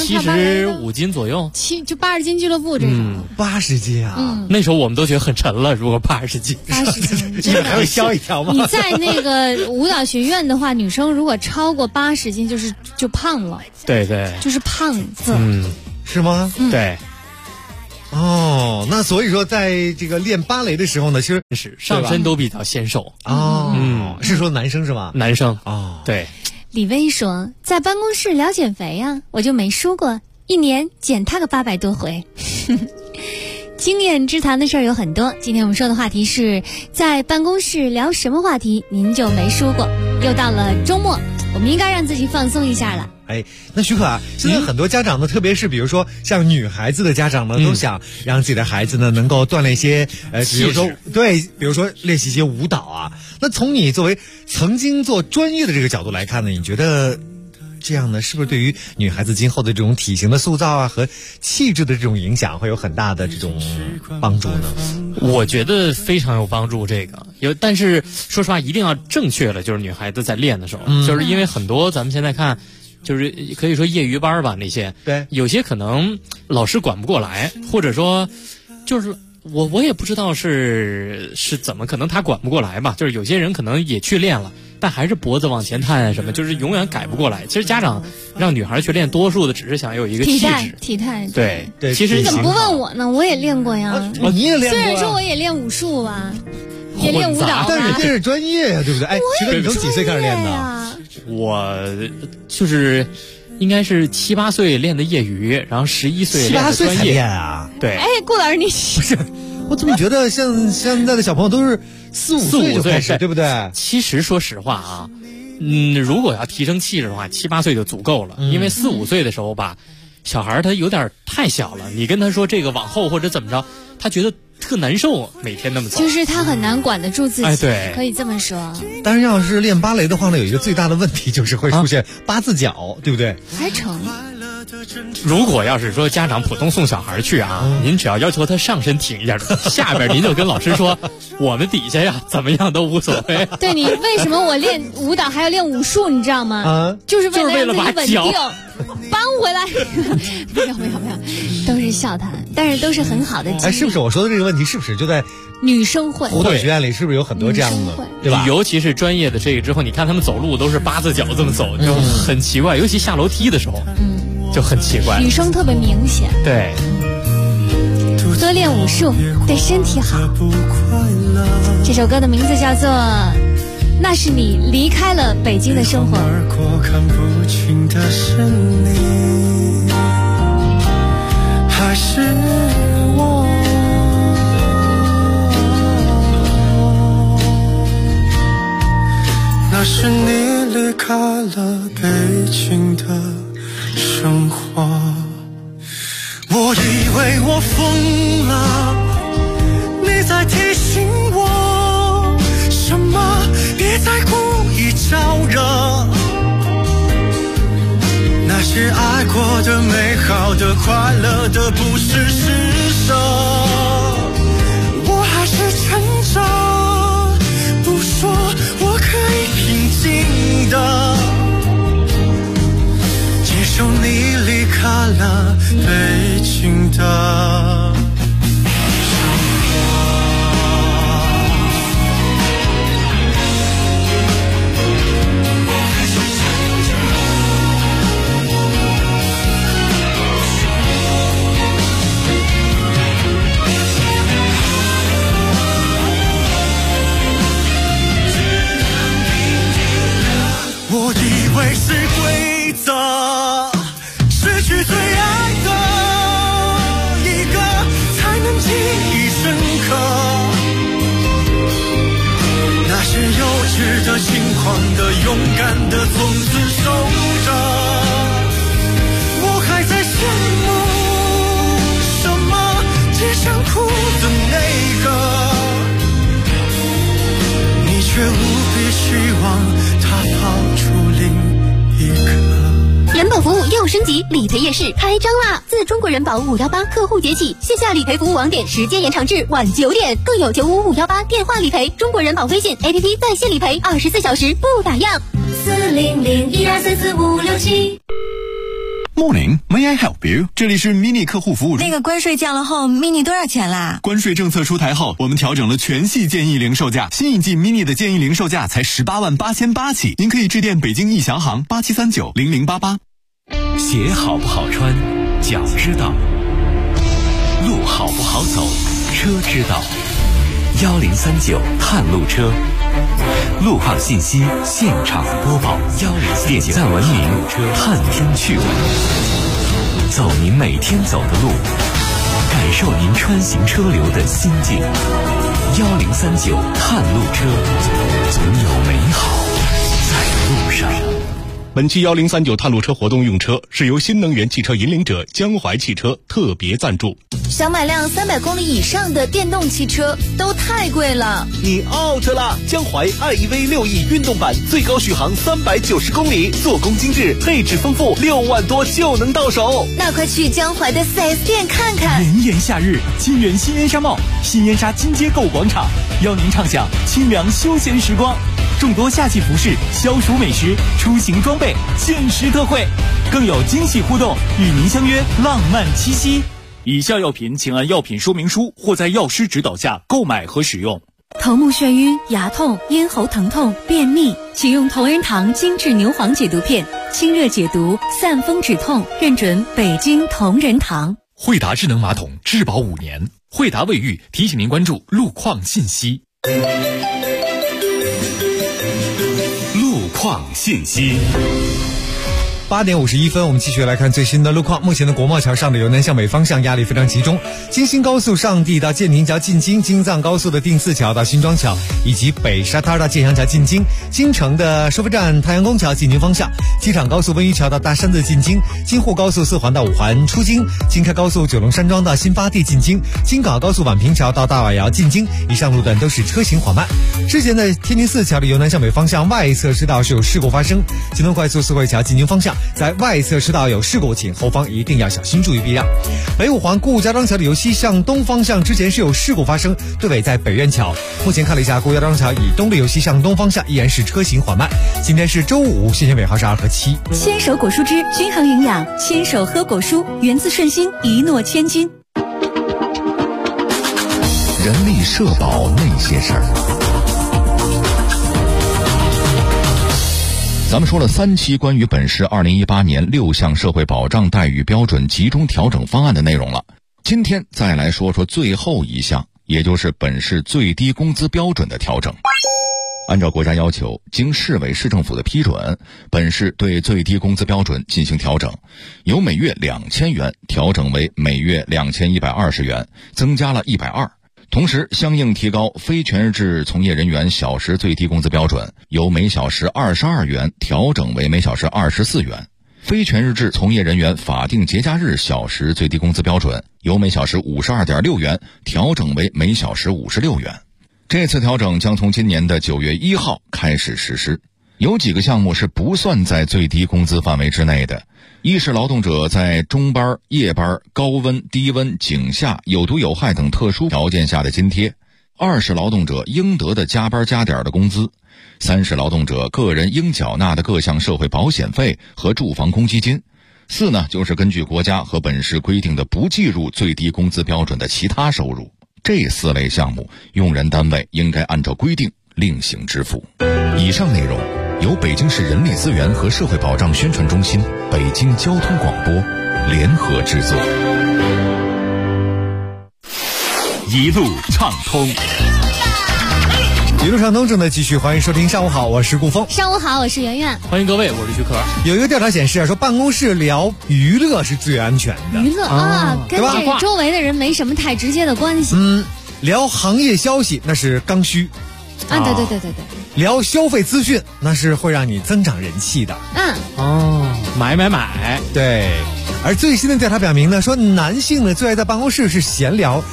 75斤左右就80斤俱乐部这种 ，80斤啊， 那时候我们都觉得很沉了，如果80斤 ，80斤还会消一条吗？ 你在那个舞蹈学院的话，女生如果超过80斤，就胖了， 对对， 就是胖子， 是吗？ 对。 哦，那所以说，在这个练芭蕾的时候呢，其实是上身都比较纤瘦哦。是说男生是吧？ 男生哦， 对。 李薇说，在办公室聊减肥啊，我就没输过，1年减他个800多回。经验之谈的事儿有很多，今天我们说的话题是在办公室聊什么话题您就没输过。又到了周末，我们应该让自己放松一下了。 那徐可啊，现在很多家长呢，特别是比如说像女孩子的家长呢，都想让自己的孩子呢能够锻炼一些比如说练习一些舞蹈啊。那从你作为曾经做专业的这个角度来看呢，你觉得这样呢，是不是对于女孩子今后的这种体型的塑造啊和气质的这种影响会有很大的这种帮助呢？ 我觉得非常有帮助，但是说实话，一定要正确了，就是女孩子在练的时候，就是因为很多咱们现在看。就是可以说业余班吧，那些对， 有些可能老师管不过来，或者说就是我也不知道是怎么，可能他管不过来吧。就是有些人可能也去练了，但还是脖子往前探啊什么，就是永远改不过来。其实家长让女孩去练，多数的只是想有一个气质、 体态。 对， 其实你怎么不问我呢？我也练过呀。 你也练过？ 虽然说我也练武术吧，也练舞蹈， 但是这是专业呀，对不对？其实你从几岁开始练的？ 我就是应该是7、8岁练的业余，然后11岁练的专业。7、8岁才练啊？ 对。 顾老师你不是，我怎么觉得像现在的小朋友都是4、5岁就开始，对不对？ 其实说实话啊，如果要提升气质的话，7、8岁就足够了，因为4、5岁的时候吧，小孩他有点太小了，你跟他说这个往后或者怎么着，他觉得特难受，每天那么走， 就是他很难管得住自己。 对， 可以这么说。 但是要是练芭蕾的话呢，有一个最大的问题就是会出现8字脚，对不对？ 还成。 如果要是说家长普通送小孩去啊，您只要要求他上身挺一点，下边您就跟老师说，我们底下呀怎么样都无所谓。 对，你为什么我练舞蹈还要练武术，你知道吗？就是为了把脚搬回来。没有，都是笑谈，但是都是很好的经历。 是不是我说的这个问题？是不是就在女生会舞蹈学院里？是不是有很多这样的，对吧？ 尤其是专业的这个之后，你看他们走路都是8字脚这么走，就很奇怪。尤其下楼梯的时候，就很奇怪。 女生特别明显。 对。 多练武术对身体好。这首歌的名字叫做《那是你离开了北京的生活》。 看不清的是你，还是我？那是你离开了北京的生活。我以为我疯了，你在提醒我什么？别再故意招惹。那些爱过的、美好的、快乐的，不是施舍。我还是撑着，不说，我可以平静的接受你离开了北京的希望它跑出另一个。 人保服务又升级，理赔夜市开张啦！自中国人保518客户节起，线下理赔服务网点时间延长至晚9点，更有95518电话理赔，中国人保微信 APP 在线理赔，24小时不打烊。40012344567。 Morning, may I help you？ 这里是 mini 客户服务中。 那个关税降了后 ，mini 多少钱啦？ 关税政策出台后，我们调整了全系建议零售价，新一季 mini 的建议零售价才188800起，您可以致电北京易翔行87390088。 鞋好不好穿，脚知道；路好不好走，车知道。1039探路车，路况信息现场播报。点赞文明，探听趣闻，走您每天走的路，感受您穿行车流的心境。1039探路车，总有美好在路上。 本期1039探路车活动用车是由新能源汽车引领者江淮汽车特别赞助。 想买辆300公里以上的电动汽车都太贵了， 你 out 了！江淮 iEV6E 运动版最高续航390公里，做工精致，配置丰富，6万多就能到手。 那快去江淮的 4S 店看看。 炎炎夏日，金源新燕莎茂、新燕莎金街购物广场，邀您畅享清凉休闲时光。众多夏季服饰、消暑美食、出行装备限时特惠，更有惊喜互动，与您相约浪漫七夕。以下药品请按药品说明书或在药师指导下购买和使用。 头目眩晕、牙痛、咽喉疼痛、便秘，请用同仁堂精致牛黄解毒片，清热解毒，散风止痛，认准北京同仁堂。 惠达智能马桶质保5年，惠达卫浴提醒您关注路况信息。 路况信息。 8点51分，我们继续来看最新的路况。目前的国贸桥上的由南向北方向压力非常集中，京新高速上地到建宁桥进京，京藏高速的定四桥到新庄桥，以及北沙滩到建阳桥进京，京城的收费站太阳宫桥进京方向，机场高速温榆桥到大山子进京，京沪高速4环到5环出京，京开高速九龙山庄到新发地进京，京港高速宛平桥到大瓦窑进京，以上路段都是车行缓慢。之前的天津四桥的由南向北方向外侧车道是有事故发生，京东快速四惠桥进京方向在外侧车道有事故，请后方一定要小心注意避让。北五环顾家庄桥的由西向东方向之前是有事故发生，对尾在北苑桥。目前看了一下顾家庄桥以东的由西向东方向依然是车行缓慢。今天是周五，谢谢尾号是2和7。 牵手果蔬汁均衡营养，牵手喝果蔬，源自顺心，一诺千金。 人力社保那些事儿。咱们说了3期关于本市2018年6项社会保障待遇标准集中调整方案的内容了，今天再来说说最后一项，也就是本市最低工资标准的调整。按照国家要求，经市委市政府的批准，本市对最低工资标准进行调整，由每月2000元调整为每月2120元，增加了120。同时相应提高非全日制从业人员小时最低工资标准，由每小时22元调整为每小时24元。非全日制从业人员法定节假日小时最低工资标准，由每小时52.6元调整为每小时56元。这次调整将从今年的9月1号开始实施。有几个项目是不算在最低工资范围之内的。一是劳动者在中班、夜班、高温、低温、井下、有毒有害等特殊条件下的津贴；二是劳动者应得的加班加点的工资；三是劳动者个人应缴纳的各项社会保险费和住房公积金；四呢，就是根据国家和本市规定的不计入最低工资标准的其他收入。这4类项目，用人单位应该按照规定另行支付。以上内容由北京市人力资源和社会保障宣传中心、北京交通广播联合制作。 一路畅通， 一路畅通正在继续，欢迎收听。上午好，我是顾峰。 上午好，我是圆圆。 欢迎各位，我是徐可。 有一个调查显示说办公室聊娱乐是最安全的。 娱乐跟这个周围的人没什么太直接的关系。 聊行业消息那是刚需。 对。 聊消费资讯那是会让你增长人气的。 买。 对。而最新的调查表明呢，说男性呢最爱在办公室是闲聊，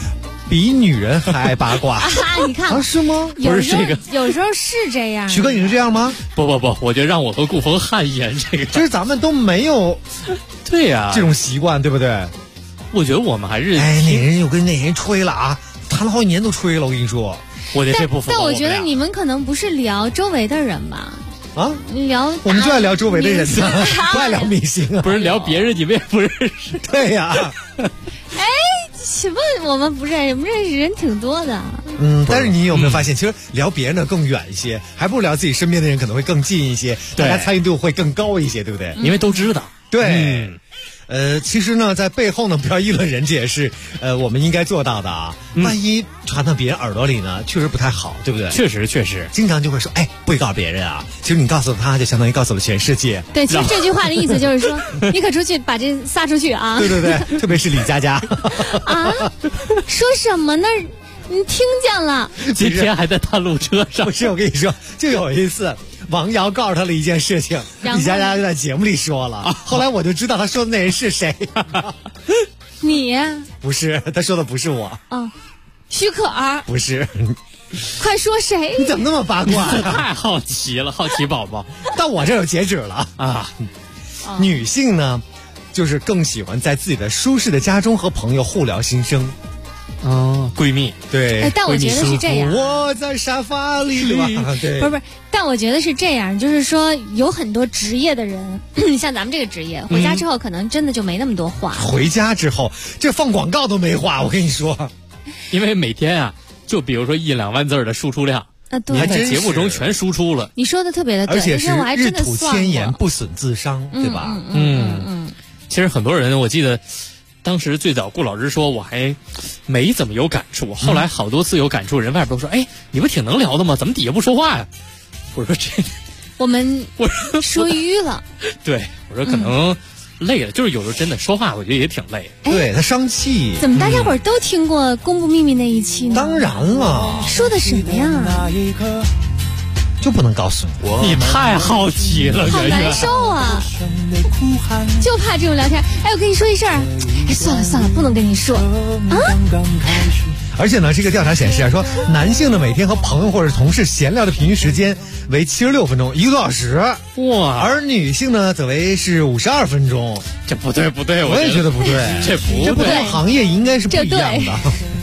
比女人还爱八卦你看是吗？ 有时候是这样。 徐哥，你是这样吗？ 不，我觉得让我和顾峰汗颜这个， 就是咱们都没有， 对呀， 这种习惯，对不对？ 我觉得我们还是那人又跟那人吹了啊，谈了好几年都吹了，我跟你说， 我觉得这不符合。 但我觉得你们可能不是聊周围的人吧？ 啊， 聊我们就爱聊周围的人呢，不爱聊明星啊。 不是聊别人，你们也不认识。 对呀。 什么？我们不认识人挺多的。 但是你有没有发现，其实聊别人的更远一些，还不如聊自己身边的人可能会更近一些，大家参与度会更高一些，对不对？ 因为都知道。 对。其实呢，在背后呢，不要议论人，这也是我们应该做到的啊。万一传到别人耳朵里呢，确实不太好，对不对？ 确实， 经常就会说，不会告诉别人啊。其实你告诉他，就相当于告诉了全世界。 对，其实这句话的意思就是说，你可出去把这撒出去啊。 对，特别是李佳佳。 啊？说什么呢？你听见了？ 今天还在探路车上。 不是，我跟你说，就有一次。王瑶告诉他了一件事情，李佳佳就在节目里说了，后来我就知道他说的那人是谁。 你不是，他说的不是我。 许可儿不是。 快说谁？ 你怎么那么八卦太好奇了，好奇宝宝。 但我这有截止了啊。女性呢，就是更喜欢在自己的舒适的家中和朋友互聊心声。 闺蜜对， 但我觉得是这样。 我在沙发里，对吧？对， 不是，但我觉得是这样，就是说有很多职业的人，像咱们这个职业，回家之后可能真的就没那么多话。 回家之后，这放广告都没话，我跟你说， 因为每天啊，就比如说1-2万字的输出量。 对， 你在节目中全输出了， 你说的特别的对， 而且是日吐千言，不损自伤，对吧？ 其实很多人，我记得。当时最早顾老师说我还没怎么有感触，后来好多次有感触，人外边都说你不挺能聊的吗？怎么底下不说话呀？我说我们说淤了。 对，我说可能累了，就是有时候真的说话我觉得也挺累。 对，他生气。 怎么大家伙都听过《公布秘密》那一期呢？ 当然了。 说的什么呀？ 就不能告诉你太好奇了， 好难受啊！就怕这种聊天。我跟你说一事儿。算了，不能跟你说啊。 而且呢，这个调查显示说男性呢每天和朋友或者同事闲聊的平均时间为76分钟，1个多小时。 哇！ 而女性呢则为是52分钟。 这不对， 我也觉得不对， 这不同行业应该是不一样的。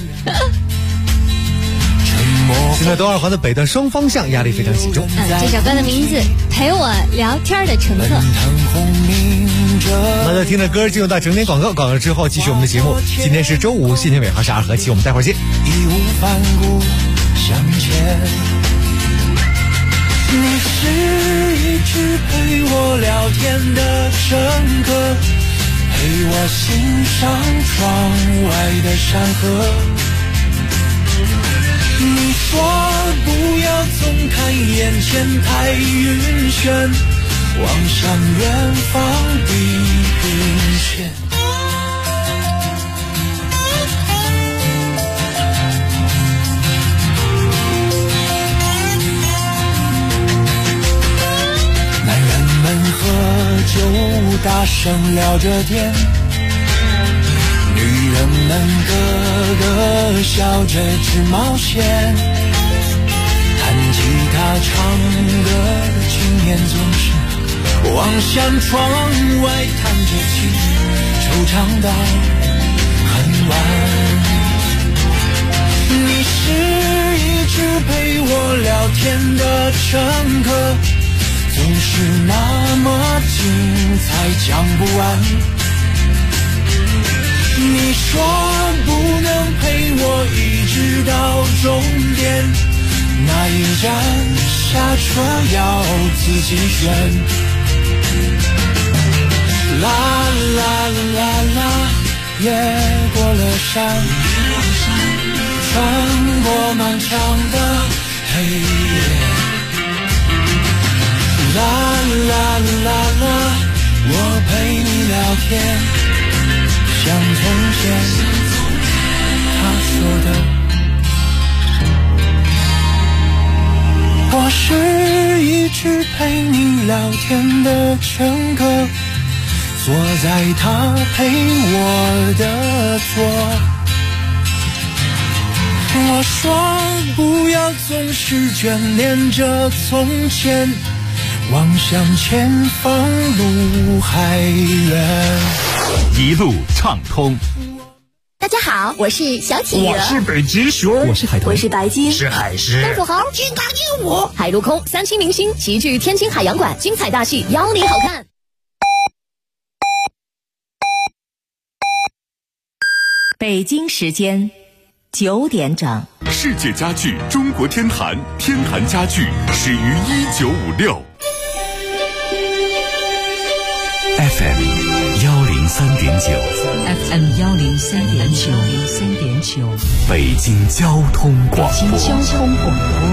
现在东二环的北段双方向压力非常集中。 这首歌的名字《陪我聊天的乘客》。 那就听着歌进入到整点广告之后，继续我们的节目。今天是周五，谢谢尾号是2和7，我们待会儿见。 义无反顾向前，你是一直陪我聊天的乘客，陪我欣赏窗外的山河。你说不要总看眼前太晕眩，望向远方地平线。男人们喝酒大声聊着天，女人们个个笑着直冒险，弹吉他唱歌的青年总是望向窗外叹着气，惆怅到很晚。你是一直陪我聊天的乘客，总是那么精彩讲不完。你说不能陪我一直到终点，那一站下车要自己选。啦啦啦啦，越过了山，穿过漫长的黑夜。啦啦啦啦，我陪你聊天，像从前他说的。我是一直陪你聊天的乘客，坐在他陪我的座。 听我说，不要总是眷恋着从前，望向前方路还远， 一路畅通。 大家好，我是小企鹅， 我是北极熊， 我是海豚，我是白鲸， 是海狮， 大富豪，金刚鹦鹉，海陆空3栖明星齐聚天津海洋馆，精彩大戏邀你好看。 北京时间9点整。 世界家具中国天坛，天坛家具始于1956。FM 103.9，FM 103.9， 北京交通广播， 北京交通广播，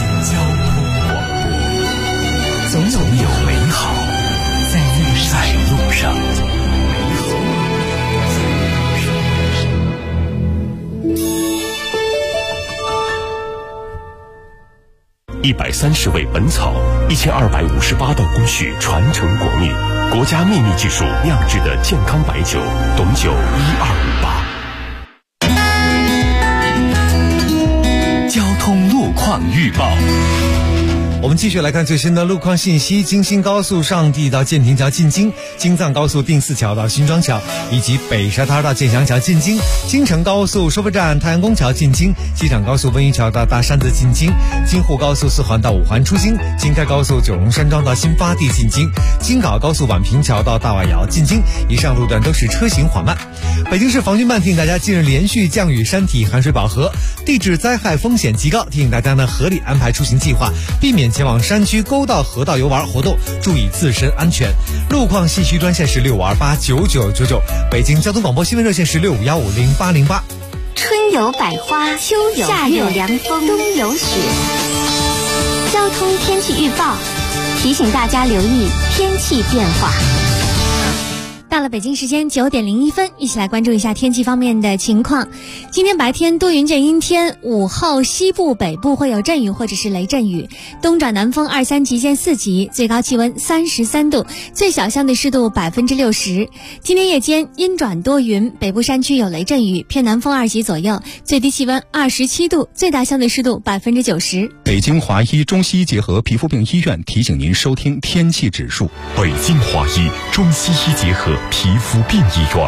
总有美好在路上。130味本草，1258道工序传承国秘，国家秘密技术酿制的健康白酒，董酒1258。交通路况预报。 我们继续来看最新的路况信息。京新高速上地到建亭桥进京，京藏高速定四桥到新庄桥，以及北沙滩到建祥桥进京，京承高速收费站太阳宫桥进京，机场高速温榆桥到大山子进京，京沪高速4环到5环出京，京开高速九龙山庄到新发地进京，京港高速宛平桥到大瓦窑进京，以上路段都是车行缓慢。北京市防汛办提醒大家，近日连续降雨，山体含水饱和，地质灾害风险极高，提醒大家呢合理安排出行计划，避免前往山区、沟道、河道游玩活动，注意自身安全。路况信息专线是65289999，北京交通广播新闻热线是65150808。 春有百花，秋有夏有凉风，冬有雪。交通天气预报提醒大家留意天气变化。 到了北京时间9点01分，一起来关注一下天气方面的情况。今天白天多云见阴天，午后西部北部会有阵雨或者是雷阵雨，东转南风2-3级见4级，最高气温33度，最小相对湿度60%。今天夜间阴转多云，北部山区有雷阵雨，偏南风2级左右，最低气温27度，最大相对湿度90%。 北京华医中西医结合皮肤病医院提醒您收听天气指数。 北京华医中西医结合皮肤病医院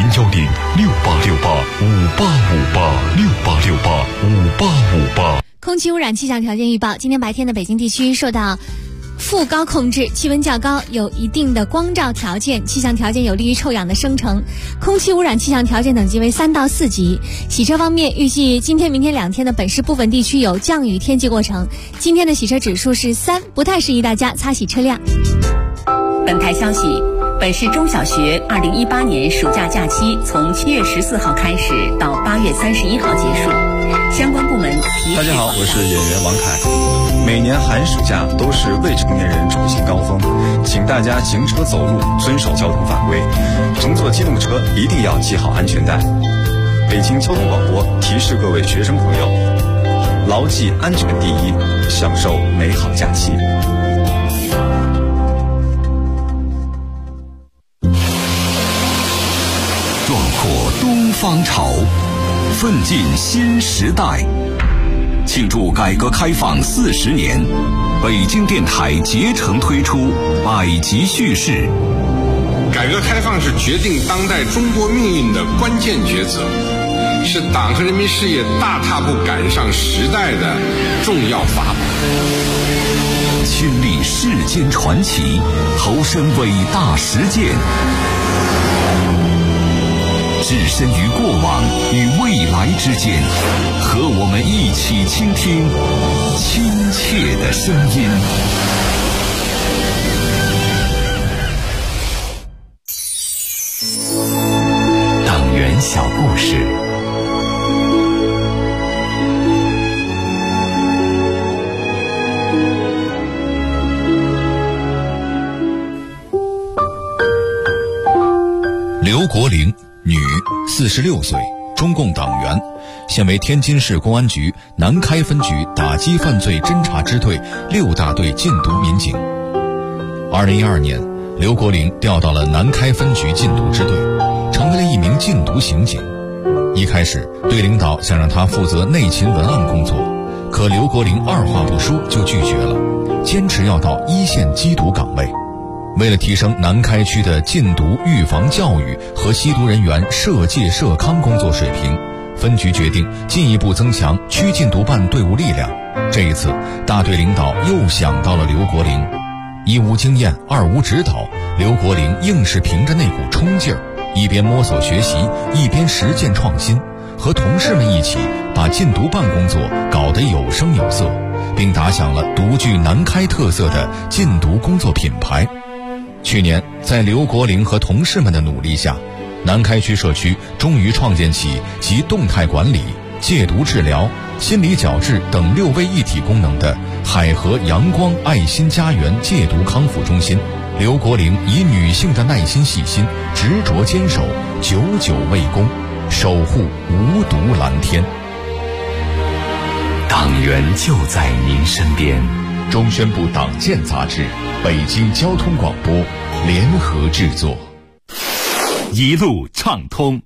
，0106868586868685858。 空气污染气象条件预报：今天白天的北京地区受到副高控制，气温较高，有一定的光照条件，气象条件有利于臭氧的生成，空气污染气象条件等级为3到4级。洗车方面，预计今天、明天2天的本市部分地区有降雨天气过程，今天的洗车指数是3，不太适宜大家擦洗车辆。 本台消息，本市中小学2018年暑假假期从7月14号开始到8月31号结束，相关部门提。 大家好，我是演员王凯。每年寒暑假都是未成年人出行高峰，请大家行车走路遵守交通法规，乘坐机动车一定要系好安全带。北京交通广播提示各位学生朋友，牢记安全第一，享受美好假期。 壮阔东方潮，奋进新时代。庆祝改革开放40年，北京电台竭诚推出百集叙事。 改革开放是决定当代中国命运的关键抉择，是党和人民事业大踏步赶上时代的重要法宝。 亲历世间传奇，投身伟大实践，置身于过往与未来之间，和我们一起倾听亲切的声音。党员小故事。 刘国玲，女，46岁，中共党员，现为天津市公安局南开分局打击犯罪侦查支队6大队禁毒民警。2012年，刘国玲调到了南开分局禁毒支队，成为了一名禁毒刑警。 一开始，队领导想让他负责内勤文案工作，可刘国林二话不说就拒绝了，坚持要到一线缉毒岗位。为了提升南开区的禁毒预防教育和吸毒人员涉戒涉康工作水平，分局决定进一步增强区禁毒办队伍力量。这一次，大队领导又想到了刘国林。一无经验，二无指导，刘国林硬是凭着那股冲劲儿，一边摸索学习，一边实践创新，和同事们一起把禁毒办工作搞得有声有色，并打响了独具南开特色的禁毒工作品牌。去年，在刘国林和同事们的努力下，南开区社区终于创建起集动态管理、戒毒治疗、心理矫治等6位一体功能的海河阳光爱心家园戒毒康复中心。刘国林以女性的耐心细心、执着坚守，久久为功，守护无毒蓝天。 党员就在您身边。 中宣部党建杂志、北京交通广播联合制作。 一路畅通。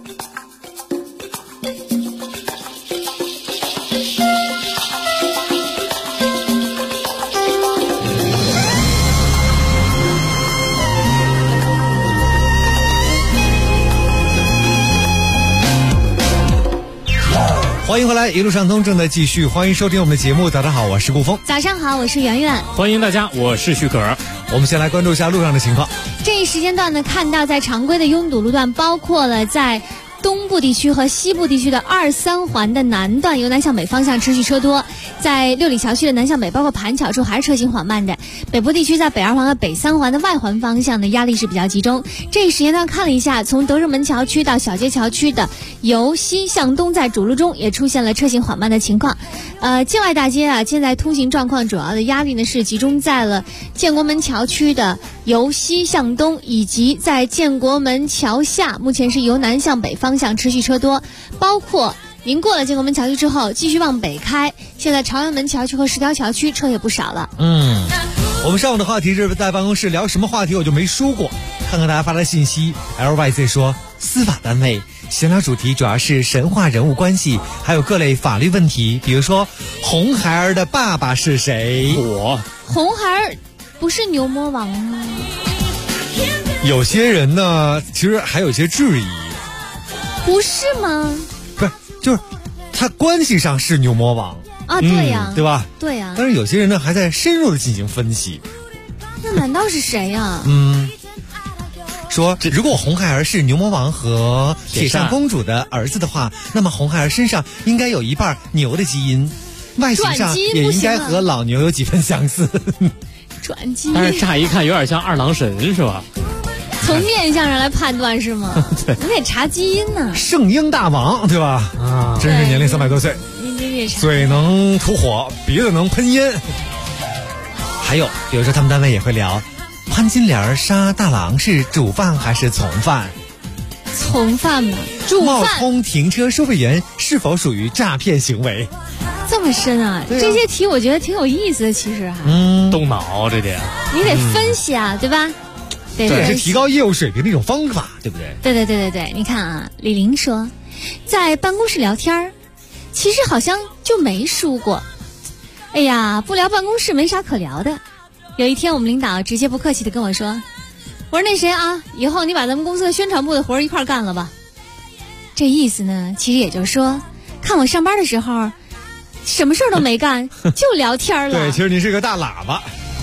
欢迎回来，一路畅通正在继续，欢迎收听我们的节目。早上好，我是顾峰。 早上好，我是圆圆。 欢迎大家，我是许可。 我们先来关注一下路上的情况。 这一时间段呢，看到在常规的拥堵路段，包括了在东部地区和西部地区的2、3环的南段，由南向北方向持续车多；在六里桥区的南向北，包括盘桥处还是车行缓慢的。北部地区在北2环和北3环的外环方向的压力是比较集中。这一时间段看了一下，从德胜门桥区到小街桥区的由西向东，在主路中也出现了车行缓慢的情况。境外大街啊，现在通行状况主要的压力呢是集中在了建国门桥区的由西向东，以及在建国门桥下，目前是由南向北方向持续车多，包括您过了建国门桥区之后继续往北开，现在朝阳门桥区和石条桥区车也不少了。 我们上午的话题是在办公室聊什么话题我就没说过，看看大家发来信息。 LYZ 说司法单位闲聊主题主要是神话人物关系，还有各类法律问题，比如说红孩儿的爸爸是谁？ 红孩儿不是牛魔王吗？ 有些人呢其实还有些质疑。 不是吗？ 不是，就是他关系上是牛魔王啊，对呀， 对吧？ 对呀。 但是有些人呢还在深入的进行分析。 那难道是谁呀？ 说如果红孩儿是牛魔王和铁扇公主的儿子的话，那么红孩儿身上应该有一半牛的基因，外形上也应该和老牛有几分相似。 转基因， 但是乍一看有点像二郎神是吧？ 从面相上来判断是吗？对，你得查基因呢。 圣婴大王对吧？啊，真是年龄300多岁，嘴能吐火，鼻子能喷烟。还有比如说他们单位也会聊潘金莲杀大郎是主犯还是从犯？ 从犯嘛，主犯。 冒充停车收费员是否属于诈骗行为？ 这么深啊！这些题我觉得挺有意思的，其实动脑这点， 你得分析啊，对吧？ 这也是提高业务水平的一种方法，对不对？ 对，你看啊，李玲说，在办公室聊天其实好像就没输过。哎呀，不聊办公室没啥可聊的。有一天我们领导直接不客气的跟我说，我说那谁啊，以后你把咱们公司的宣传部的活一块干了吧。这意思呢，其实也就是说，看我上班的时候什么事儿都没干就聊天了。 对，其实你是个大喇叭。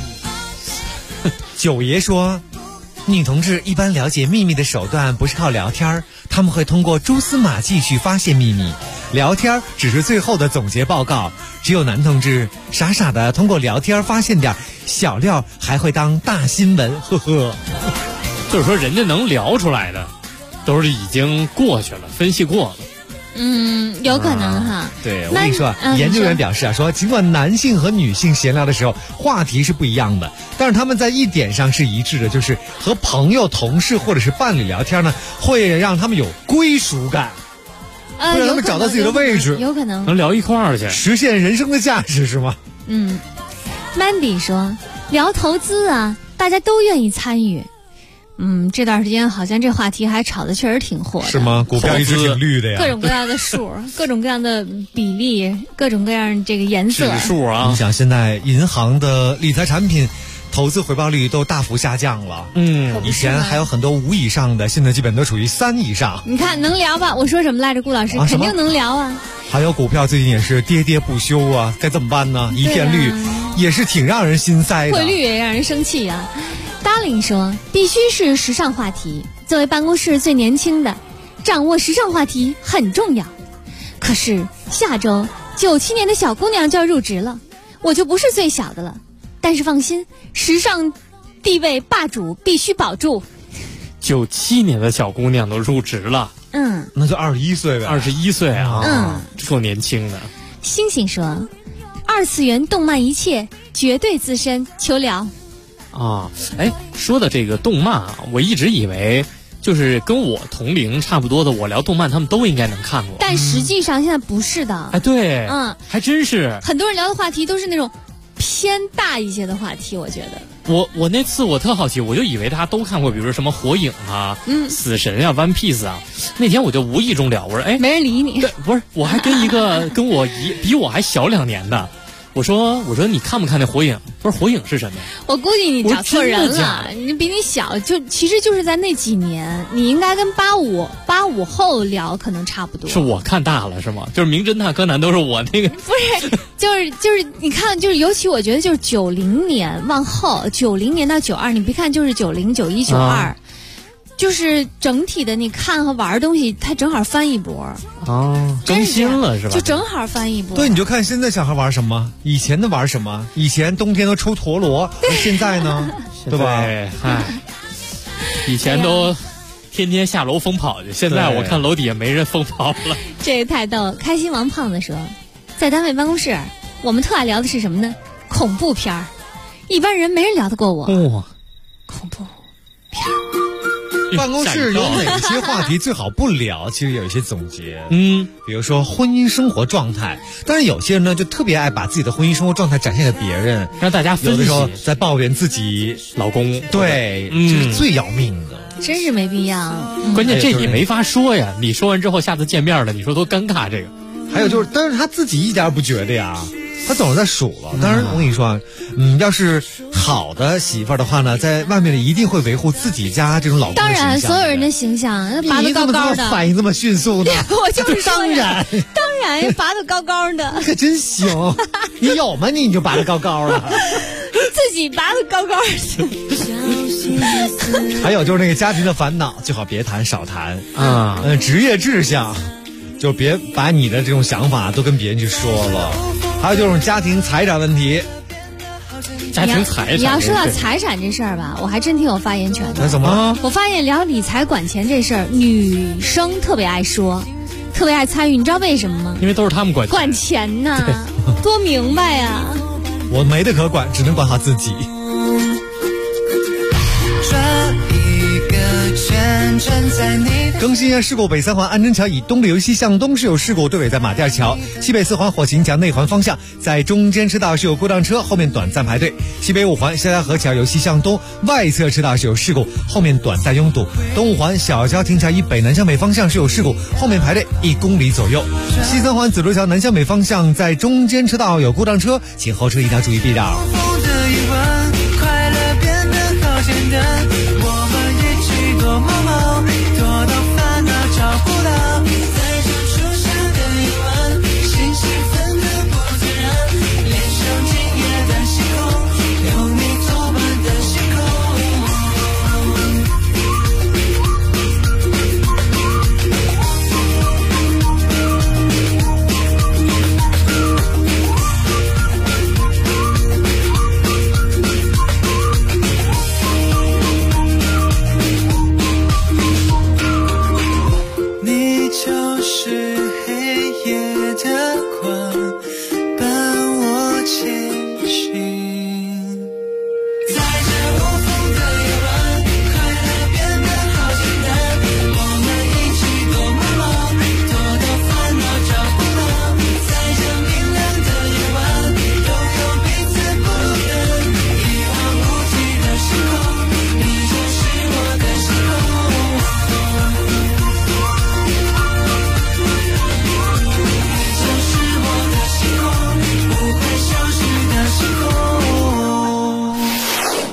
九爷说，女同志一般了解秘密的手段不是靠聊天，他们会通过蛛丝马迹去发现秘密，聊天只是最后的总结报告。只有男同志傻傻的通过聊天发现点小料，还会当大新闻，呵呵。 就是说人家能聊出来的都是已经过去了，分析过了。 有可能哈。 对，我跟你说，研究员表示说尽管男性和女性闲聊的时候话题是不一样的，但是他们在一点上是一致的，就是和朋友、同事或者是伴侣聊天呢，会让他们有归属感，会让他们找到自己的位置， 有可能能聊一块儿去， 实现人生的价值，是吗 ？Mandy 说，聊投资啊，大家都愿意参与， 这段时间好像这话题还炒得确实挺火的。 是吗？股票一直挺绿的呀。 各种各样的数，各种各样的比例，各种各样这个颜色。 指数啊！ 你想现在银行的理财产品投资回报率都大幅下降了。以前还有很多5以上的，现在基本都处于3以上。 你看能聊吧？我说什么来着，顾老师？肯定能聊啊。 还有股票最近也是跌跌不休啊，该怎么办呢？一片绿，也是挺让人心塞的。 汇率也让人生气啊。Darling 说，必须是时尚话题。作为办公室最年轻的，掌握时尚话题很重要。可是下周97年的小姑娘就要入职了，我就不是最小的了。但是放心，时尚地位霸主必须保住。 97年的小姑娘都入职了， 那就21岁呗。 21岁啊，够年轻的。 星星说，二次元动漫一切绝对资深，求聊。 说的这个动漫啊，我一直以为就是跟我同龄差不多的，我聊动漫他们都应该能看过。 但实际上现在不是的。 对，还真是。 很多人聊的话题都是那种偏大一些的话题，我觉得。 我那次我特好奇，我就以为大家都看过，比如说什么火影啊、死神啊、One Piece 啊。那天我就无意中聊，我说没人理你。 对，不是，我还跟一个跟我比我还小2年的。我说你看不看那火影？不是，火影是什么呀？ 我估计你找错人了，你比你小，其实就是在那几年，你应该跟85后聊可能差不多。 是我看大了是吗？就是名侦探柯南都是我那个。 不是，就是你看，就是尤其我觉得就是90年往后，90年到92，你别看就是90、91、92。就是整体的，你看和玩的东西，它正好翻一波更新了是吧？ 就正好翻一波。 对，你就看现在小孩玩什么，以前的玩什么。以前冬天都抽陀螺，现在呢，对吧？ 以前都天天下楼疯跑去，现在我看楼底下没人疯跑了。 这个太逗。开心王胖子说，在单位办公室，我们特爱聊的是什么呢？恐怖片儿，一般人没人聊得过我。恐怖片儿。 办公室有哪些话题最好不聊？其实有一些总结，比如说婚姻生活状态。当然有些人呢就特别爱把自己的婚姻生活状态展现给别人， 让大家分析。 有的时候在抱怨自己老公， 对，这是最要命的。 真是没必要。 关键这你没法说呀，你说完之后下次见面了，你说多尴尬。这个还有就是，但是他自己一点不觉得呀。他总是在数了。当然我跟你说啊，要是好的媳妇儿的话呢，在外面一定会维护自己家这种老公的形象。 当然所有人的形象拔得高高的。 反应这么迅速呢？ 我就是说当然拔得高高的。 你可真行。你有吗？你就拔得高高的。 自己拔得高高的。 还有就是那个家庭的烦恼，最好别谈少谈职业志向就别把你的这种想法都跟别人去说了。还有就是家庭财产问题。 家庭财产， 你要说到财产这事儿吧，我还真挺有发言权的。 那怎么？ 我发现聊理财管钱这事儿，女生特别爱说，特别爱参与。你知道为什么吗？ 因为都是他们管钱呐，多明白呀！ 我没得可管，只能管好自己。更新事故，北三环安贞桥以东流西向东是有事故，对尾在马甸桥；西北四环火行桥内环方向在中间车道是有故障车，后面短暂排队；西北五环肖家河桥由西向东外侧车道是有事故，后面短暂拥堵；东五环小郊亭桥以北南向北方向是有事故，后面排队1公里左右；西三环紫竹桥南向北方向在中间车道有故障车，请后车一定要注意避让。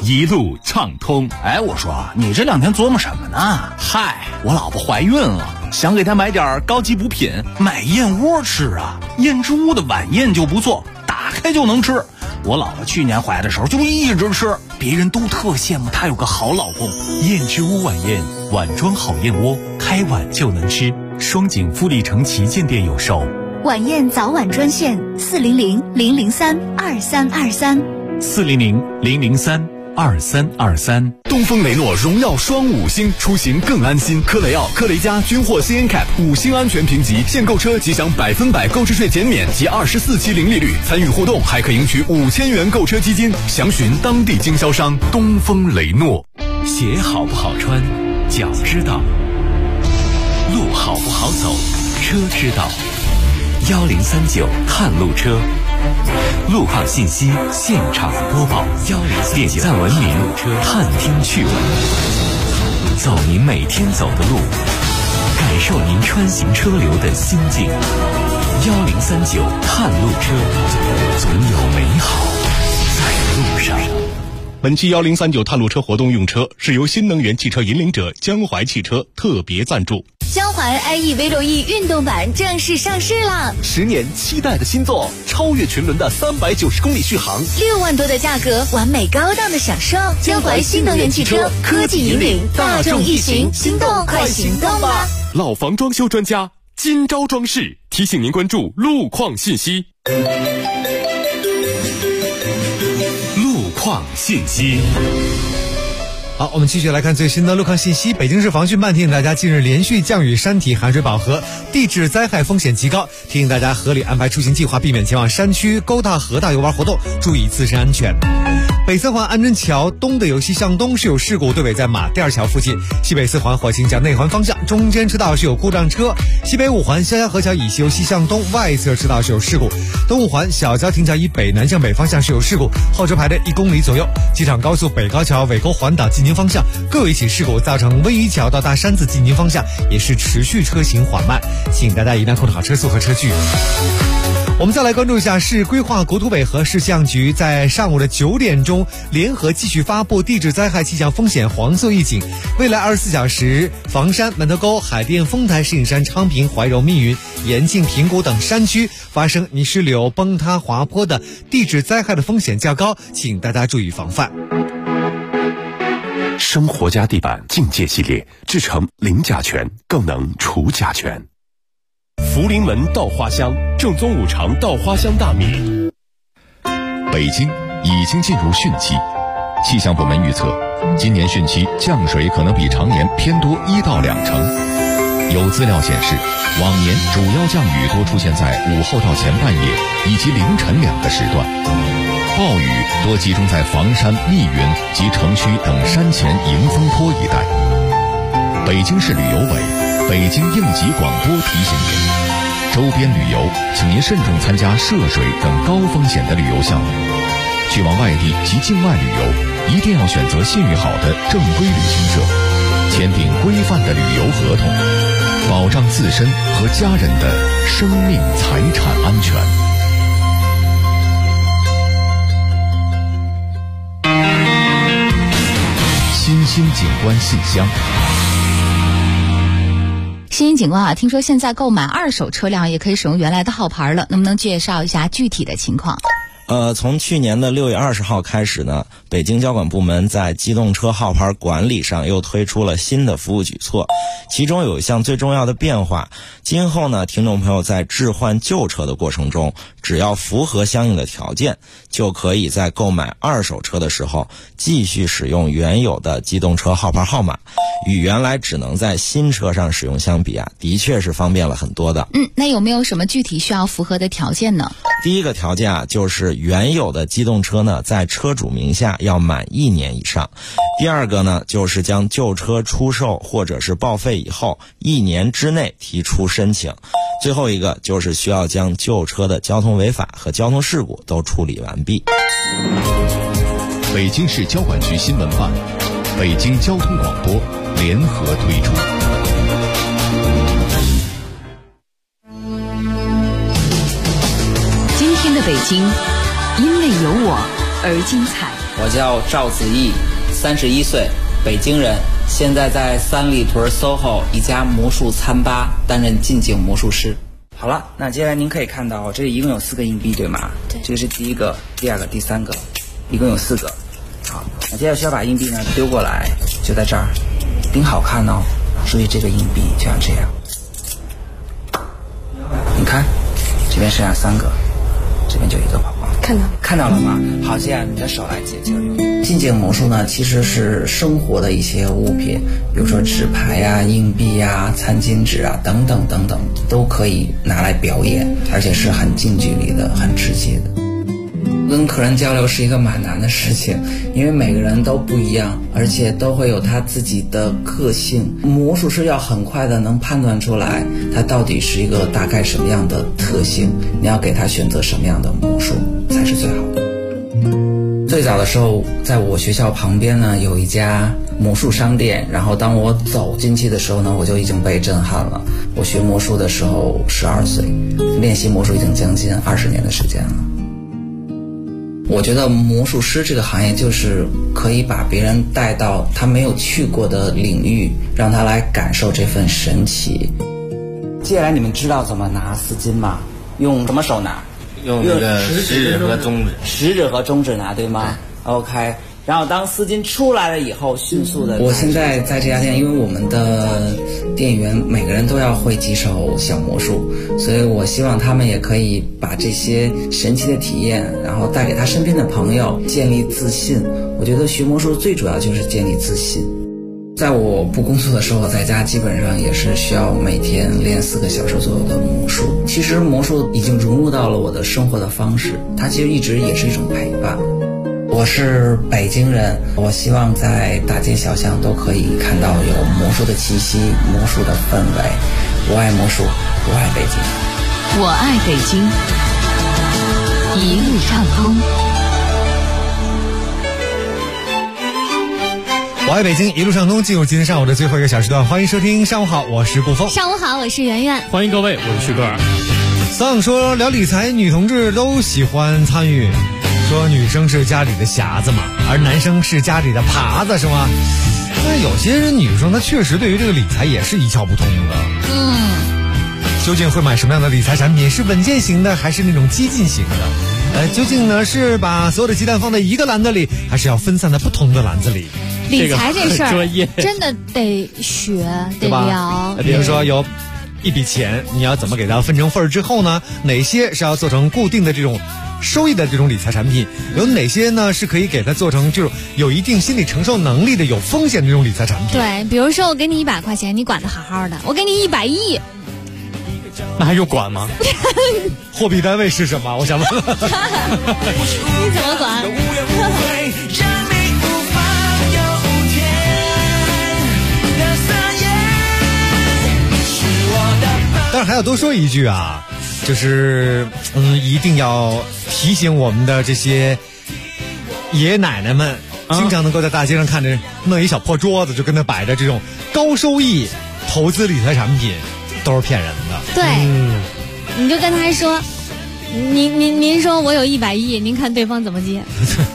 一路畅通。 哎，我说你这2天琢磨什么呢？ 嗨，我老婆怀孕了，想给她买点高级补品，买燕窝吃啊。燕之屋的晚宴就不错，打开就能吃。我老婆去年怀的时候就一直吃，别人都特羡慕她有个好老公。 燕之屋晚宴，碗装好燕窝，开碗就能吃。双井富力城旗舰店有售。 晚宴早晚专线 400-003-2323，400-003-2323。东风雷诺荣耀双5星，出行更安心。科雷傲、科雷嘉均获 CNCAP 5星安全评级，现购车即享100%购置税减免及24期零利率，参与互动还可赢取5000元购车基金。详询当地经销商。东风雷诺。 鞋好不好穿，脚知道；路好不好走，车知道。1039探路车，路况信息现场播报。点赞文明，探听趣闻，走您每天走的路，感受您穿行车流的心境。1039探路车，总有美好在路上。 本期1039探路车活动用车是由新能源汽车引领者江淮汽车特别赞助。 江淮 iE-V6E 运动版正式上市了 ，10年期待的新作，超越群伦的390公里续航 ，6万多的价格，完美高档的享受。江淮新能源汽车，科技引领大众一行，心动快行动吧！ 老房装修专家今朝装饰提醒您关注路况信息。 路况信息。 好，我们继续来看最新的路况信息。北京市防汛办提醒大家，近日连续降雨，山体含水饱和，地质灾害风险极高，提醒大家合理安排出行计划，避免前往山区、沟大、河大游玩活动，注意自身安全。北四环安贞桥东的由西向东是有事故，对尾在马甸桥附近；西北四环火星角内环方向中间车道是有故障车；西北五环湘江河桥以西由西向东外侧车道是有事故；东五环小交亭桥以北南向北方向是有事故，后车排的1公里左右。机场高速北高桥尾沟环岛进宁方向各有一起事故，造成威鱼桥到大山子进宁方向也是持续车行缓慢，请大家一定要控制好车速和车距。我们再来关注一下市规划国土委和市气象局在上午的9点钟联合继续发布地质灾害气象风险黄色预警。未来24小时，房山、门头沟、海淀、丰台、石景山、昌平、怀柔、密云、延庆、平谷等山区发生泥石流、崩塌、滑坡的地质灾害的风险较高，请大家注意防范。 生活家地板境界系列制成零甲醛，更能除甲醛。福临门稻花香，正宗五常稻花香大米。 北京已经进入汛期，气象部门预测，今年汛期降水可能比常年偏多1到2成。有资料显示，往年主要降雨多出现在午后到前半夜以及凌晨2个时段，暴雨多集中在房山、密云及城区等山前迎风坡一带。北京市旅游委、北京应急广播提醒您，周边旅游请您慎重参加涉水等高风险的旅游项目。去往外地及境外旅游，一定要选择信誉好的正规旅行社，签订规范的旅游合同，保障自身和家人的生命财产安全。新兴景观信箱。 新兴景观啊，听说现在购买2手车辆也可以使用原来的号牌了，能不能介绍一下具体的情况？ 从去年的6月20号开始呢，北京交管部门在机动车号牌管理上又推出了新的服务举措，其中有一项最重要的变化，今后呢，听众朋友在置换旧车的过程中，只要符合相应的条件，就可以在购买2手车的时候继续使用原有的机动车号牌号码，与原来只能在新车上使用相比啊，的确是方便了很多的。 那有没有什么具体需要符合的条件呢？ 第一个条件啊，就是原有的机动车呢，在车主名下要满1年以上。第二个呢，就是将旧车出售或者是报废以后1年之内提出申请。最后一个就是需要将旧车的交通违法和交通事故都处理完毕。 北京市交管局新闻办、北京交通广播联合推出。 今天的北京因为有我而精彩。 我叫赵子毅，31岁，北京人，现在在三里屯 SOHO 一家魔术餐吧担任近景魔术师。好了，那接下来您可以看到，这里一共有4个硬币，对吗？对。这个是第1个、第2个、第3个，一共有4个。好，那接下来需要把硬币呢丢过来，就在这儿，盯好看哦。注意这个硬币就像这样。你看，这边剩下3个，这边就1个跑光。看到了吗？好，接下来你的手来解救。近景魔术呢，其实是生活的一些物品，比如说纸牌呀、硬币呀、餐巾纸啊等等等等，都可以拿来表演，而且是很近距离的、很直接的。跟客人交流是一个蛮难的事情，因为每个人都不一样，而且都会有他自己的个性。魔术师要很快的能判断出来他到底是一个大概什么样的特性，你要给他选择什么样的魔术才是最好的。最早的时候，在我学校旁边呢有一家魔术商店，然后当我走进去的时候呢，我就已经被震撼了。我学魔术的时候12岁，练习魔术已经将近20年的时间了。我觉得魔术师这个行业就是可以把别人带到他没有去过的领域，让他来感受这份神奇。接下来你们知道怎么拿丝巾吗？用什么手拿？ 用这个食指和中指。 食指和中指拿，对吗？ OK。然后当丝巾出来了以后，迅速的。我现在在这家店，因为我们的店员每个人都要会几手小魔术，所以我希望他们也可以把这些神奇的体验，然后带给他身边的朋友，建立自信。我觉得学魔术最主要就是建立自信。在我不工作的时候，我在家基本上也是需要每天练4个小时左右的魔术。其实魔术已经融入到了我的生活的方式，它其实一直也是一种陪伴。我是北京人，我希望在大街小巷都可以看到有魔术的气息，魔术的氛围。我爱魔术，我爱北京。 我爱北京，一路畅通。 我爱北京，一路畅通。进入今天上午的最后一个小时段，欢迎收听上午好，我是顾峰。 上午好，我是圆圆。 欢迎各位，我是旭哥。 桑说聊理财，女同志都喜欢参与。说女生是家里的匣子嘛，而男生是家里的耙子，是吗？那有些人女生她确实对于这个理财也是一窍不通的。究竟会买什么样的理财产品？是稳健型的，还是那种激进型的？究竟呢是把所有的鸡蛋放在一个篮子里，还是要分散在不同的篮子里？ 理财这事儿真的得学得聊。 比如说有一笔钱，你要怎么给它分成份儿之后呢？哪些是要做成固定的这种收益的这种理财产品，有哪些呢是可以给它做成就是有一定心理承受能力的有风险的这种理财产品？ 对，比如说我给你100块钱，你管得好好的，我给你100亿， 那还用管吗？ 货币单位是什么？我想问问。 你怎么管？ 但是还要多说一句啊，就是一定要提醒我们的这些爷爷奶奶们，经常能够在大街上看着弄一小破桌子，就跟那摆着这种高收益投资理财产品，都是骗人的。 对，你就跟他说，您说我有100亿，您看对方怎么接？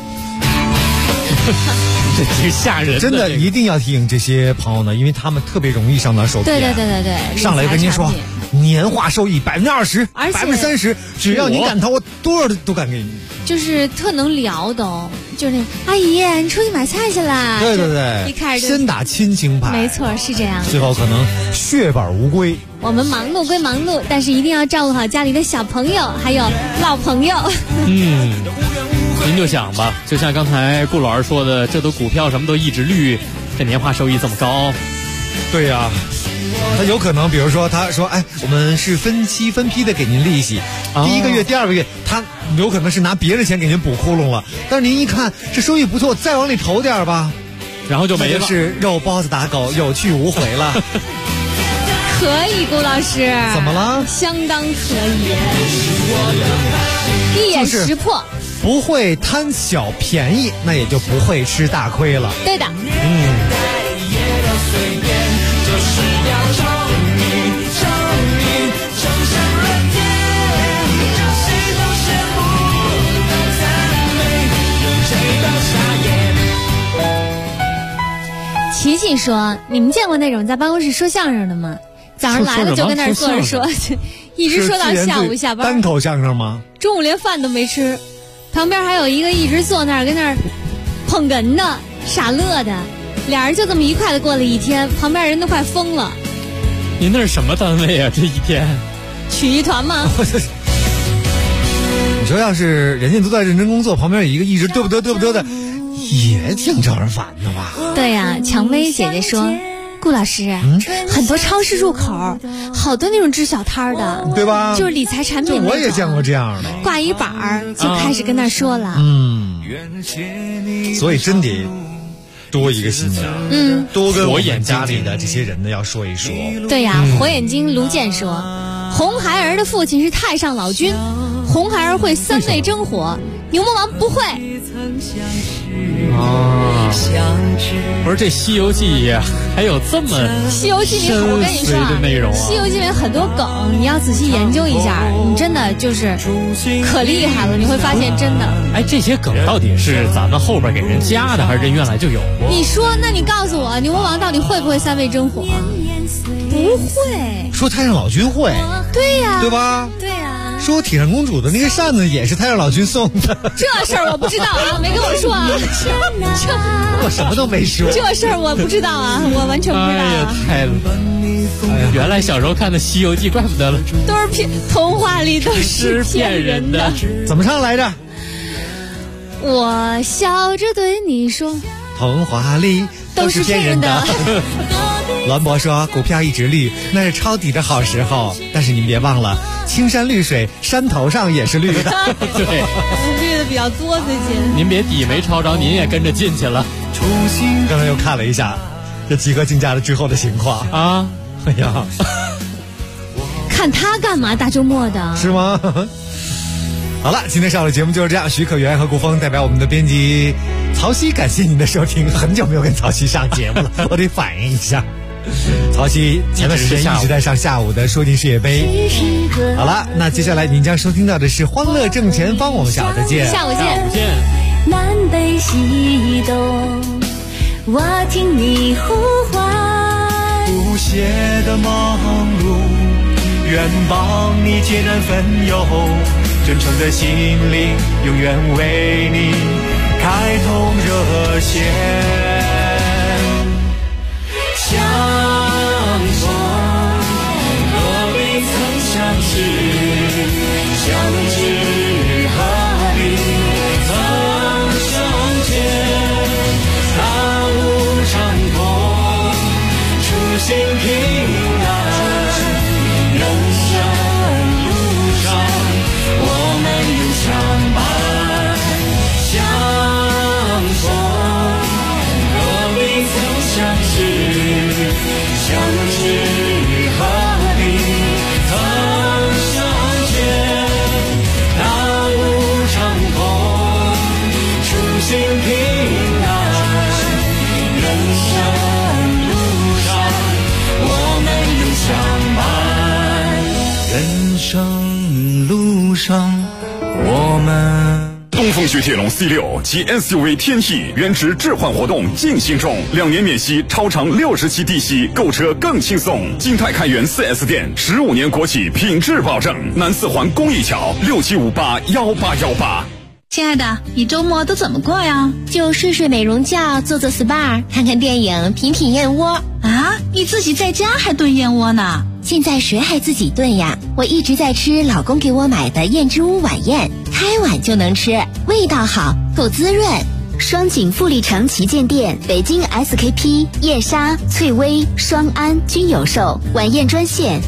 这挺吓人的， 真的一定要提醒这些朋友呢，因为他们特别容易上当受骗。 对， 上来跟您说年化收益20%、30%，只要您敢投，我多少都敢给你。 就是特能聊的，就是阿姨，你出去买菜去了？ 对， 一开始先打亲情牌， 没错，是这样。 最后可能血本无归。 我们忙碌归忙碌，但是一定要照顾好家里的小朋友，还有老朋友。 您就想吧，就像刚才顾老师说的，这都股票什么都一直绿，这年化收益这么高。 对呀，他有可能比如说他说我们是分期分批的给您利息，第1个月第2个月他有可能是拿别的钱给您补窟窿了，但是您一看这收益不错，再往里投点吧， 然后就没了， 是肉包子打狗，有去无回了。 可以，顾老师怎么了？ 相当可以，一眼识破， 不会贪小便宜，那也就不会吃大亏了。 对的。 琪琪说：“你们见过那种在办公室说相声的吗？早上来了就跟那儿坐着说，一直说到下午下班。 单口相声吗？ 中午连饭都没吃，旁边还有一个一直坐那儿跟那儿捧哏的、傻乐的，俩人就这么愉快的过了一天，旁边人都快疯了。 您那是什么单位啊？这一天？ 曲艺团吗？ 你说要是人家都在认真工作，旁边有一个一直嘚不嘚的，也挺招人烦的吧？ 对呀，蔷薇姐姐说。”顾老师，很多超市入口，好多那种支小摊的， 对吧？ 就是理财产品， 我也见过这样的， 挂一板儿就开始跟那说了。 所以真得多一个心啊，多跟我们家里的这些人呢要说一说。 对呀，火眼睛卢健说，红孩儿的父亲是太上老君，红孩儿会3味真火，牛魔王不会。 不是这《西游记》还有这么 《西游记》里，我跟你说啊， 《 西游记》里很多梗，你要仔细研究一下，你真的就是可厉害了，你会发现真的。 哎，这些梗到底是咱们后边给人加的，还是这原来就有过？ 你说，那你告诉我，牛魔王到底会不会3味真火？不会。 说太上老君会， 对呀， 对吧？ 对呀。 说铁扇公主的那个扇子也是太上老君送的， 这事儿我不知道啊，没跟我说啊。 我什么都没说， 这事儿我不知道啊，我完全不知道啊。 哎呀，原来小时候看的《西游记》，怪不得了， 都是童话里都是骗人的。 怎么唱来着？ 我笑着对你说， 童话里都是骗人的。栾博说股票一直绿，那是抄底的好时候，但是您别忘了，青山绿水，山头上也是绿的。 对， 绿的比较多最近。 您别底没抄着，您也跟着进去了。 刚才又看了一下这集合竞价的之后的情况啊， 哎呀， 看他干嘛？大周末的是吗？好了，今天上午的节目就是这样。徐可元和顾峰代表我们的编辑曹曦，感谢您的收听。很久没有跟曹曦上节目了，我得反映一下。曹曦前段时间一直在上下午的说进世界杯。好了，那接下来您将收听到的是《欢乐正前方》，我们下午再见。 下午见。 南北西东，我听你呼唤。 不懈的忙碌，愿帮你解燃纷忧，真诚的心灵，永远为你开通热线。相逢何必曾相识，相知何必曾相见。大路长空，初心平安，人生路上我们永相伴。相逢何必曾相识，相知何必曾相见。大路长空，初心平安，人生路上我们永相伴。人生路上我们。 东风雪铁龙 C6 及 SUV 天翼原值置换活动进行中，2年免息，超长60期低息，购车更轻松。金泰开元 4S 店，15年国企品质保证。南四环公益桥67581818。 亲爱的，你周末都怎么过呀？就睡睡美容觉，做做 SPA， 看看电影，品品燕窝。啊，你自己在家还炖燕窝呢？现在谁还自己炖呀？我一直在吃老公给我买的燕之屋晚宴，开碗就能吃，味道好，够滋润。双井富力城旗舰店、北京 SKP、叶莎、翠微、双安均有售。晚宴专线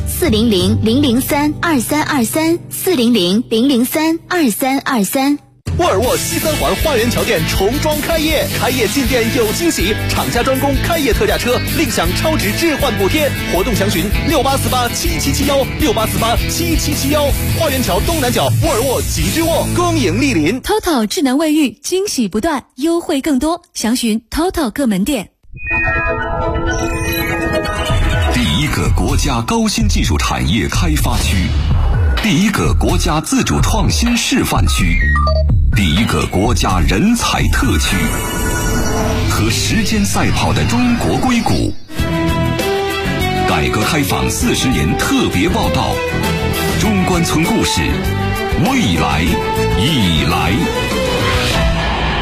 400-003-2323，400-003-2323。 沃尔沃西三环花园桥店重装开业，开业进店有惊喜，厂家专供开业特价车，另享超值置换补贴。活动详询68487771，68487771。花园桥东南角沃尔沃极致沃，恭迎莅临。 TOTO 智能卫浴，惊喜不断，优惠更多，详询 TOTO 各门店。 第一个国家高新技术产业开发区，第一个国家自主创新示范区，第一个国家人才特区。 和时间赛跑的中国硅谷。改革开放40年特别报道，中关村故事，未来已来。